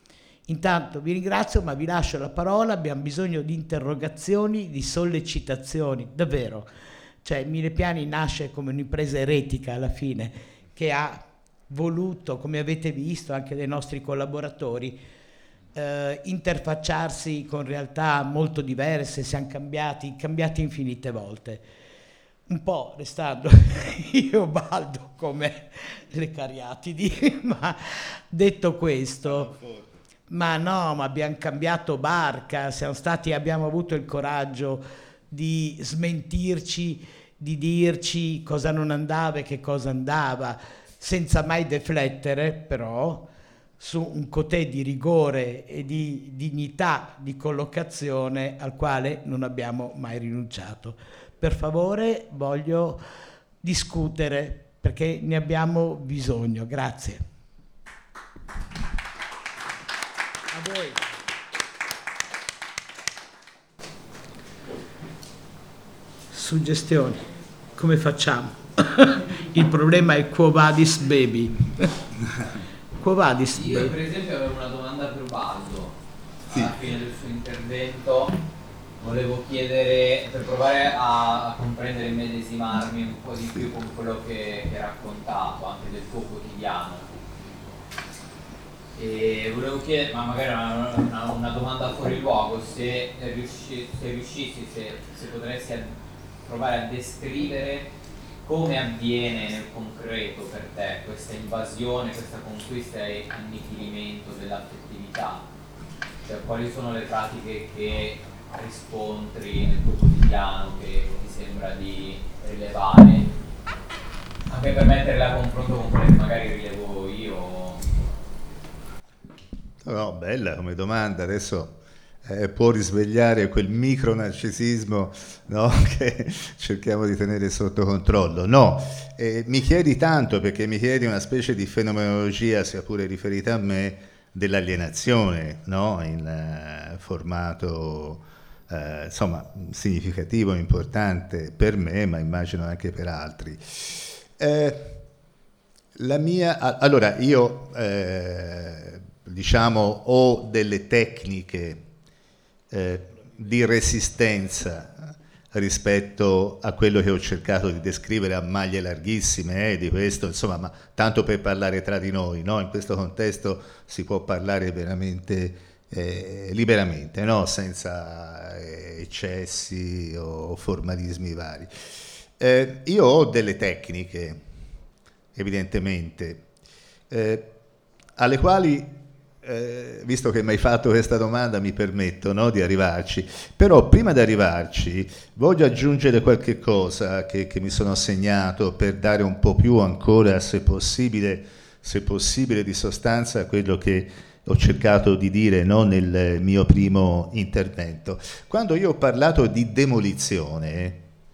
Intanto vi ringrazio, ma vi lascio la parola, abbiamo bisogno di interrogazioni, di sollecitazioni, davvero. Cioè Mille Piani nasce come un'impresa eretica alla fine, che ha voluto, come avete visto anche dai nostri collaboratori, eh, interfacciarsi con realtà molto diverse, siamo cambiati, cambiati infinite volte. Un po' restando io baldo come le cariatidi, ma detto questo, ma no, ma abbiamo cambiato barca, siamo stati, abbiamo avuto il coraggio di smentirci, di dirci cosa non andava e che cosa andava, senza mai deflettere però su un cotè di rigore e di dignità di collocazione al quale non abbiamo mai rinunciato. Per favore, voglio discutere perché ne abbiamo bisogno. Grazie. A voi. Suggestioni. Come facciamo? Il problema è quo vadis baby. Quo vadis baby. Io per esempio avevo una domanda per Ubaldo. Alla fine del suo intervento volevo chiedere, per provare a, a comprendere e medesimarmi un po' di più con quello che, che hai raccontato, anche del tuo quotidiano. E volevo chiedere, ma magari una, una, una domanda fuori luogo, se, riusci, se riuscissi, se, se potresti a, provare a descrivere come avviene nel concreto per te questa invasione, questa conquista e annichilimento dell'affettività. Cioè, quali sono le pratiche che riscontri nel tuo quotidiano che ti sembra di rilevare, anche per metterle a confronto con quelle che magari rilevo io? No, bella come domanda. Adesso eh, può risvegliare quel micro narcisismo, no? Che cerchiamo di tenere sotto controllo. No, eh, mi chiedi tanto perché mi chiedi una specie di fenomenologia, sia pure riferita a me, dell'alienazione, no? In uh, formato uh, insomma significativo, importante per me, ma immagino anche per altri. Eh, la mia, allora io eh, diciamo ho delle tecniche eh, di resistenza rispetto a quello che ho cercato di descrivere a maglie larghissime, eh, di questo, insomma, ma tanto per parlare tra di noi, no? In questo contesto si può parlare veramente eh, liberamente, no? Senza eh, eccessi o formalismi vari. Eh, io ho delle tecniche, evidentemente, eh, alle quali Eh, visto che mi hai fatto questa domanda mi permetto, no, di arrivarci, però prima di arrivarci voglio aggiungere qualche cosa che, che mi sono segnato per dare un po' più ancora, se possibile, se possibile di sostanza a quello che ho cercato di dire, no, nel mio primo intervento. Quando io ho parlato di demolizione,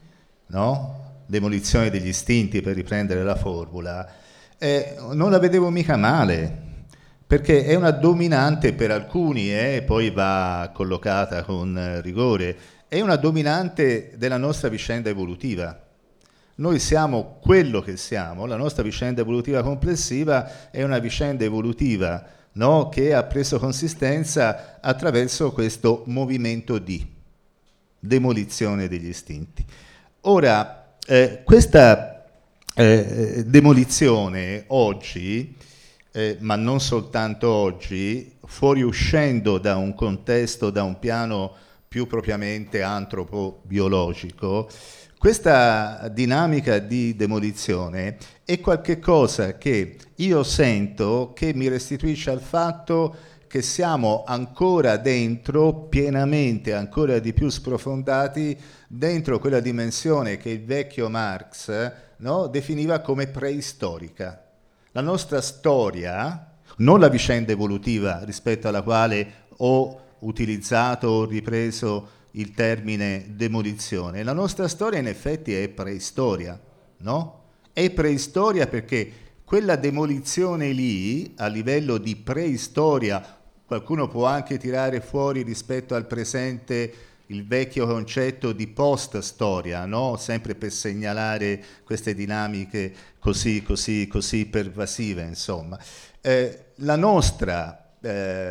no? Demolizione degli istinti, per riprendere la formula, eh, non la vedevo mica male, perché è una dominante per alcuni e eh, poi va collocata con rigore, è una dominante della nostra vicenda evolutiva. Noi siamo quello che siamo, la nostra vicenda evolutiva complessiva è una vicenda evolutiva, no, che ha preso consistenza attraverso questo movimento di demolizione degli istinti. Ora, eh, questa eh, demolizione oggi, Eh, ma non soltanto oggi, fuoriuscendo da un contesto, da un piano più propriamente antropobiologico, questa dinamica di demolizione è qualcosa che io sento che mi restituisce al fatto che siamo ancora dentro, pienamente, ancora di più sprofondati, dentro quella dimensione che il vecchio Marx, no, definiva come preistorica. La nostra storia, non la vicenda evolutiva rispetto alla quale ho utilizzato o ripreso il termine demolizione, la nostra storia in effetti è preistoria, no? È preistoria perché quella demolizione lì, a livello di preistoria, qualcuno può anche tirare fuori rispetto al presente il vecchio concetto di post-storia, no? Sempre per segnalare queste dinamiche così, così, così pervasive, insomma. Eh, la nostra eh,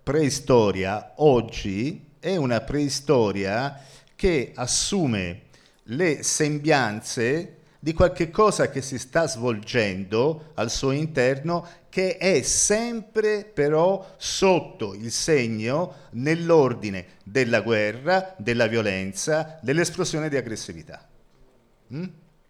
preistoria oggi è una preistoria che assume le sembianze di qualche cosa che si sta svolgendo al suo interno, che è sempre però sotto il segno, nell'ordine della guerra, della violenza, dell'esplosione di aggressività. Mm?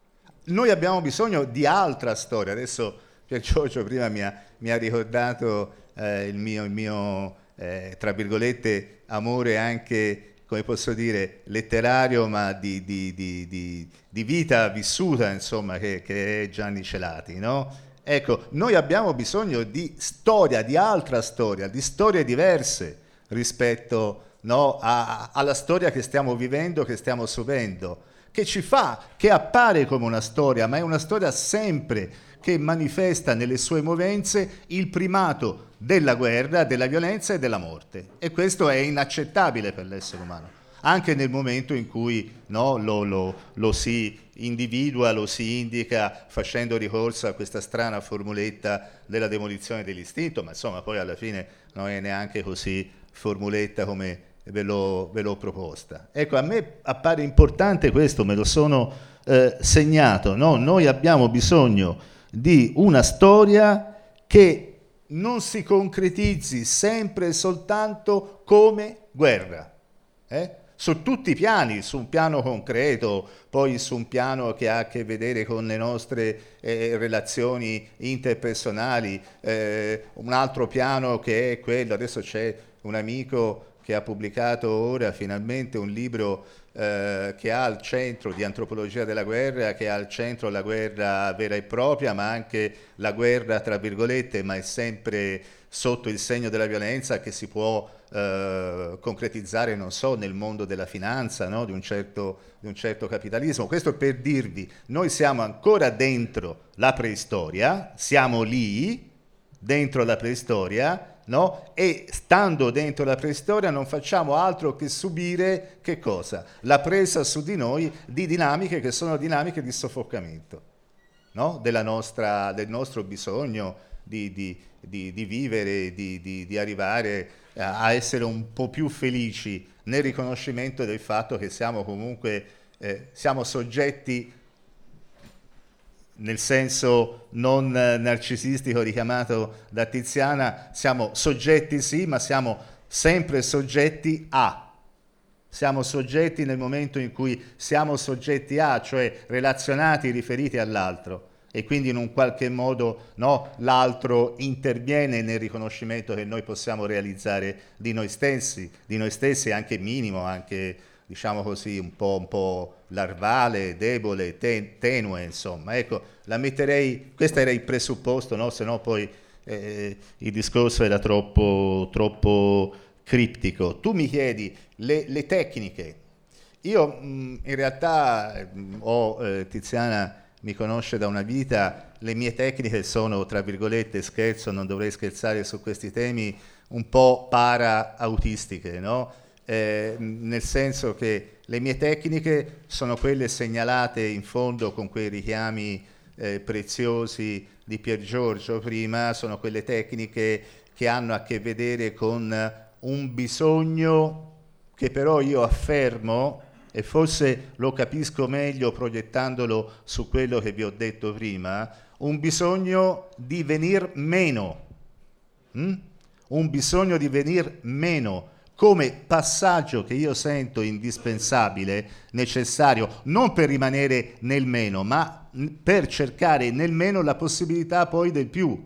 Noi abbiamo bisogno di altra storia. Adesso Pier Giorgio prima mi ha, mi ha ricordato eh, il mio, il mio eh, tra virgolette, amore anche, come posso dire, letterario, ma di, di, di, di, di vita vissuta, insomma, che, che è Gianni Celati, no? Ecco, noi abbiamo bisogno di storia, di altra storia, di storie diverse rispetto, no, a, alla storia che stiamo vivendo, che stiamo subendo, che ci fa, che appare come una storia, ma è una storia sempre che manifesta nelle sue movenze il primato della guerra, della violenza e della morte. E questo è inaccettabile per l'essere umano, anche nel momento in cui, no, lo, lo, lo si individua, lo si indica facendo ricorso a questa strana formuletta della demolizione dell'istinto, ma insomma poi alla fine non è neanche così formuletta come ve l'ho, ve l'ho proposta. Ecco, a me appare importante questo, me lo sono eh, segnato, no? Noi abbiamo bisogno di una storia che non si concretizzi sempre e soltanto come guerra, eh? Su tutti i piani, su un piano concreto, poi su un piano che ha a che vedere con le nostre eh, relazioni interpersonali, eh, un altro piano che è quello, adesso c'è un amico che ha pubblicato ora finalmente un libro eh, che ha al centro di antropologia della guerra, che ha al centro la guerra vera e propria, ma anche la guerra tra virgolette, ma è sempre sotto il segno della violenza, che si può eh, concretizzare, non so, nel mondo della finanza, no? di, un certo, di un certo capitalismo. Questo per dirvi, noi siamo ancora dentro la preistoria, siamo lì, dentro la preistoria, no? E stando dentro la preistoria non facciamo altro che subire che cosa? La presa su di noi di dinamiche che sono dinamiche di soffocamento, no? Della nostra, del nostro bisogno di, di, di, di vivere, di, di, di arrivare a essere un po' più felici nel riconoscimento del fatto che siamo comunque eh, siamo soggetti, nel senso non narcisistico richiamato da Tiziana, siamo soggetti sì, ma siamo sempre soggetti a. Siamo soggetti nel momento in cui siamo soggetti a, cioè relazionati, riferiti all'altro, e quindi in un qualche modo, no, l'altro interviene nel riconoscimento che noi possiamo realizzare di noi stessi, di noi stessi anche minimo, anche diciamo così un po', un po' larvale, debole, ten- tenue, insomma. Ecco, la metterei, questo era il presupposto, no? Se no poi eh, il discorso era troppo, troppo criptico. Tu mi chiedi le, le tecniche. Io mh, in realtà mh, ho, eh, Tiziana mi conosce da una vita, le mie tecniche sono, tra virgolette, scherzo, non dovrei scherzare su questi temi, un po' para-autistiche, no? Eh, nel senso che le mie tecniche sono quelle segnalate in fondo con quei richiami eh, preziosi di Pier Giorgio prima, sono quelle tecniche che hanno a che vedere con un bisogno che però io affermo, e forse lo capisco meglio proiettandolo su quello che vi ho detto prima, un bisogno di venir meno, mm? un bisogno di venir meno, come passaggio che io sento indispensabile, necessario, non per rimanere nel meno, ma per cercare nel meno la possibilità poi del più,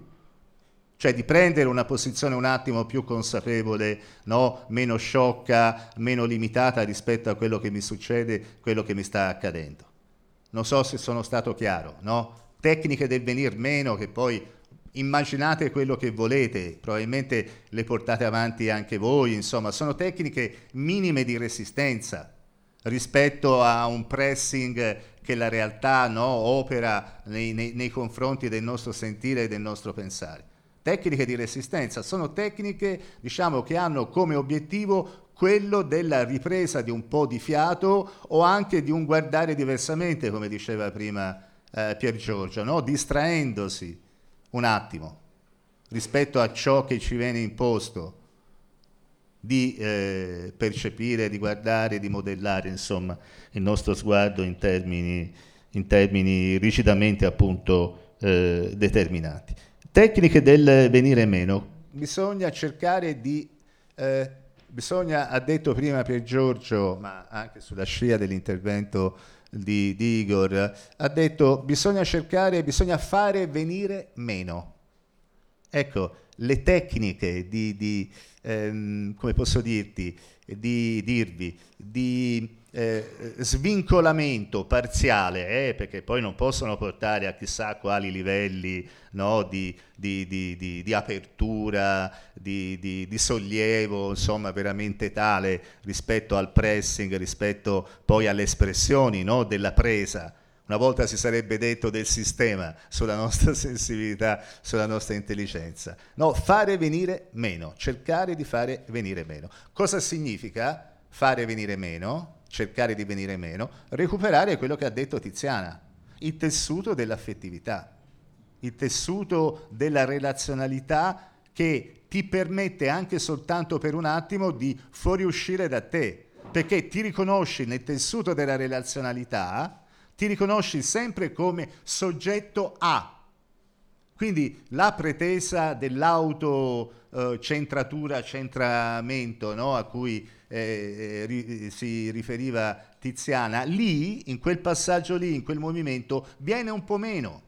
cioè di prendere una posizione un attimo più consapevole, no? Meno sciocca, meno limitata rispetto a quello che mi succede, quello che mi sta accadendo. Non so se sono stato chiaro, no? Tecniche del venir meno che poi immaginate quello che volete, probabilmente le portate avanti anche voi, insomma, sono tecniche minime di resistenza rispetto a un pressing che la realtà, no, opera nei, nei, nei confronti del nostro sentire e del nostro pensare. Tecniche di resistenza sono tecniche, diciamo, che hanno come obiettivo quello della ripresa di un po' di fiato o anche di un guardare diversamente, come diceva prima eh, Pier Giorgio, no? Distraendosi un attimo rispetto a ciò che ci viene imposto di eh, percepire, di guardare, di modellare, insomma, il nostro sguardo in termini, in termini rigidamente appunto eh, determinati. Tecniche del venire meno. Bisogna cercare di, eh, bisogna, ha detto prima Pier Giorgio, ma anche sulla scia dell'intervento di, di Igor, ha detto bisogna cercare, bisogna fare venire meno. Ecco, le tecniche di, di ehm, come posso dirti, di dirvi, di eh, svincolamento parziale, eh, perché poi non possono portare a chissà quali livelli, no, di, di, di, di, di apertura, di, di, di sollievo, insomma, veramente tale rispetto al pressing, rispetto poi alle espressioni, no, della presa. Una volta si sarebbe detto del sistema sulla nostra sensibilità, sulla nostra intelligenza. No, fare venire meno, cercare di fare venire meno. Cosa significa fare venire meno? Cercare di venire meno? Recuperare quello che ha detto Tiziana, il tessuto dell'affettività, il tessuto della relazionalità che ti permette anche soltanto per un attimo di fuoriuscire da te, perché ti riconosci nel tessuto della relazionalità, ti riconosci sempre come soggetto a. Quindi la pretesa dell'autocentratura, eh, centramento, no, a cui eh, ri, si riferiva Tiziana, lì, in quel passaggio lì, in quel movimento, viene un po' meno.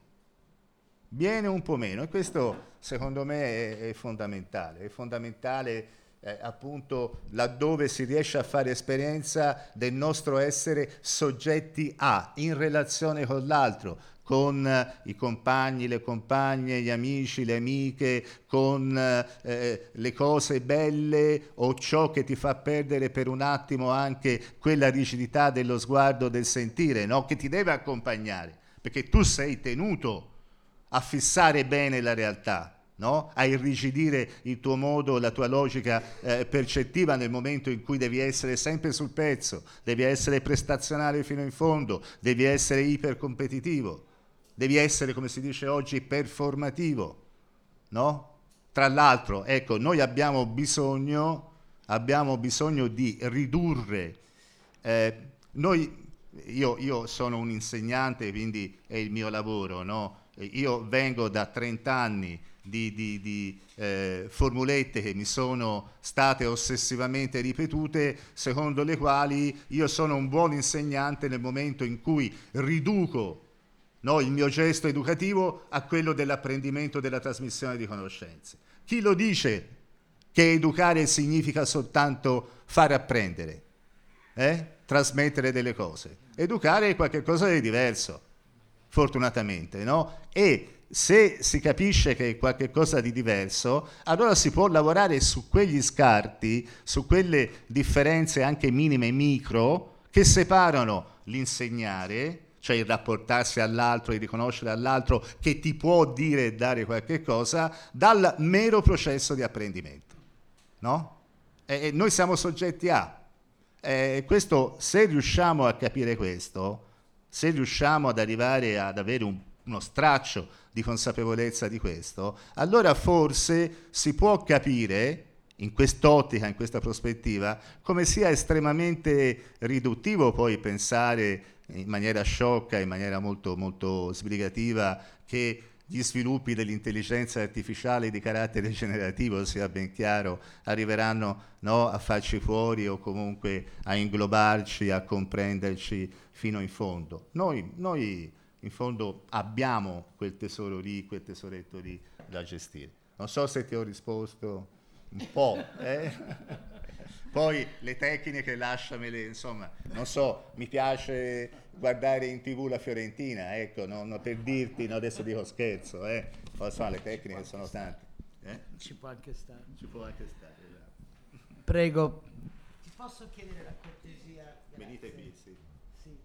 Viene un po' meno. E questo, secondo me, è, è fondamentale. È fondamentale Eh, appunto laddove si riesce a fare esperienza del nostro essere soggetti a, in relazione con l'altro, con eh, i compagni, le compagne, gli amici, le amiche, con eh, le cose belle o ciò che ti fa perdere per un attimo anche quella rigidità dello sguardo, del sentire, no? Che ti deve accompagnare, perché tu sei tenuto a fissare bene la realtà, no? A irrigidire il tuo modo, la tua logica eh, percettiva nel momento in cui devi essere sempre sul pezzo, devi essere prestazionale fino in fondo, devi essere ipercompetitivo, devi essere, come si dice oggi, performativo, no? Tra l'altro, ecco, noi abbiamo bisogno, abbiamo bisogno di ridurre, eh, noi, io, io sono un insegnante, quindi è il mio lavoro, no? Io vengo da trenta anni di, di, di eh, formulette che mi sono state ossessivamente ripetute, secondo le quali io sono un buon insegnante nel momento in cui riduco, no, il mio gesto educativo a quello dell'apprendimento, della trasmissione di conoscenze. Chi lo dice che educare significa soltanto far apprendere, eh? Trasmettere delle cose? Educare è qualcosa di diverso, fortunatamente, no? E se si capisce che è qualcosa di diverso, allora si può lavorare su quegli scarti, su quelle differenze anche minime, micro, che separano l'insegnare, cioè il rapportarsi all'altro, il riconoscere all'altro che ti può dire e dare qualche cosa, dal mero processo di apprendimento, no? E, e noi siamo soggetti a. E questo, se riusciamo a capire questo, se riusciamo ad arrivare ad avere un, uno straccio di consapevolezza di questo, allora forse si può capire, in quest'ottica, in questa prospettiva, come sia estremamente riduttivo poi pensare in maniera sciocca, in maniera molto, molto sbrigativa, che gli sviluppi dell'intelligenza artificiale di carattere generativo, sia ben chiaro, arriveranno, no, a farci fuori o comunque a inglobarci, a comprenderci fino in fondo. Noi, noi in fondo abbiamo quel tesoro lì, quel tesoretto lì da gestire. Non so se ti ho risposto un po', eh? Poi le tecniche lasciamele, insomma, non so, mi piace guardare in tv la Fiorentina, ecco, no, no, per dirti, no, adesso dico scherzo, eh? Poi insomma le tecniche sono tante. Eh? Ci può anche stare. Ci può anche stare, esatto. Prego. Ti posso chiedere la cortesia? Venite qui, sì. Sì.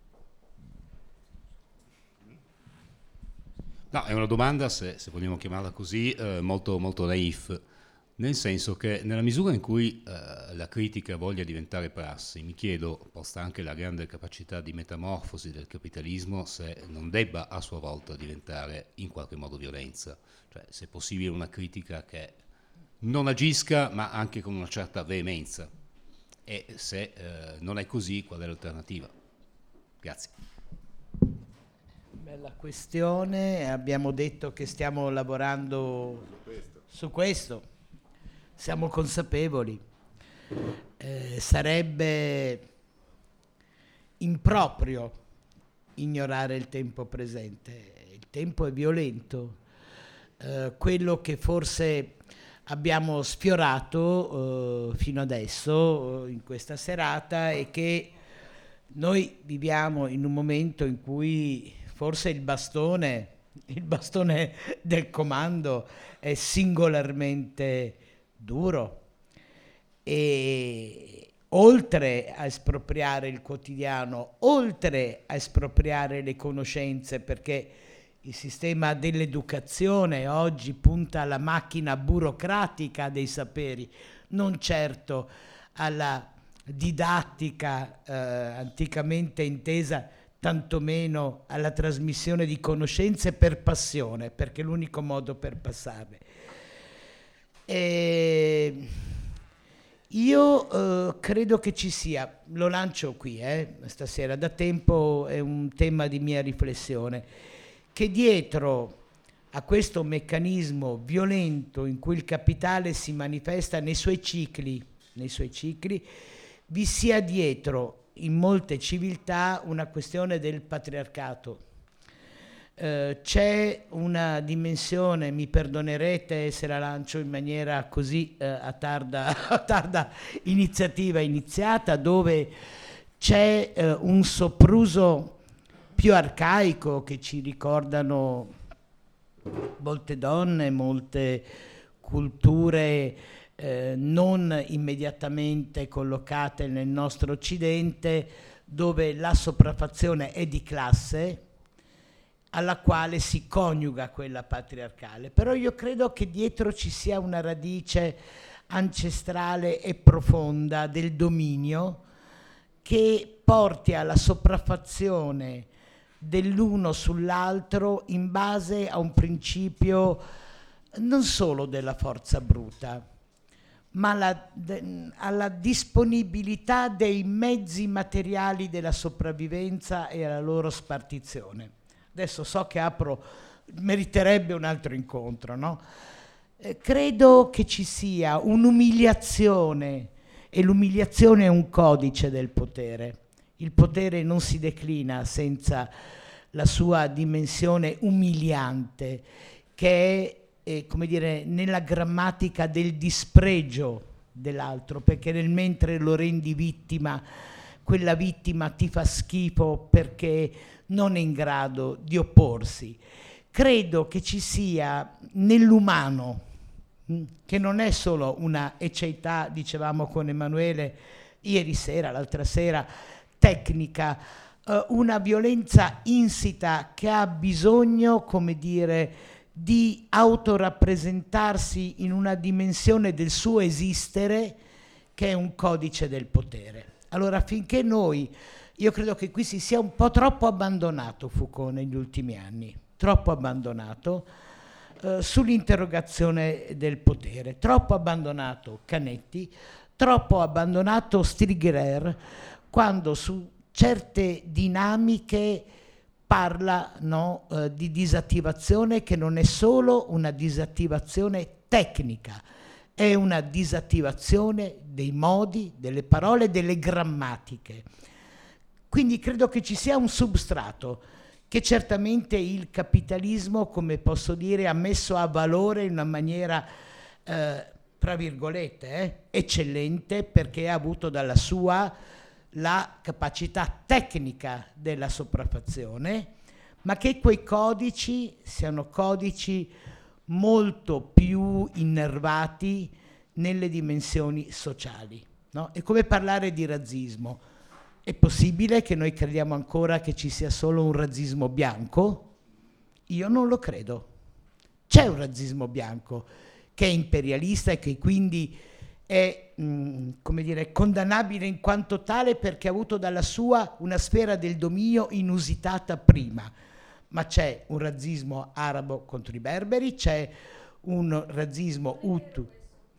No, è una domanda, se, se vogliamo chiamarla così, eh, molto, molto naif, nel senso che nella misura in cui eh, la critica voglia diventare prassi, mi chiedo, posta anche la grande capacità di metamorfosi del capitalismo, se non debba a sua volta diventare in qualche modo violenza, cioè se è possibile una critica che non agisca, ma anche con una certa veemenza. E se eh, non è così, qual è l'alternativa? Grazie. Bella questione, abbiamo detto che stiamo lavorando su questo, su questo. Siamo consapevoli. Eh, sarebbe improprio ignorare il tempo presente. Il tempo è violento. Eh, quello che forse abbiamo sfiorato eh, fino adesso, eh, in questa serata, è che noi viviamo in un momento in cui forse il bastone, il bastone del comando è singolarmente duro, e oltre a espropriare il quotidiano, oltre a espropriare le conoscenze, perché il sistema dell'educazione oggi punta alla macchina burocratica dei saperi, non certo alla didattica eh, anticamente intesa, tantomeno alla trasmissione di conoscenze per passione, perché è l'unico modo per passarle. E io eh, credo che ci sia, lo lancio qui eh, stasera, da tempo è un tema di mia riflessione, che dietro a questo meccanismo violento in cui il capitale si manifesta nei suoi cicli, nei suoi cicli, vi sia dietro in molte civiltà una questione del patriarcato. Eh, c'è una dimensione, mi perdonerete se la lancio in maniera così eh, a, tarda, a tarda iniziativa iniziata, dove c'è eh, un sopruso più arcaico che ci ricordano molte donne, molte culture eh, non immediatamente collocate nel nostro Occidente, dove la sopraffazione è di classe, alla quale si coniuga quella patriarcale. Però io credo che dietro ci sia una radice ancestrale e profonda del dominio che porti alla sopraffazione dell'uno sull'altro in base a un principio non solo della forza bruta, ma la, de, alla disponibilità dei mezzi materiali della sopravvivenza e alla loro spartizione. Adesso so che apro, meriterebbe un altro incontro, no? Eh, credo che ci sia un'umiliazione, e l'umiliazione è un codice del potere. Il potere non si declina senza la sua dimensione umiliante, che è, eh, come dire, nella grammatica del dispregio dell'altro, perché nel mentre lo rendi vittima, quella vittima ti fa schifo perché non è in grado di opporsi. Credo che ci sia nell'umano, mh, che non è solo una ecceità, dicevamo con Emanuele ieri sera, l'altra sera, tecnica, eh, una violenza insita che ha bisogno, come dire, di autorappresentarsi in una dimensione del suo esistere che è un codice del potere. Allora, finché noi, io credo che qui si sia un po' troppo abbandonato Foucault negli ultimi anni, troppo abbandonato eh, sull'interrogazione del potere, troppo abbandonato Canetti, troppo abbandonato Strigler, quando su certe dinamiche parla, no, eh, di disattivazione che non è solo una disattivazione tecnica, è una disattivazione dei modi, delle parole, delle grammatiche. Quindi credo che ci sia un substrato che certamente il capitalismo, come posso dire, ha messo a valore in una maniera, eh, tra virgolette, eh, eccellente, perché ha avuto dalla sua la capacità tecnica della sopraffazione, ma che quei codici siano codici molto più innervati nelle dimensioni sociali, no? È come parlare di razzismo. È possibile che noi crediamo ancora che ci sia solo un razzismo bianco? Io non lo credo. C'è un razzismo bianco che è imperialista e che quindi è, mh, come dire, condannabile in quanto tale perché ha avuto dalla sua una sfera del dominio inusitata prima. Ma c'è un razzismo arabo contro i berberi, c'è un razzismo Hutu.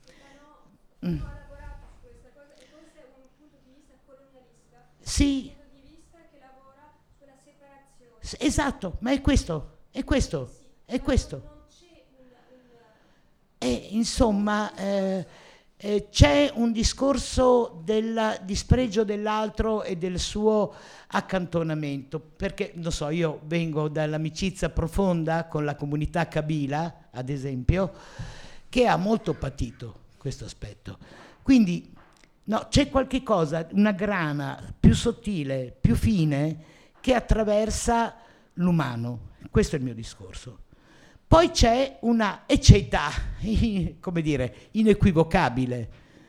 Mm. Ho lavorato su questa cosa e questo è un punto di vista colonialista. Sì. Un punto di vista che lavora sulla separazione. S- esatto, ma è questo, è questo, Sì, è questo. Non, non c'è una... una... E insomma eh, eh, c'è un discorso del dispregio dell'altro e del suo accantonamento, perché non so, io vengo dall'amicizia profonda con la comunità Kabila, ad esempio, che ha molto patito questo aspetto. Quindi no, c'è qualche cosa, una grana più sottile, più fine, che attraversa l'umano. Questo è il mio discorso. Poi c'è una ecceità, come dire, inequivocabile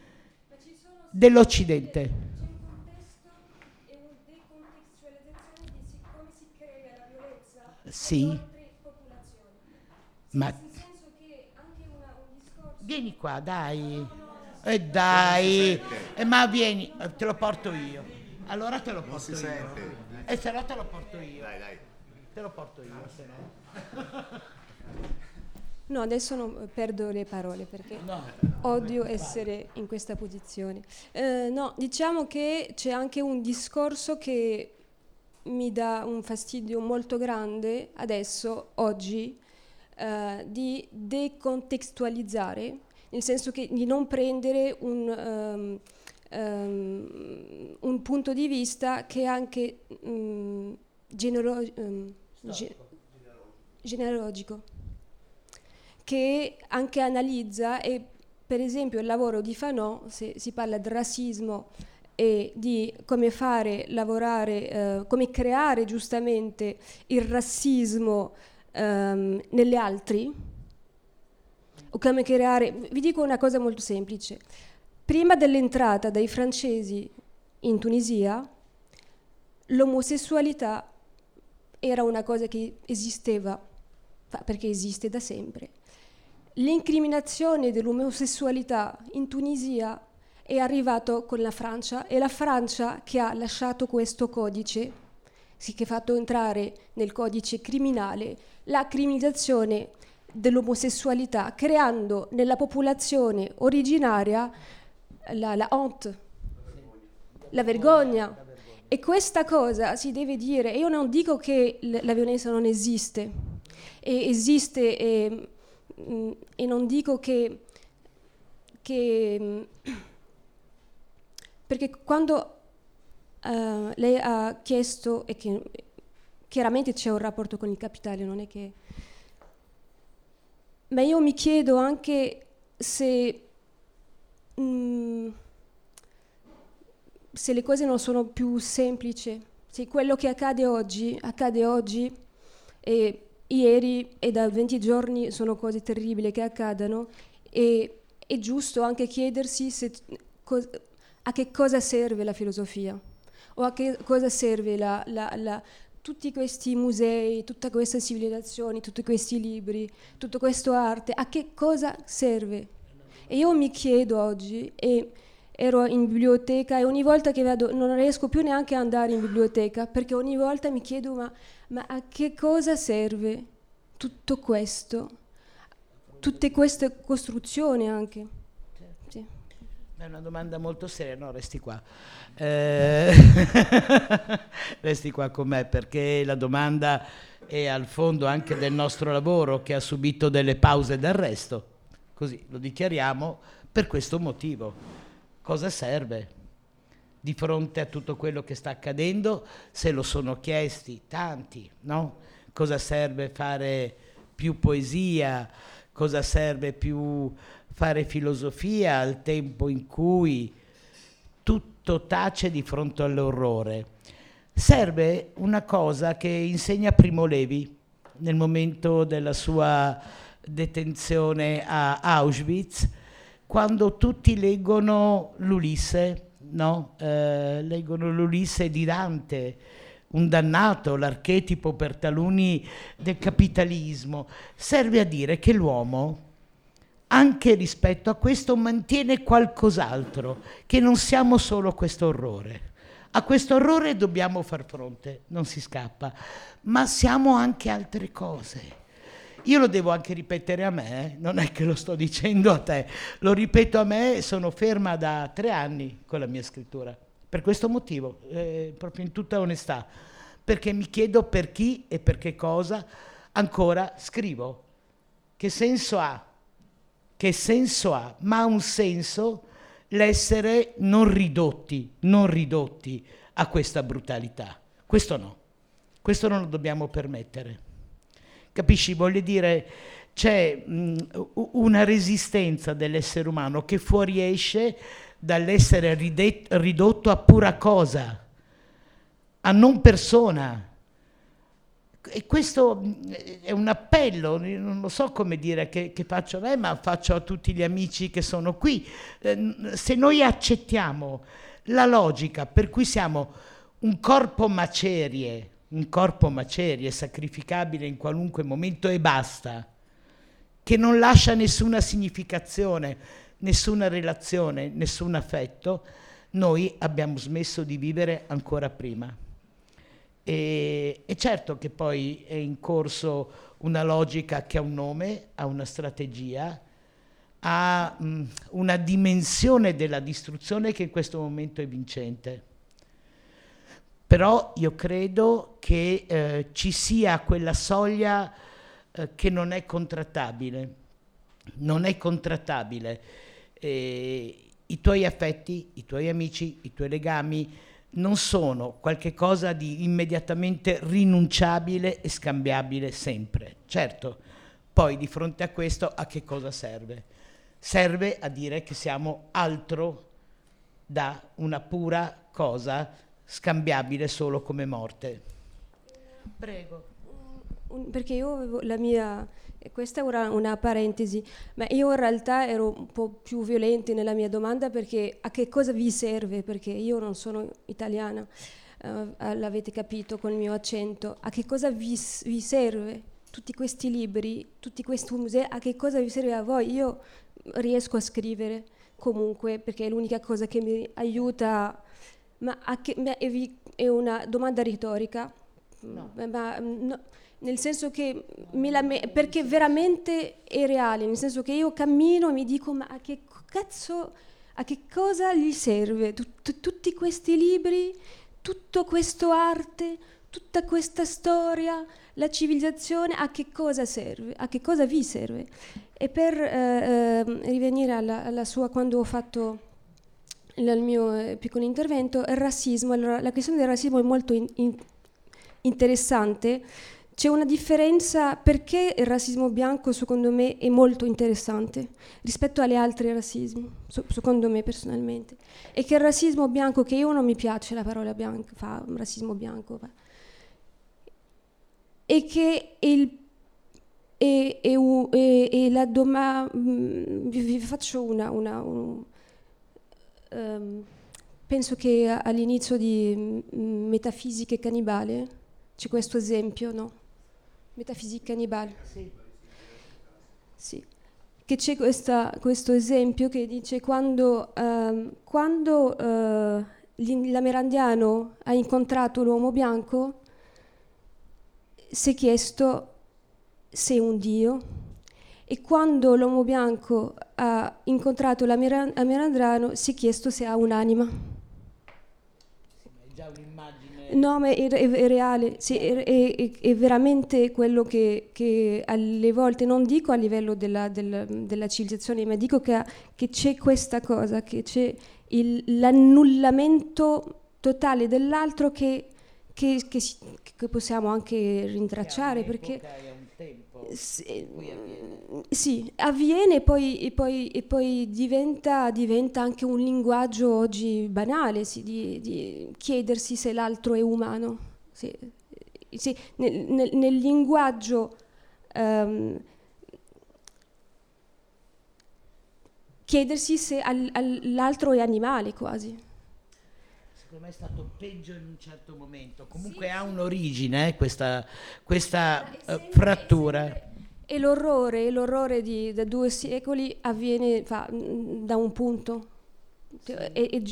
dell'Occidente. C'è un contesto e una decontestualizzazione di come si crea la violenza Sì. nelle altre popolazioni. Ma Nel senso che anche una, un discorso... vieni qua, dai. E eh, dai. Eh, ma vieni, te lo porto io. Allora te lo porto io. E se no te lo porto io. Dai, dai. Te lo porto io, se no. No, adesso non, perdo le parole perché No. odio essere in questa posizione. Eh, no, diciamo che c'è anche un discorso che mi dà un fastidio molto grande adesso, oggi, eh, di decontestualizzare, nel senso che di non prendere un, um, um, un punto di vista che è anche um, genero- um, ge- genealogico, che anche analizza, e per esempio il lavoro di Fanon, se si parla di razzismo e di come fare lavorare, eh, come creare giustamente il razzismo ehm, nelle altri, o come creare, vi dico una cosa molto semplice, prima dell'entrata dei francesi in Tunisia, l'omosessualità era una cosa che esisteva, perché esiste da sempre. L'incriminazione dell'omosessualità in Tunisia è arrivato con la Francia, e la Francia che ha lasciato questo codice, sì, che ha fatto entrare nel codice criminale la criminalizzazione dell'omosessualità, creando nella popolazione originaria la, la honte, la vergogna. E questa cosa si deve dire. Io non dico che la violenza non esiste, e esiste e, e non dico che, che perché quando uh, lei ha chiesto, e che chiaramente c'è un rapporto con il capitale, non è che, ma io mi chiedo anche se mh, se le cose non sono più semplici, se quello che accade oggi accade oggi e ieri e da venti giorni sono cose terribili che accadono, e è giusto anche chiedersi se, co- a che cosa serve la filosofia, o a che cosa serve la, la, la, tutti questi musei, tutte queste civilizzazioni, tutti questi libri, tutto questo arte, a che cosa serve? E io mi chiedo oggi, e ero in biblioteca e ogni volta che vado non riesco più neanche ad andare in biblioteca, perché ogni volta mi chiedo ma, ma a che cosa serve tutto questo, tutte queste costruzioni anche. Sì. È una domanda molto seria, no, resti qua. Eh, resti qua con me, perché la domanda è al fondo anche del nostro lavoro, che ha subito delle pause d'arresto, così lo dichiariamo per questo motivo. Cosa serve di fronte a tutto quello che sta accadendo? Se lo sono chiesti tanti, no? Cosa serve fare più poesia? Cosa serve più fare filosofia al tempo in cui tutto tace di fronte all'orrore? Serve una cosa che insegna Primo Levi nel momento della sua detenzione a Auschwitz, quando tutti leggono l'Ulisse, no? Eh, leggono l'Ulisse di Dante, un dannato, l'archetipo per taluni del capitalismo. Serve a dire che l'uomo, anche rispetto a questo, mantiene qualcos'altro, che non siamo solo questo orrore. A questo orrore dobbiamo far fronte, non si scappa, ma siamo anche altre cose. io lo devo anche ripetere a me, eh? Non è che lo sto dicendo a te, lo ripeto a me, sono ferma da tre anni con la mia scrittura, per questo motivo, eh, proprio in tutta onestà, perché mi chiedo per chi e per che cosa ancora scrivo. Che senso ha? Che senso ha? Ma ha un senso l'essere non ridotti, non ridotti a questa brutalità. Questo no, questo non lo dobbiamo permettere. Capisci? Voglio dire, c'è mh, una resistenza dell'essere umano che fuoriesce dall'essere ride- ridotto a pura cosa, a non persona. E questo è un appello, non lo so come dire, che, che faccio a me, ma faccio a tutti gli amici che sono qui. Eh, se noi accettiamo la logica per cui siamo un corpo macerie, un corpo macerie sacrificabile in qualunque momento e basta, che non lascia nessuna significazione, nessuna relazione, nessun affetto, noi abbiamo smesso di vivere ancora prima. E, e certo che poi è in corso una logica che ha un nome, ha una strategia, ha mh, una dimensione della distruzione che in questo momento è vincente. Però io credo che eh, ci sia quella soglia eh, che non è contrattabile, non è contrattabile. Eh, i tuoi affetti, i tuoi amici, i tuoi legami non sono qualche cosa di immediatamente rinunciabile e scambiabile sempre. Certo, poi di fronte a questo a che cosa serve? Serve a dire che siamo altro da una pura cosa scambiabile solo come morte. Prego. Perché io avevo la mia, questa era una parentesi, ma io in realtà ero un po' più violenta nella mia domanda, perché a che cosa vi serve? Perché io non sono italiana, uh, l'avete capito con il mio accento. A che cosa vi, vi serve tutti questi libri, tutti questi musei? A che cosa vi serve a voi? Io riesco a scrivere comunque, perché è l'unica cosa che mi aiuta. Ma a che, ma è una domanda retorica, no. Ma, no, nel senso che me la me, perché veramente è reale, nel senso che io cammino e mi dico: ma a che cazzo, a che cosa gli serve Tut, tutti questi libri, tutto questo arte, tutta questa storia, la civilizzazione, a che cosa serve? A che cosa vi serve? E per eh, eh, rivenire alla, alla sua, quando ho fatto il mio eh, piccolo intervento, il razzismo. Allora, la questione del razzismo è molto in, in, interessante. C'è una differenza, perché il razzismo bianco secondo me è molto interessante rispetto agli altri razzismi, so, secondo me personalmente, è che il razzismo bianco, che io non mi piace la parola bianco, fa razzismo bianco, fa, è che il e, e, e, e la domanda, vi, vi faccio una, una un, um, penso che all'inizio di Metafisiche Cannibale c'è questo esempio, no? Metafisica Cannibale. Sì. Sì. Che c'è questa, questo esempio che dice quando, um, quando uh, l'amerandiano ha incontrato l'uomo bianco, si è chiesto se è un dio, e quando l'uomo bianco ha incontrato l'amerandiano si è chiesto se ha un'anima. È già un'immagine. No, ma è, è, è reale, sì, è, è, è veramente quello che, che alle volte, non dico a livello della, della, della civilizzazione, ma dico che, che c'è questa cosa, che c'è il, l'annullamento totale dell'altro che, che, che, si, che possiamo anche rintracciare, perché sì, sì, avviene e poi, e poi, e poi diventa, diventa anche un linguaggio oggi banale, sì, di, di chiedersi se l'altro è umano. Sì, sì, nel, nel, nel linguaggio um, chiedersi se al, al, l'altro è animale quasi. Secondo me è stato peggio in un certo momento, comunque sì, ha un'origine eh, questa, questa uh, sempre, frattura. E l'orrore, l'orrore di, da due secoli avviene fa, da un punto, sì. è, è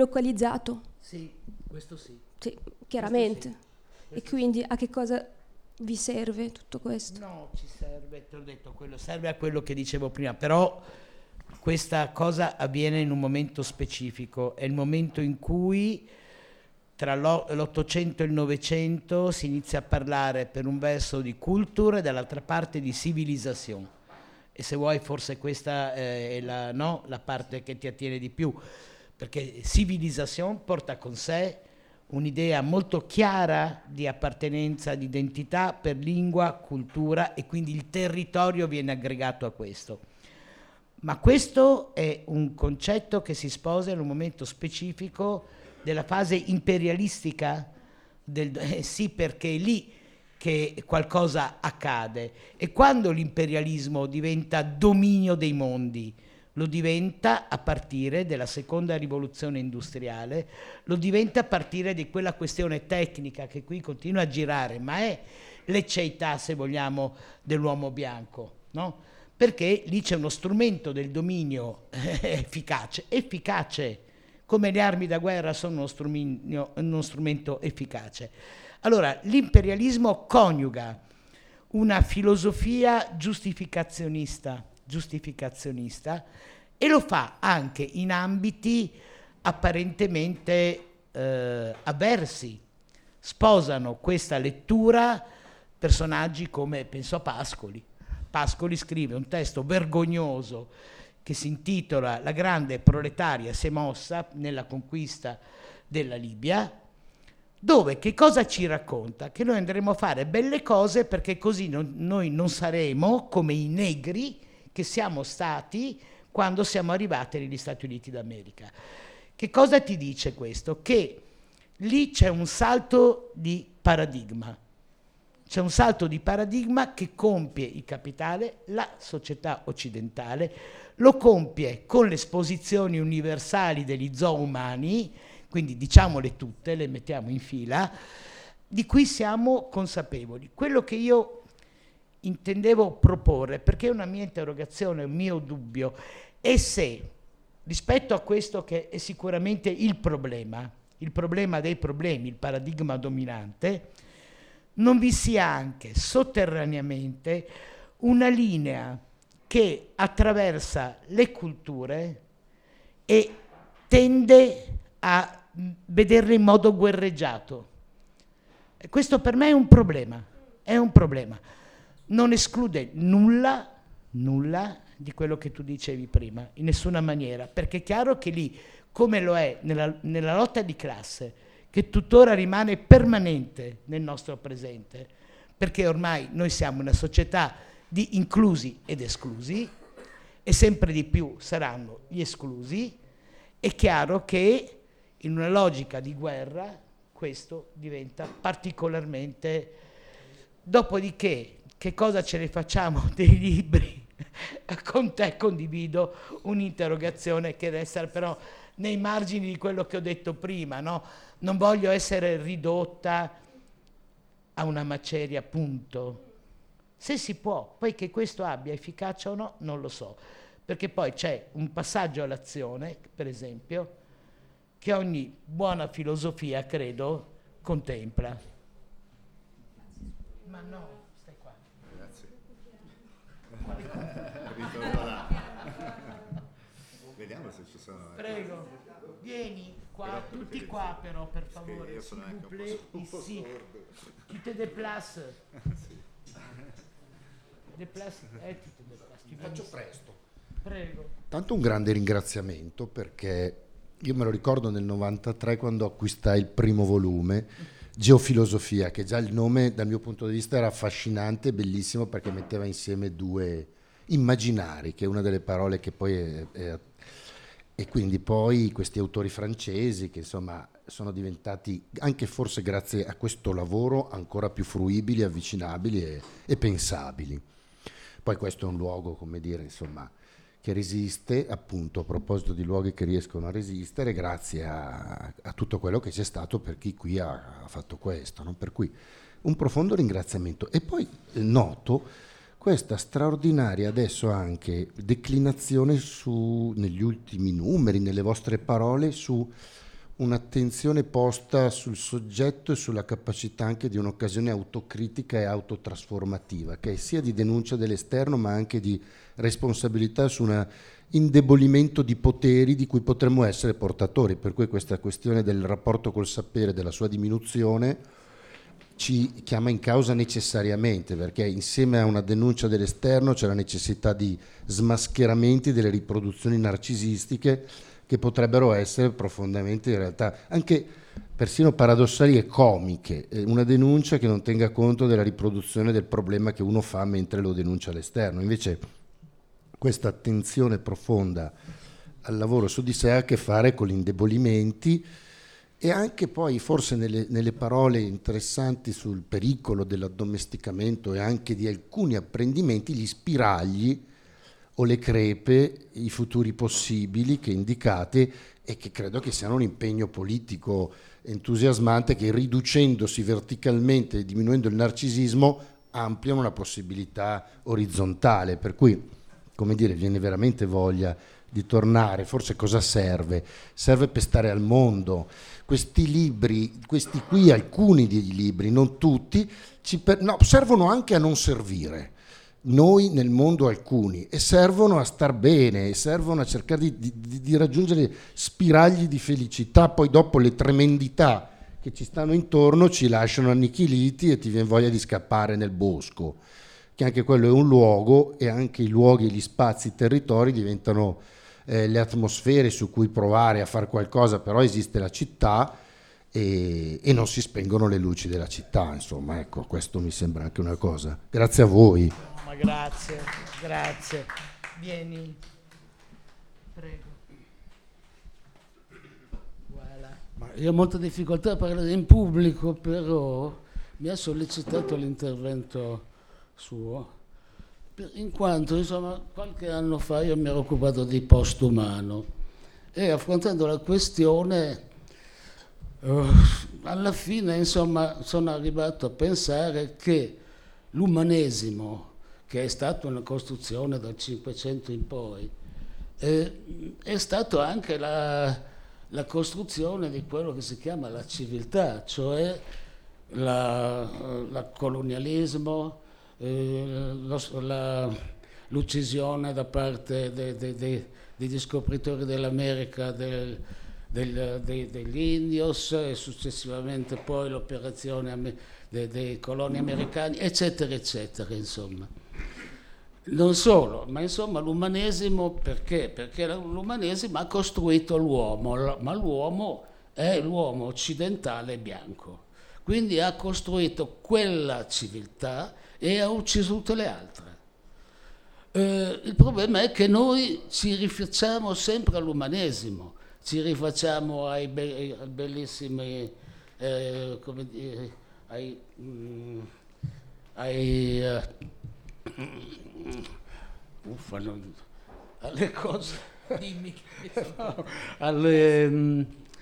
geolocalizzato. Sì, questo sì. Sì, chiaramente. Questo sì. Questo e quindi sì. A che cosa vi serve tutto questo? No, ci serve, te l'ho detto, quello serve a quello che dicevo prima, però questa cosa avviene in un momento specifico, è il momento in cui tra l'Ottocento e il Novecento si inizia a parlare per un verso di culture e dall'altra parte di civilisation. E se vuoi forse questa è la, no, la parte che ti attiene di più, perché civilisation porta con sé un'idea molto chiara di appartenenza, di identità per lingua, cultura, e quindi il territorio viene aggregato a questo. Ma questo è un concetto che si sposa in un momento specifico della fase imperialistica, del, eh sì, perché è lì che qualcosa accade. E quando l'imperialismo diventa dominio dei mondi? Lo diventa a partire della seconda rivoluzione industriale, lo diventa a partire di quella questione tecnica che qui continua a girare, ma è l'ecceità, se vogliamo, dell'uomo bianco, no? Perché lì c'è uno strumento del dominio eh, efficace, efficace, come le armi da guerra sono uno strumento, uno strumento efficace. Allora, l'imperialismo coniuga una filosofia giustificazionista, giustificazionista e lo fa anche in ambiti apparentemente eh, avversi. Sposano questa lettura personaggi come, penso a Pascoli. Pascoli scrive un testo vergognoso che si intitola La grande proletaria si è mossa nella conquista della Libia, dove che cosa ci racconta? Che noi andremo a fare belle cose perché così non, noi non saremo come i negri che siamo stati quando siamo arrivati negli Stati Uniti d'America. Che cosa ti dice questo? Che lì c'è un salto di paradigma. C'è un salto di paradigma che compie il capitale, la società occidentale, lo compie con le esposizioni universali degli zoo umani, quindi diciamole tutte, le mettiamo in fila, di cui siamo consapevoli. Quello che io intendevo proporre, perché è una mia interrogazione, un mio dubbio, è se rispetto a questo che è sicuramente il problema, il problema dei problemi, il paradigma dominante, non vi sia anche sotterraneamente una linea che attraversa le culture e tende a vederle in modo guerreggiato. E questo per me è un problema, è un problema. Non esclude nulla, nulla di quello che tu dicevi prima, in nessuna maniera, perché è chiaro che lì, come lo è nella, nella lotta di classe, che tuttora rimane permanente nel nostro presente, perché ormai noi siamo una società di inclusi ed esclusi, e sempre di più saranno gli esclusi, è chiaro che in una logica di guerra questo diventa particolarmente... Dopodiché, che cosa ce ne facciamo dei libri? Con te condivido un'interrogazione che deve essere però nei margini di quello che ho detto prima, no? Non voglio essere ridotta a una maceria, punto. Se si può, poi che questo abbia efficacia o no, non lo so, perché poi c'è un passaggio all'azione, per esempio, che ogni buona filosofia, credo, contempla. Ma no, stai qua. Grazie. Ritorno là. Vediamo se ci sono. Prego, vieni qua, però tutti qua però, per favore. Io sono anche un po', un po' sordo. Tu te déplaces. Sì. Déplace, eh, tu te déplaces. Faccio presto. Prego. Tanto un grande ringraziamento, perché io me lo ricordo nel novantatré quando acquistai il primo volume, Geofilosofia, che già il nome dal mio punto di vista era affascinante, bellissimo, perché metteva insieme due immaginari, che è una delle parole che poi è, è e quindi poi questi autori francesi che insomma sono diventati, anche forse grazie a questo lavoro, ancora più fruibili, avvicinabili e, e pensabili. Poi questo è un luogo, come dire, insomma, che resiste, appunto, a proposito di luoghi che riescono a resistere, grazie a, a tutto quello che c'è stato per chi qui ha, ha fatto questo, no? Per cui un profondo ringraziamento. E poi eh, noto questa straordinaria adesso anche declinazione su, negli ultimi numeri, nelle vostre parole, su un'attenzione posta sul soggetto e sulla capacità anche di un'occasione autocritica e autotrasformativa, che è sia di denuncia dell'esterno ma anche di responsabilità su un indebolimento di poteri di cui potremmo essere portatori, per cui questa questione del rapporto col sapere, della sua diminuzione, ci chiama in causa necessariamente, perché insieme a una denuncia dell'esterno c'è la necessità di smascheramenti delle riproduzioni narcisistiche che potrebbero essere profondamente, in realtà, anche persino paradossali e comiche, una denuncia che non tenga conto della riproduzione del problema che uno fa mentre lo denuncia all'esterno. Invece questa attenzione profonda al lavoro su di sé ha a che fare con gli indebolimenti e anche poi forse nelle, nelle parole interessanti sul pericolo dell'addomesticamento e anche di alcuni apprendimenti, gli spiragli o le crepe, i futuri possibili che indicate e che credo che siano un impegno politico entusiasmante che, riducendosi verticalmente e diminuendo il narcisismo, ampliano una possibilità orizzontale, per cui, come dire, viene veramente voglia di tornare. Forse cosa serve? Serve per stare al mondo. Questi libri, questi qui, alcuni dei libri, non tutti, ci per, no, servono anche a non servire. Noi nel mondo alcuni, e servono a star bene, e servono a cercare di, di, di raggiungere spiragli di felicità, poi dopo le tremendità che ci stanno intorno ci lasciano annichiliti e ti viene voglia di scappare nel bosco, che anche quello è un luogo, e anche i luoghi, gli spazi, i territori diventano eh, le atmosfere su cui provare a fare qualcosa, però esiste la città e, e non si spengono le luci della città, insomma, ecco, questo mi sembra anche una cosa. Grazie a voi. Ma grazie, grazie. Vieni. Prego. Voilà. Ma io ho molta difficoltà a parlare in pubblico, però mi ha sollecitato l'intervento suo, per, in quanto insomma qualche anno fa io mi ero occupato di postumano e affrontando la questione uh, alla fine insomma sono arrivato a pensare che l'umanesimo, che è stata una costruzione dal Cinquecento in poi, eh, è stato anche la, la costruzione di quello che si chiama la civiltà, cioè la, la colonialismo, eh, lo, la, l'uccisione da parte dei de, de, de scopritori dell'America del, del, de, degli indios e successivamente poi l'operazione dei, dei coloni americani, eccetera, eccetera, insomma. Non solo, ma insomma l'umanesimo perché? Perché l'umanesimo ha costruito l'uomo, ma l'uomo è l'uomo occidentale bianco, quindi ha costruito quella civiltà e ha ucciso tutte le altre. Eh, il problema è che noi ci rifacciamo sempre all'umanesimo, ci rifacciamo ai, be- ai bellissimi, eh, come dire, ai... Mm, ai uh, Uffa, non, alle cose, dimmi, no, alle, um,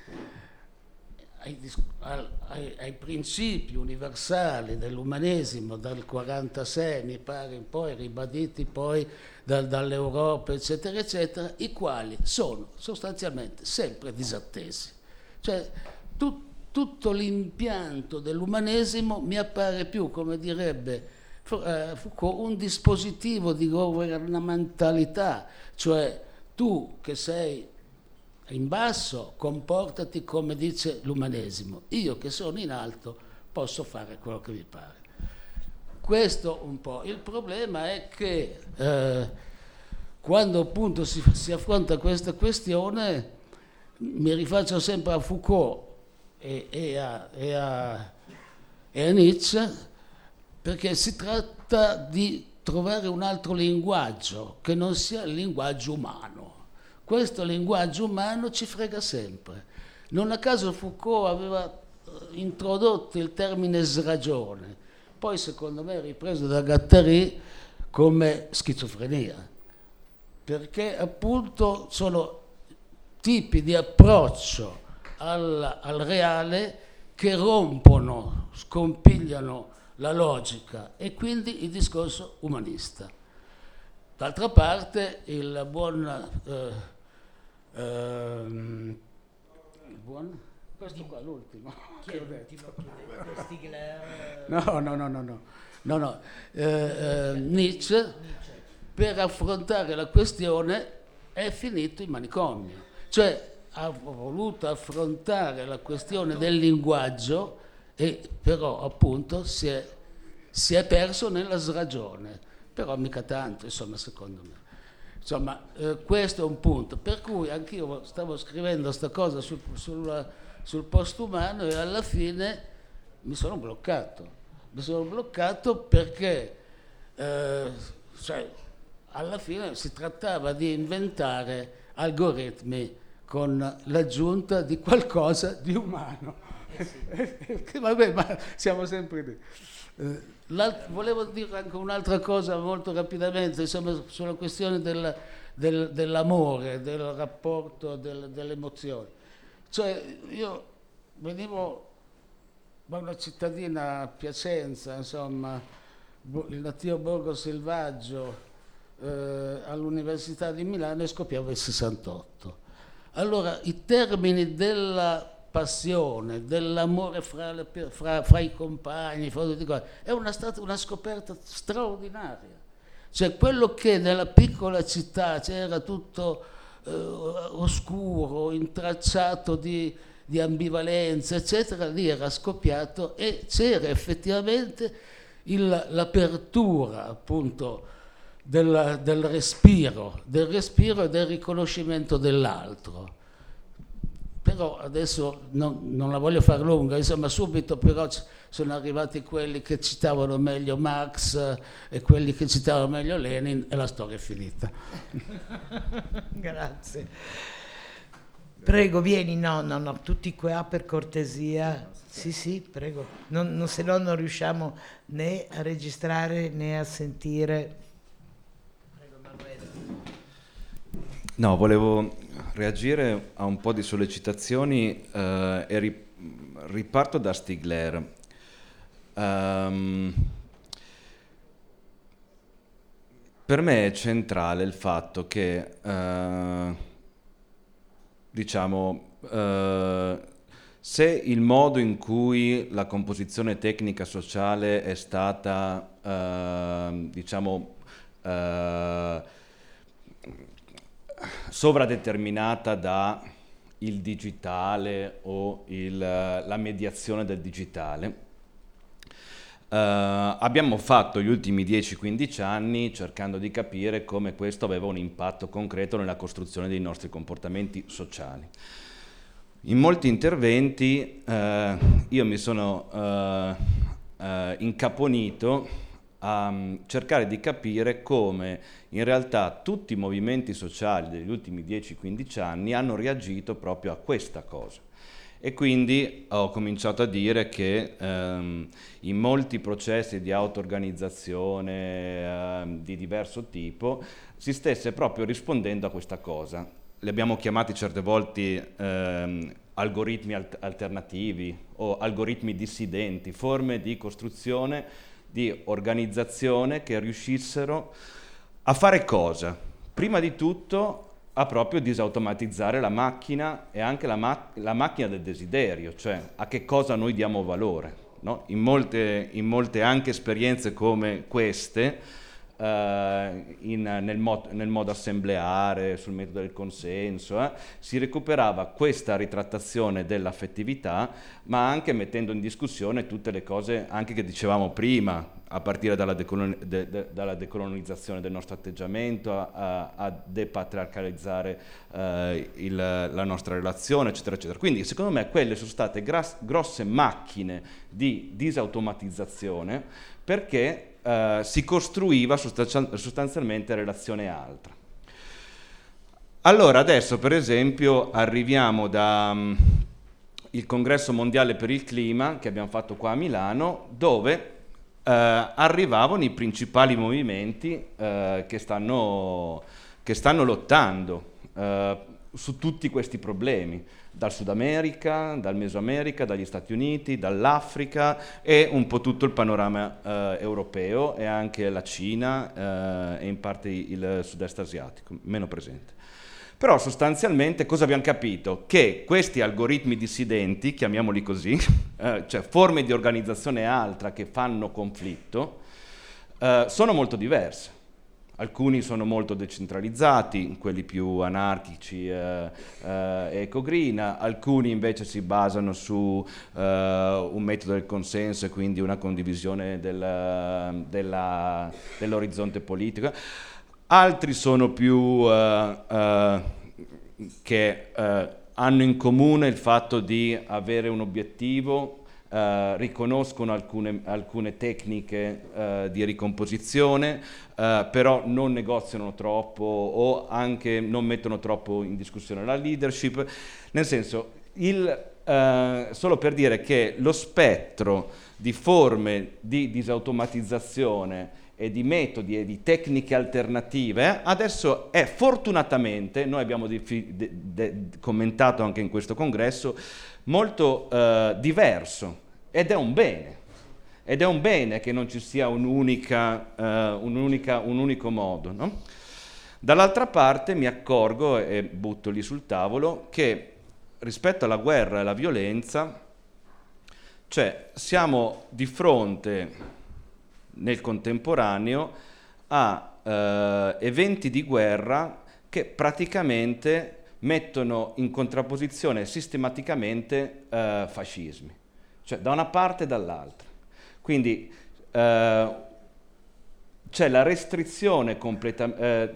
ai, ai, ai principi universali dell'umanesimo dal quarantasei, mi pare, poi ribaditi poi dal, dall'Europa, eccetera, eccetera, i quali sono sostanzialmente sempre disattesi. Cioè, tu, tutto l'impianto dell'umanesimo mi appare più, come direbbe Foucault, un dispositivo di governamentalità, cioè tu che sei in basso comportati come dice l'umanesimo, io che sono in alto posso fare quello che mi pare. Questo un po'. Il problema è che eh, quando appunto si, si affronta questa questione mi rifaccio sempre a Foucault e, e, a, e, a, e a Nietzsche, perché si tratta di trovare un altro linguaggio che non sia il linguaggio umano. Questo linguaggio umano ci frega sempre. Non a caso Foucault aveva introdotto il termine sragione, poi secondo me ripreso da Guattari come schizofrenia, perché appunto sono tipi di approccio al, al reale che rompono, scompigliano la logica e quindi il discorso umanista. D'altra parte il buon eh, eh, buon, questo qua l'ultimo. Chi è l'ultimo? Stigler? No, no, no, no, no, no, no. Eh, eh, Nietzsche, per affrontare la questione, è finito in manicomio, cioè ha voluto affrontare la questione del linguaggio e però appunto si è, si è perso nella sragione, però mica tanto, insomma, secondo me. Insomma, eh, questo è un punto, per cui anch'io stavo scrivendo sta cosa sul, sul, sul postumano e alla fine mi sono bloccato, mi sono bloccato perché eh, cioè, alla fine si trattava di inventare algoritmi con l'aggiunta di qualcosa di umano. Eh sì. Vabbè, ma siamo sempre lì. Eh, volevo dire anche un'altra cosa molto rapidamente, insomma, sulla questione del, del, dell'amore, del rapporto, del, delle emozioni. Cioè, io venivo da una cittadina a Piacenza, insomma, il nativo Borgo Selvaggio, eh, all'Università di Milano, e scoppiava il sessantotto. Allora, i termini della passione, dell'amore fra, le, fra, fra i compagni, fra tutti cose, è una, stata una scoperta straordinaria. Cioè, quello che nella piccola città c'era tutto eh, oscuro, intracciato di, di ambivalenza, eccetera, lì era scoppiato e c'era effettivamente il, l'apertura, appunto, del, del respiro, del respiro e del riconoscimento dell'altro. Però adesso non, non la voglio far lunga, insomma, subito però sono arrivati quelli che citavano meglio Marx e quelli che citavano meglio Lenin e la storia è finita. Grazie. Prego, vieni, no, no, no, tutti qua per cortesia. Sì, sì, prego. Non, non, se no non riusciamo né a registrare né a sentire. Prego, Manuela. No, volevo reagire a un po' di sollecitazioni eh, e ri- riparto da Stigler. Um, per me è centrale il fatto che, uh, diciamo, uh, se il modo in cui la composizione tecnica sociale è stata, uh, diciamo, uh, sovradeterminata da il digitale o il, la mediazione del digitale, uh, abbiamo fatto gli ultimi dieci quindici anni cercando di capire come questo aveva un impatto concreto nella costruzione dei nostri comportamenti sociali. In molti interventi uh, io mi sono uh, uh, incaponito a cercare di capire come in realtà tutti i movimenti sociali degli ultimi dieci quindici anni hanno reagito proprio a questa cosa. E quindi ho cominciato a dire che ehm, in molti processi di auto-organizzazione ehm, di diverso tipo si stesse proprio rispondendo a questa cosa. Li abbiamo chiamati certe volte ehm, algoritmi alt- alternativi o algoritmi dissidenti, forme di costruzione di organizzazione che riuscissero a fare cosa? Prima di tutto a proprio disautomatizzare la macchina e anche la, ma- la macchina del desiderio, cioè a che cosa noi diamo valore, no? In molte, in molte anche esperienze come queste, eh, in, nel, mod- nel modo assembleare, sul metodo del consenso, eh, si recuperava questa ritrattazione dell'affettività, ma anche mettendo in discussione tutte le cose anche che dicevamo prima, a partire dalla, decolon- de- de- dalla decolonizzazione del nostro atteggiamento, a, a, a depatriarcalizzare eh, il, la nostra relazione, eccetera, eccetera. Quindi, secondo me, quelle sono state gras- grosse macchine di disautomatizzazione perché eh, si costruiva sostanzi- sostanzialmente relazione altra. Allora, adesso, per esempio, arriviamo da... Um, il Congresso Mondiale per il Clima che abbiamo fatto qua a Milano, dove Uh, arrivavano i principali movimenti uh, che, stanno, che stanno lottando uh, su tutti questi problemi, dal Sud America, dal Mesoamerica, dagli Stati Uniti, dall'Africa e un po' tutto il panorama uh, europeo e anche la Cina uh, e in parte il sud-est asiatico, meno presente. Però sostanzialmente cosa abbiamo capito? Che questi algoritmi dissidenti, chiamiamoli così, eh, cioè forme di organizzazione altra che fanno conflitto, eh, sono molto diverse. Alcuni sono molto decentralizzati, quelli più anarchici e eh, eh, eco-green, alcuni invece si basano su eh, un metodo del consenso e quindi una condivisione del, della, dell'orizzonte politico. Altri sono più eh, eh, che eh, hanno in comune il fatto di avere un obiettivo. Uh, riconoscono alcune, alcune tecniche uh, di ricomposizione, uh, però non negoziano troppo o anche non mettono troppo in discussione la leadership, nel senso, il, uh, solo per dire che lo spettro di forme di disautomatizzazione e di metodi e di tecniche alternative adesso è fortunatamente, noi abbiamo de- de- de- commentato anche in questo congresso, molto uh, diverso, ed è un bene, ed è un bene che non ci sia un'unica, uh, un'unica, un unico modo, no? Dall'altra parte mi accorgo, e butto lì sul tavolo, che rispetto alla guerra e alla violenza, cioè siamo di fronte nel contemporaneo a uh, eventi di guerra che praticamente mettono in contrapposizione sistematicamente uh, fascismi, cioè da una parte e dall'altra. Quindi uh, c'è la restrizione completa, uh,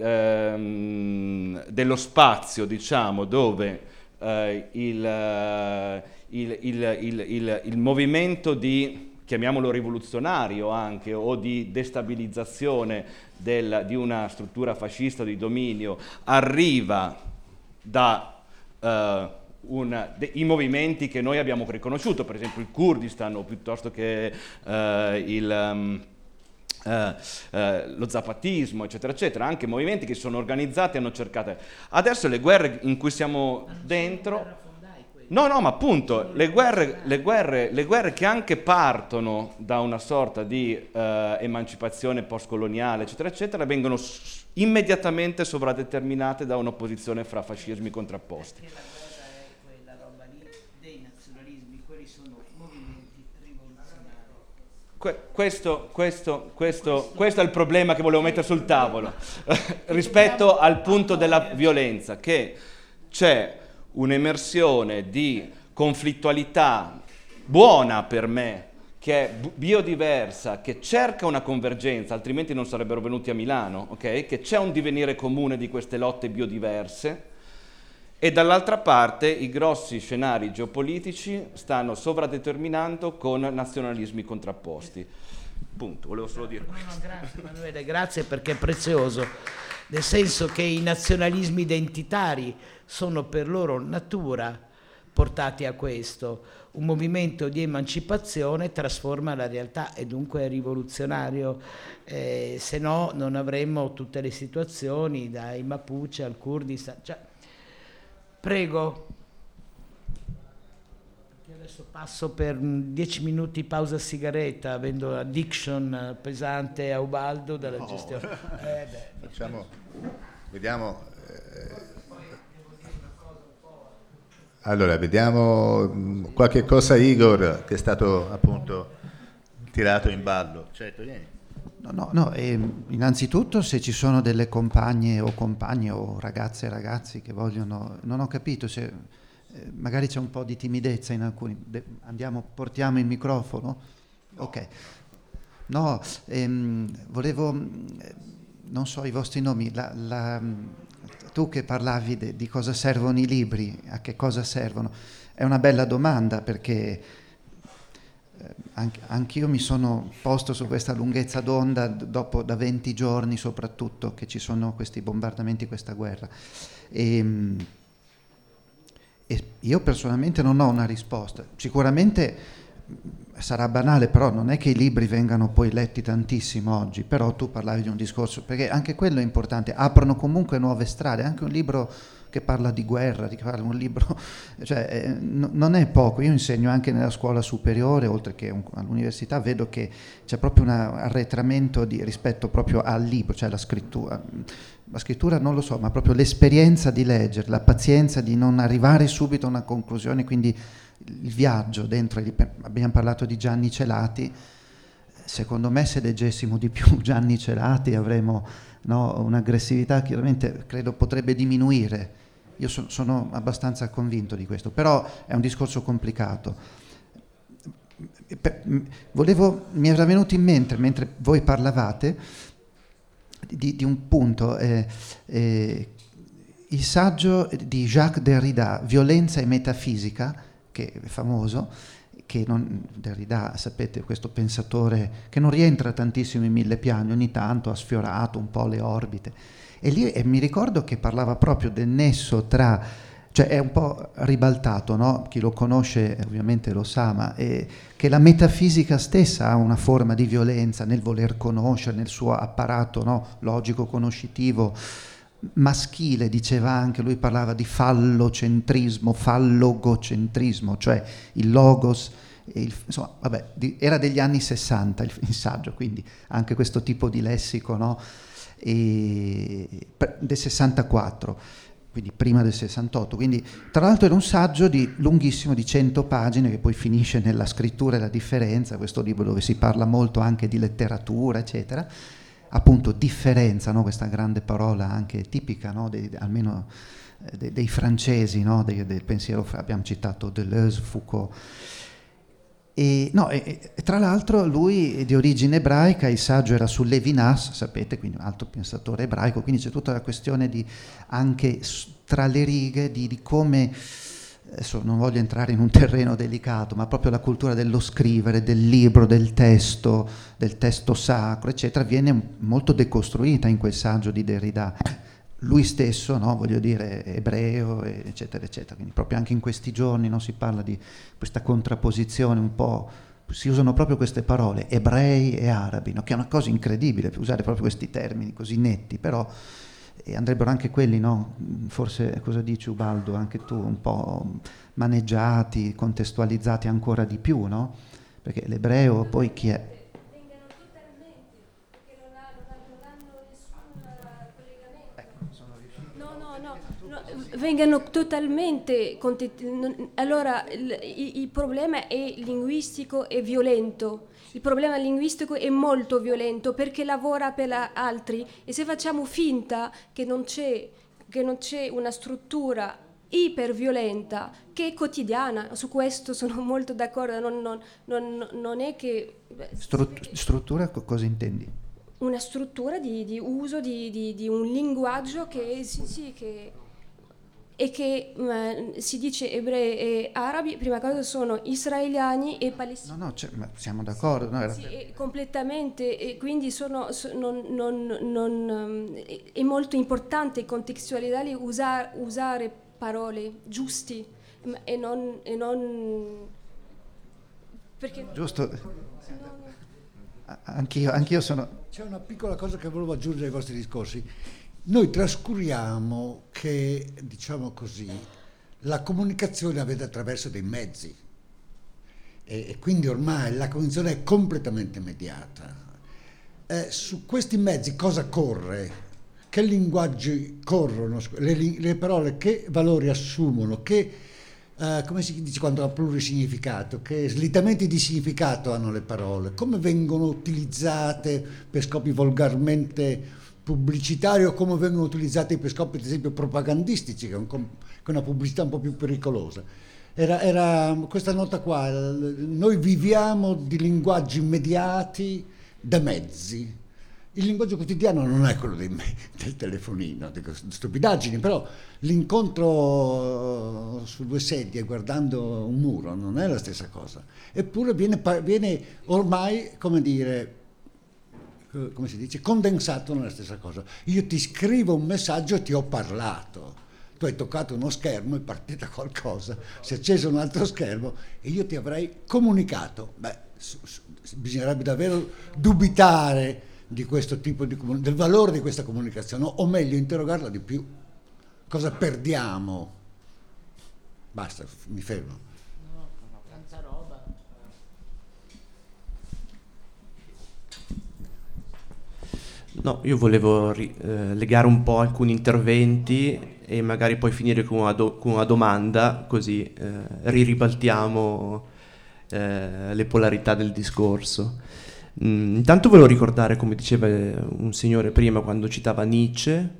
um, dello spazio, diciamo, dove uh, il, uh, il, il, il, il, il movimento di, chiamiamolo rivoluzionario anche, o di destabilizzazione del, di una struttura fascista di dominio arriva da uh, una, de, i movimenti che noi abbiamo riconosciuto, per esempio il Kurdistan o piuttosto che uh, il, um, uh, uh, lo zapatismo, eccetera, eccetera, anche movimenti che sono organizzati e hanno cercato. Adesso le guerre in cui siamo dentro... No, no, ma appunto, le guerre, le guerre, le guerre che anche partono da una sorta di uh, emancipazione postcoloniale, eccetera, eccetera, vengono s- immediatamente sovradeterminate da un'opposizione fra fascismi contrapposti. Perché la cosa è quella roba lì dei nazionalismi, quelli sono movimenti rivoluzionari. Que- questo, questo, questo, questo è il problema che volevo mettere sul tavolo rispetto al punto della violenza, che c'è un'emersione di conflittualità buona per me, che è biodiversa, che cerca una convergenza, altrimenti non sarebbero venuti a Milano, ok? Che c'è un divenire comune di queste lotte biodiverse, e dall'altra parte i grossi scenari geopolitici stanno sovradeterminando con nazionalismi contrapposti. Punto, volevo solo dire questo. No, no, grazie Emanuele, grazie, perché è prezioso, nel senso che i nazionalismi identitari sono per loro natura portati a questo. Un movimento di emancipazione trasforma la realtà e dunque è rivoluzionario, eh, se no non avremmo tutte le situazioni, dai Mapuche al Kurdistan. Cioè, prego. Adesso passo per dieci minuti pausa sigaretta, avendo addiction pesante a Ubaldo dalla no. gestione. Eh beh. Facciamo, vediamo. Eh, allora, vediamo qualche cosa, Igor, che è stato appunto tirato in ballo. Certo, vieni. No, no, no, eh, innanzitutto se ci sono delle compagne o compagni o ragazze e ragazzi che vogliono, non ho capito se eh, magari c'è un po' di timidezza in alcuni, de, andiamo, portiamo il microfono? No. Ok. No, ehm, volevo, non so i vostri nomi, la, la, tu che parlavi de, di cosa servono i libri, a che cosa servono, è una bella domanda, perché Anch- anch'io mi sono posto su questa lunghezza d'onda dopo da venti giorni soprattutto che ci sono questi bombardamenti, questa guerra, e, e io personalmente non ho una risposta. Sicuramente sarà banale, però non è che i libri vengano poi letti tantissimo oggi, però tu parlavi di un discorso, perché anche quello è importante, aprono comunque nuove strade, anche un libro che parla di guerra, di parla un libro, cioè eh, n- non è poco. Io insegno anche nella scuola superiore, oltre che un, all'università, vedo che c'è proprio un arretramento di, rispetto proprio al libro, cioè alla scrittura. la scrittura non lo so, ma proprio l'esperienza di leggere, la pazienza di non arrivare subito a una conclusione, quindi il viaggio dentro, abbiamo parlato di Gianni Celati, secondo me se leggessimo di più Gianni Celati avremo, no, un'aggressività che chiaramente credo potrebbe diminuire. Io so, sono abbastanza convinto di questo, però è un discorso complicato. Per, volevo, mi era venuto in mente mentre voi parlavate di, di un punto, eh, eh, il saggio di Jacques Derrida, Violenza e metafisica, che è famoso, che non, Derrida, sapete, questo pensatore che non rientra tantissimo in Mille piani, ogni tanto ha sfiorato un po' le orbite, e lì e mi ricordo che parlava proprio del nesso tra, cioè è un po' ribaltato, no? Chi lo conosce ovviamente lo sa, ma è, che la metafisica stessa ha una forma di violenza nel voler conoscere, nel suo apparato, no? Logico-conoscitivo, maschile, diceva anche, lui parlava di fallocentrismo, fallogocentrismo, cioè il logos, il, insomma, vabbè, di, era degli anni sessanta il, il saggio, quindi anche questo tipo di lessico, no? E, per, del sessantaquattro, quindi prima del sessantotto, quindi tra l'altro era un saggio di, lunghissimo di cento pagine che poi finisce nella scrittura e la differenza, questo libro dove si parla molto anche di letteratura eccetera, appunto differenza, no? Questa grande parola anche tipica, no? dei, almeno eh, dei, dei francesi, no? Dei, del pensiero, abbiamo citato Deleuze, Foucault. E, no, e, e tra l'altro lui è di origine ebraica, il saggio era su Levinas, sapete, quindi un altro pensatore ebraico, quindi c'è tutta la questione di anche tra le righe di, di come, adesso non voglio entrare in un terreno delicato, ma proprio la cultura dello scrivere, del libro, del testo, del testo sacro, eccetera, viene molto decostruita in quel saggio di Derrida. Lui stesso, no, voglio dire, ebreo, eccetera, eccetera. Quindi proprio anche in questi giorni, no, si parla di questa contrapposizione un po', si usano proprio queste parole, ebrei e arabi, no, che è una cosa incredibile, usare proprio questi termini così netti, però e andrebbero anche quelli, no? Forse, cosa dici Ubaldo, anche tu, un po' maneggiati, contestualizzati ancora di più, no? Perché l'ebreo poi chi è? Vengano totalmente, allora il, il problema è linguistico e violento, il problema linguistico è molto violento perché lavora per altri, e se facciamo finta che non c'è, che non c'è una struttura iperviolenta che è quotidiana, su questo sono molto d'accordo, non, non, non, non è che... Strut- struttura cosa intendi? Una struttura di, di uso di, di, di un linguaggio che sì, sì, che... e che uh, si dice ebrei e arabi, prima cosa sono israeliani e palestinesi. No, no, cioè, ma siamo d'accordo. No, era... Sì, è completamente, e quindi sono, so, non, non, non, um, è molto importante contestualizzare, usare, usare parole giusti e non... E non perché giusto. Anch'io, anch'io sono... C'è una piccola cosa che volevo aggiungere ai vostri discorsi. Noi trascuriamo che, diciamo così, la comunicazione avviene attraverso dei mezzi e, e quindi ormai la comunicazione è completamente mediata. Eh, su questi mezzi cosa corre? Che linguaggi corrono? Le, le parole che valori assumono? Che, eh, come si dice quando ha plurisignificato? Che slittamenti di significato hanno le parole? Come vengono utilizzate per scopi volgarmente pubblicitari o come vengono utilizzati per scopi ad esempio propagandistici, che è, un, che è una pubblicità un po' più pericolosa. Era, era questa nota qua, noi viviamo di linguaggi immediati da mezzi. Il linguaggio quotidiano non è quello dei, del telefonino, di stupidaggini, però l'incontro su due sedie guardando un muro non è la stessa cosa. Eppure viene, viene ormai, come dire, come si dice, condensato nella stessa cosa. Io ti scrivo un messaggio e ti ho parlato. Tu hai toccato uno schermo, è partita qualcosa, si è acceso un altro schermo e io ti avrei comunicato. Beh, su, su, bisognerebbe davvero dubitare di questo tipo di comun- del valore di questa comunicazione, o meglio interrogarla di più. Cosa perdiamo? Basta, mi fermo. No, tanta roba. No, io volevo ri- eh, legare un po' alcuni interventi e magari poi finire con una, do- con una domanda, così eh, riribaltiamo eh, le polarità del discorso. Mm, intanto volevo ricordare, come diceva un signore prima quando citava Nietzsche,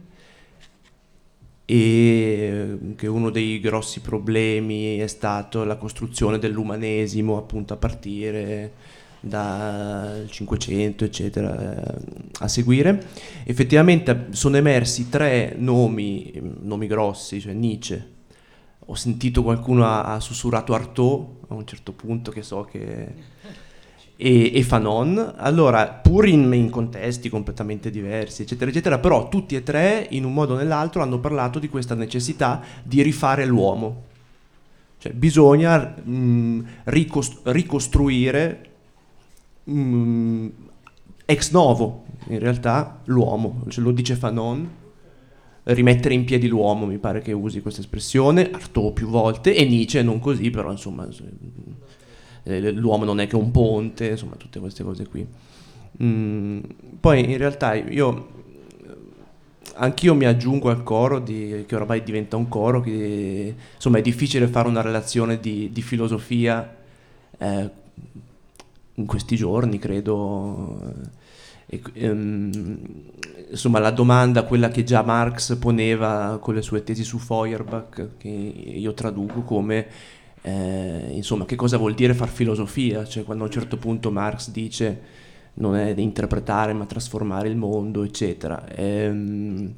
e che uno dei grossi problemi è stato la costruzione dell'umanesimo, appunto a partire dal Cinquecento eccetera a seguire. Effettivamente sono emersi tre nomi nomi grossi, cioè Nietzsche, ho sentito qualcuno ha, ha sussurrato Artaud a un certo punto, che so che e, e Fanon, allora pur in, in contesti completamente diversi eccetera eccetera, però tutti e tre in un modo o nell'altro hanno parlato di questa necessità di rifare l'uomo, cioè bisogna mh, ricost- ricostruire mh, ex novo in realtà l'uomo, cioè, lo dice Fanon, rimettere in piedi l'uomo, mi pare che usi questa espressione, Artaud più volte, e Nietzsche non così, però insomma l'uomo non è che un ponte, insomma tutte queste cose qui. Mm, poi in realtà io anch'io mi aggiungo al coro di, che ormai diventa un coro, che insomma è difficile fare una relazione di, di filosofia eh, in questi giorni, credo. E, ehm, insomma la domanda, quella che già Marx poneva con le sue tesi su Feuerbach, che io traduco come Eh, insomma, che cosa vuol dire far filosofia? Cioè, quando a un certo punto Marx dice non è di interpretare ma trasformare il mondo, eccetera. Ehm,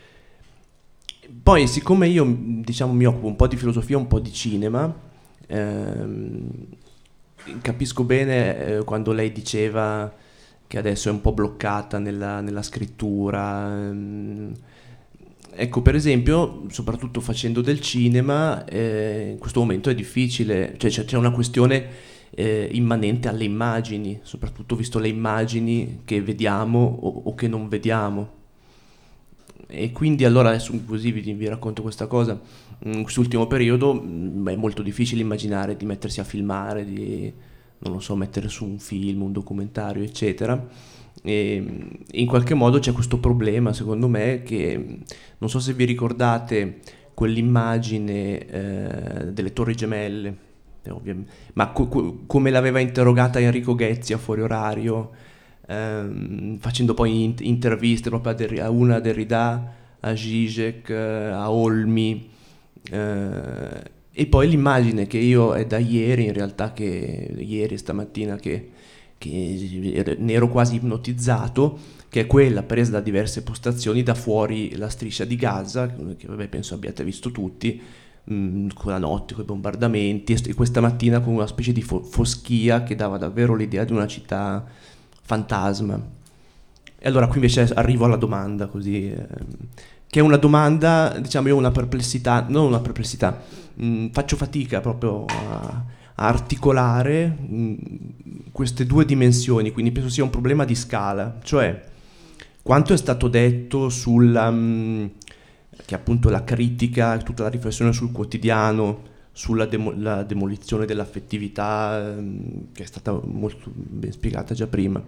poi, siccome io diciamo mi occupo un po' di filosofia, un po' di cinema, ehm, capisco bene eh, quando lei diceva che adesso è un po' bloccata nella, nella scrittura. Ehm, Ecco, per esempio, soprattutto facendo del cinema, eh, in questo momento è difficile, cioè c'è, c'è una questione eh, immanente alle immagini, soprattutto visto le immagini che vediamo o, o che non vediamo. E quindi allora adesso così vi, vi racconto questa cosa. In quest'ultimo periodo mh, è molto difficile immaginare di mettersi a filmare, di, non lo so, mettere su un film, un documentario, eccetera. E in qualche modo c'è questo problema, secondo me, che non so se vi ricordate quell'immagine eh, delle Torri Gemelle, eh, ma co- co- come l'aveva interrogata Enrico Ghezzi a Fuori Orario, ehm, facendo poi in- interviste proprio a, Der- a una a Derrida, a Zizek, eh, a Olmi, eh, e poi l'immagine che io è da ieri, in realtà, che ieri stamattina che che ne ero quasi ipnotizzato, che è quella presa da diverse postazioni da fuori la striscia di Gaza, che vabbè penso abbiate visto tutti, mh, con la notte, con i bombardamenti, e questa mattina con una specie di fo- foschia che dava davvero l'idea di una città fantasma. E allora qui invece arrivo alla domanda, così, eh, che è una domanda, diciamo, io ho una perplessità, non una perplessità, mh, faccio fatica proprio a a articolare mh, queste due dimensioni, quindi penso sia un problema di scala, cioè quanto è stato detto sulla mh, che appunto la critica, tutta la riflessione sul quotidiano, sulla demo- la demolizione dell'affettività, mh, che è stata molto ben spiegata già prima.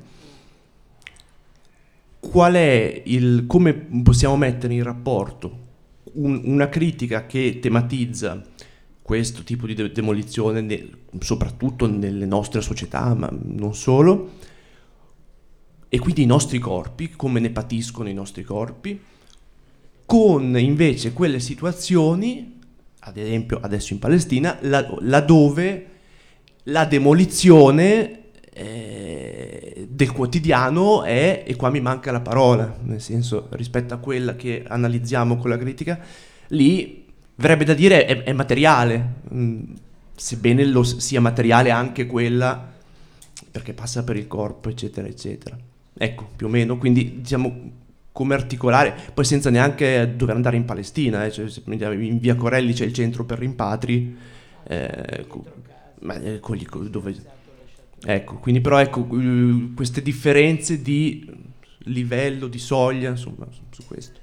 Qual è il, come possiamo mettere in rapporto un, una critica che tematizza questo tipo di de- demolizione, ne- soprattutto nelle nostre società, ma non solo, e quindi i nostri corpi, come ne patiscono i nostri corpi, con invece quelle situazioni, ad esempio adesso in Palestina, la- laddove la demolizione eh, del quotidiano è, e qua mi manca la parola, nel senso, rispetto a quella che analizziamo con la critica, lì verrebbe da dire è, è materiale, mh, sebbene lo sia materiale anche quella perché passa per il corpo, eccetera, eccetera. Ecco, più o meno, quindi diciamo come articolare, poi senza neanche dover andare in Palestina, eh, cioè, in via Corelli c'è il centro per rimpatri, eh, ma, eh, con gli, dove, ecco, quindi però ecco, queste differenze di livello, di soglia, insomma, su questo.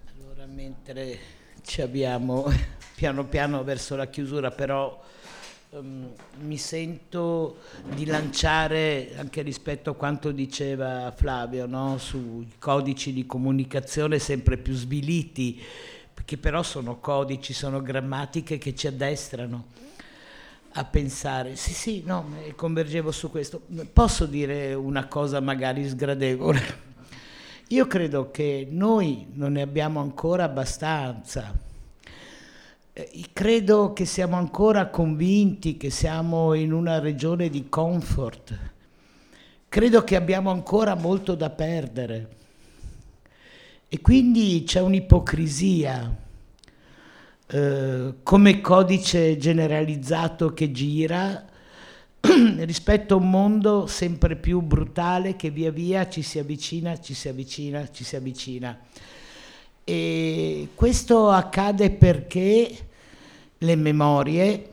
Mentre ci abbiamo piano piano verso la chiusura, però um, mi sento di lanciare, anche rispetto a quanto diceva Flavio, no? Sui codici di comunicazione sempre più sviliti, che però sono codici, sono grammatiche che ci addestrano a pensare. Sì, sì, no, convergevo su questo. Posso dire una cosa magari sgradevole? Io credo che noi non ne abbiamo ancora abbastanza. Eh, credo che siamo ancora convinti che siamo in una regione di comfort. Credo che abbiamo ancora molto da perdere. E quindi c'è un'ipocrisia eh, come codice generalizzato che gira rispetto a un mondo sempre più brutale che via via ci si avvicina, ci si avvicina, ci si avvicina. E questo accade perché le memorie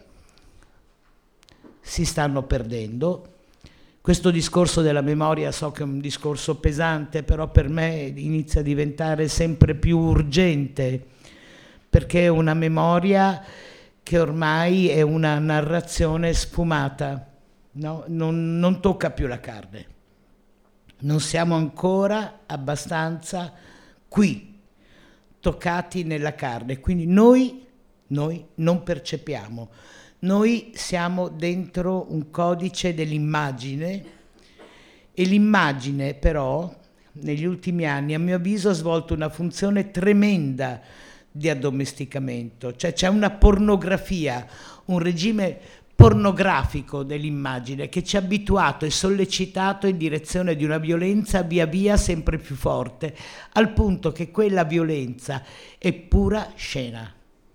si stanno perdendo. Questo discorso della memoria so che è un discorso pesante, però per me inizia a diventare sempre più urgente, perché è una memoria che ormai è una narrazione sfumata, no? non, non tocca più la carne. Non siamo ancora abbastanza qui, toccati nella carne, quindi noi, noi non percepiamo. Noi siamo dentro un codice dell'immagine e l'immagine però negli ultimi anni a mio avviso ha svolto una funzione tremenda di addomesticamento, cioè c'è una pornografia, un regime pornografico dell'immagine che ci ha abituato e sollecitato in direzione di una violenza via via sempre più forte, al punto che quella violenza è pura scena.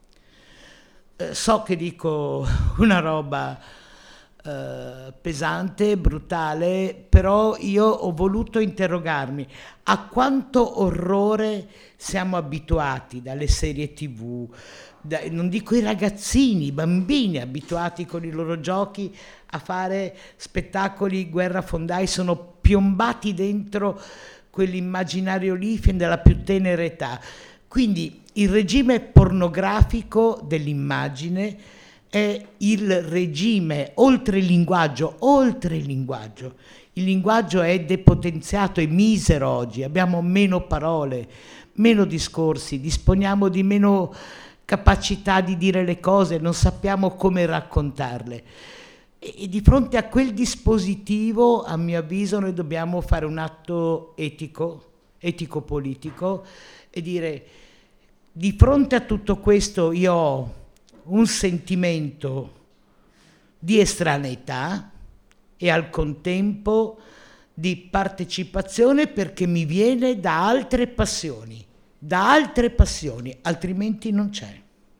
Eh, so che dico una roba eh, pesante, brutale, però io ho voluto interrogarmi a quanto orrore siamo abituati dalle serie tivù, da, non dico i ragazzini, i bambini abituati con i loro giochi a fare spettacoli guerrafondai, sono piombati dentro quell'immaginario lì fin dalla più tenera età. Quindi il regime pornografico dell'immagine è il regime oltre il linguaggio, oltre il linguaggio. Il linguaggio è depotenziato, è misero oggi, abbiamo meno parole, meno discorsi, disponiamo di meno capacità di dire le cose, non sappiamo come raccontarle. E, e di fronte a quel dispositivo, a mio avviso, noi dobbiamo fare un atto etico, etico-politico e dire: di fronte a tutto questo io ho un sentimento di estraneità e al contempo di partecipazione, perché mi viene da altre passioni, da altre passioni, altrimenti non c'è.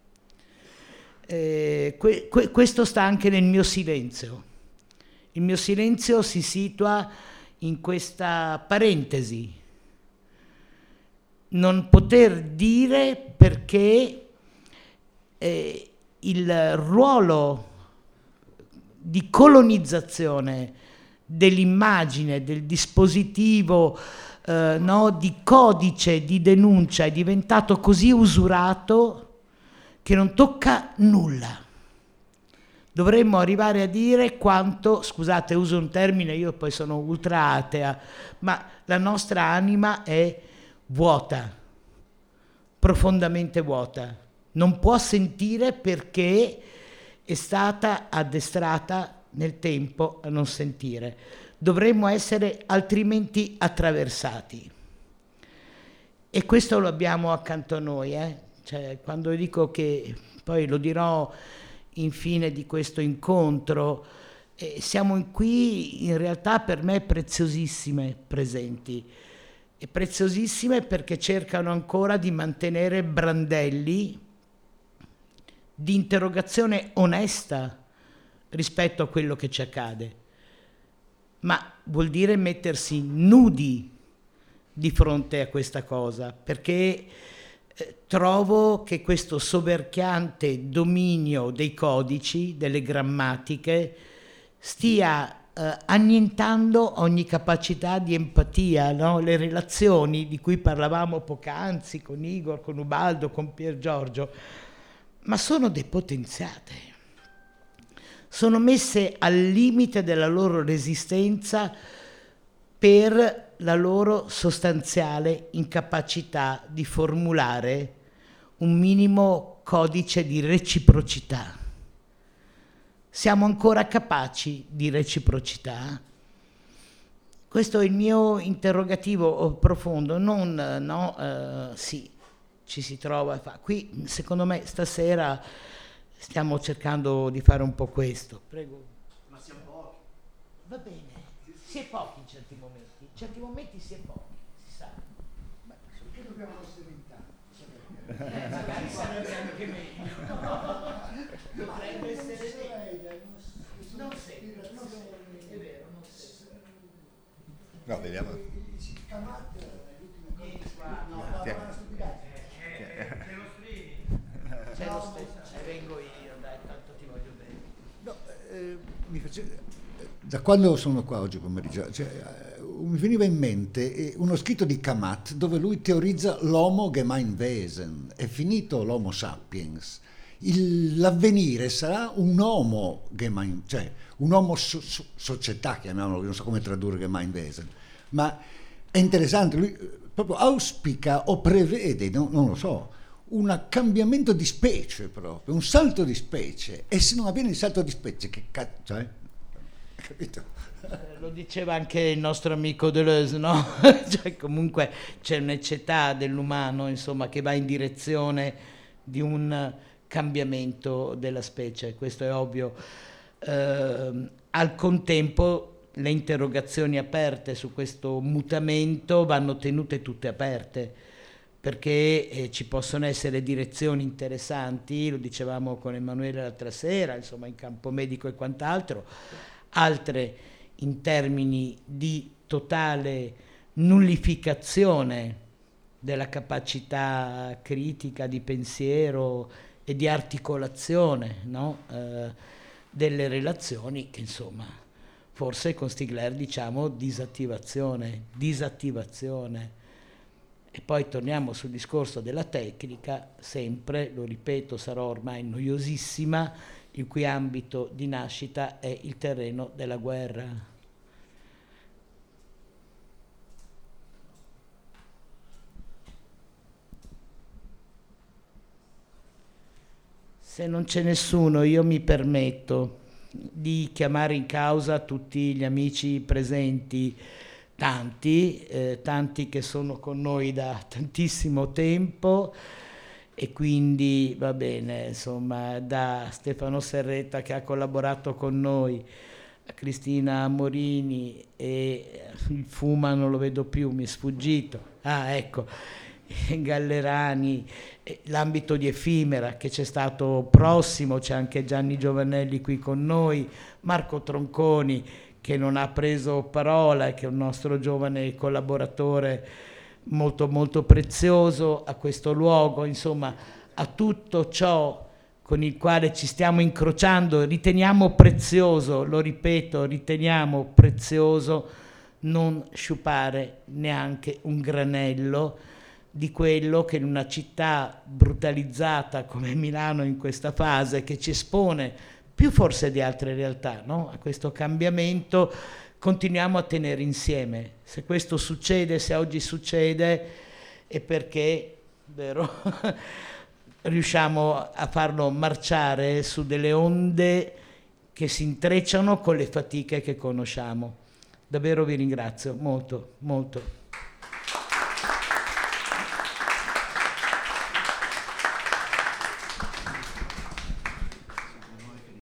Eh, que- que- questo sta anche nel mio silenzio. Il mio silenzio si situa in questa parentesi. Non poter dire perché eh, il ruolo di colonizzazione dell'immagine, del dispositivo, eh, no, di codice di denuncia è diventato così usurato che non tocca nulla. Dovremmo arrivare a dire quanto, scusate, uso un termine, io poi sono ultra atea, ma la nostra anima è vuota, profondamente vuota, non può sentire perché è stata addestrata nel tempo a non sentire. Dovremmo essere altrimenti attraversati. E questo lo abbiamo accanto a noi, eh? Cioè, quando dico che, poi lo dirò in fine di questo incontro, eh, siamo qui in realtà per me preziosissime presenti. E preziosissime perché cercano ancora di mantenere brandelli di interrogazione onesta rispetto a quello che ci accade, ma vuol dire mettersi nudi di fronte a questa cosa, perché eh, trovo che questo soverchiante dominio dei codici, delle grammatiche, stia Uh, annientando ogni capacità di empatia, no? Le relazioni di cui parlavamo poc'anzi con Igor, con Ubaldo, con Pier Giorgio, ma sono depotenziate, sono messe al limite della loro resistenza per la loro sostanziale incapacità di formulare un minimo codice di reciprocità. Siamo ancora capaci di reciprocità? Questo è il mio interrogativo profondo, non no, uh, sì, ci si trova, fa. Qui secondo me stasera stiamo cercando di fare un po' questo. Prego. Ma siamo pochi. Va bene, si è pochi in certi momenti, in certi momenti si è pochi, si sa. Ma perché dobbiamo essere in tanti? Eh, magari sarebbe anche meglio. Dovrebbe essere meglio. Non sempre, non sempre, è vero, non sempre. No, vediamo. Vieni qua, no, no, Tieni. no, c'è lo streaming. C'è lo stesso, e vengo io, dai, tanto ti voglio bene. No, eh, mi face- da quando sono qua oggi pomeriggio, cioè, eh, mi veniva in mente eh, uno scritto di Kamat dove lui teorizza l'Homo Gemeinwesen. È finito l'Homo sapiens. Il, l'avvenire sarà un Homo Gemein, cioè un Homo so- so- società, chiamiamolo, non so come tradurre Gemeinwesen, ma è interessante, lui eh, proprio auspica o prevede, no, non lo so, un cambiamento di specie proprio, un salto di specie, e se non avviene il salto di specie, che cazzo, cioè, capito? Eh, lo diceva anche il nostro amico Deleuze, no? Cioè, comunque c'è un'ecceità dell'umano, insomma, che va in direzione di un cambiamento della specie, questo è ovvio. Eh, al contempo le interrogazioni aperte su questo mutamento vanno tenute tutte aperte, perché eh, ci possono essere direzioni interessanti, lo dicevamo con Emanuele l'altra sera, insomma, in campo medico e quant'altro, altre in termini di totale nullificazione della capacità critica di pensiero e di articolazione, no? eh, delle relazioni, che insomma forse con Stigler diciamo disattivazione, disattivazione. E poi torniamo sul discorso della tecnica, sempre, lo ripeto, sarò ormai noiosissima, il cui ambito di nascita è il terreno della guerra. Se non c'è nessuno, io mi permetto di chiamare in causa tutti gli amici presenti, tanti, eh, tanti che sono con noi da tantissimo tempo, e quindi va bene, insomma, da Stefano Serretta che ha collaborato con noi, a Cristina Morini, e il Fuma non lo vedo più, mi è sfuggito, ah ecco, Gallerani, l'ambito di Effimera che c'è stato prossimo, c'è anche Gianni Giovanelli qui con noi, Marco Tronconi che non ha preso parola e che è un nostro giovane collaboratore molto molto prezioso a questo luogo, insomma a tutto ciò con il quale ci stiamo incrociando, riteniamo prezioso, lo ripeto, riteniamo prezioso non sciupare neanche un granello di quello che in una città brutalizzata come Milano in questa fase, che ci espone più forse di altre realtà, no? A questo cambiamento, continuiamo a tenere insieme. Se questo succede, se oggi succede, è perché, vero, riusciamo a farlo marciare su delle onde che si intrecciano con le fatiche che conosciamo. Davvero vi ringrazio molto, molto.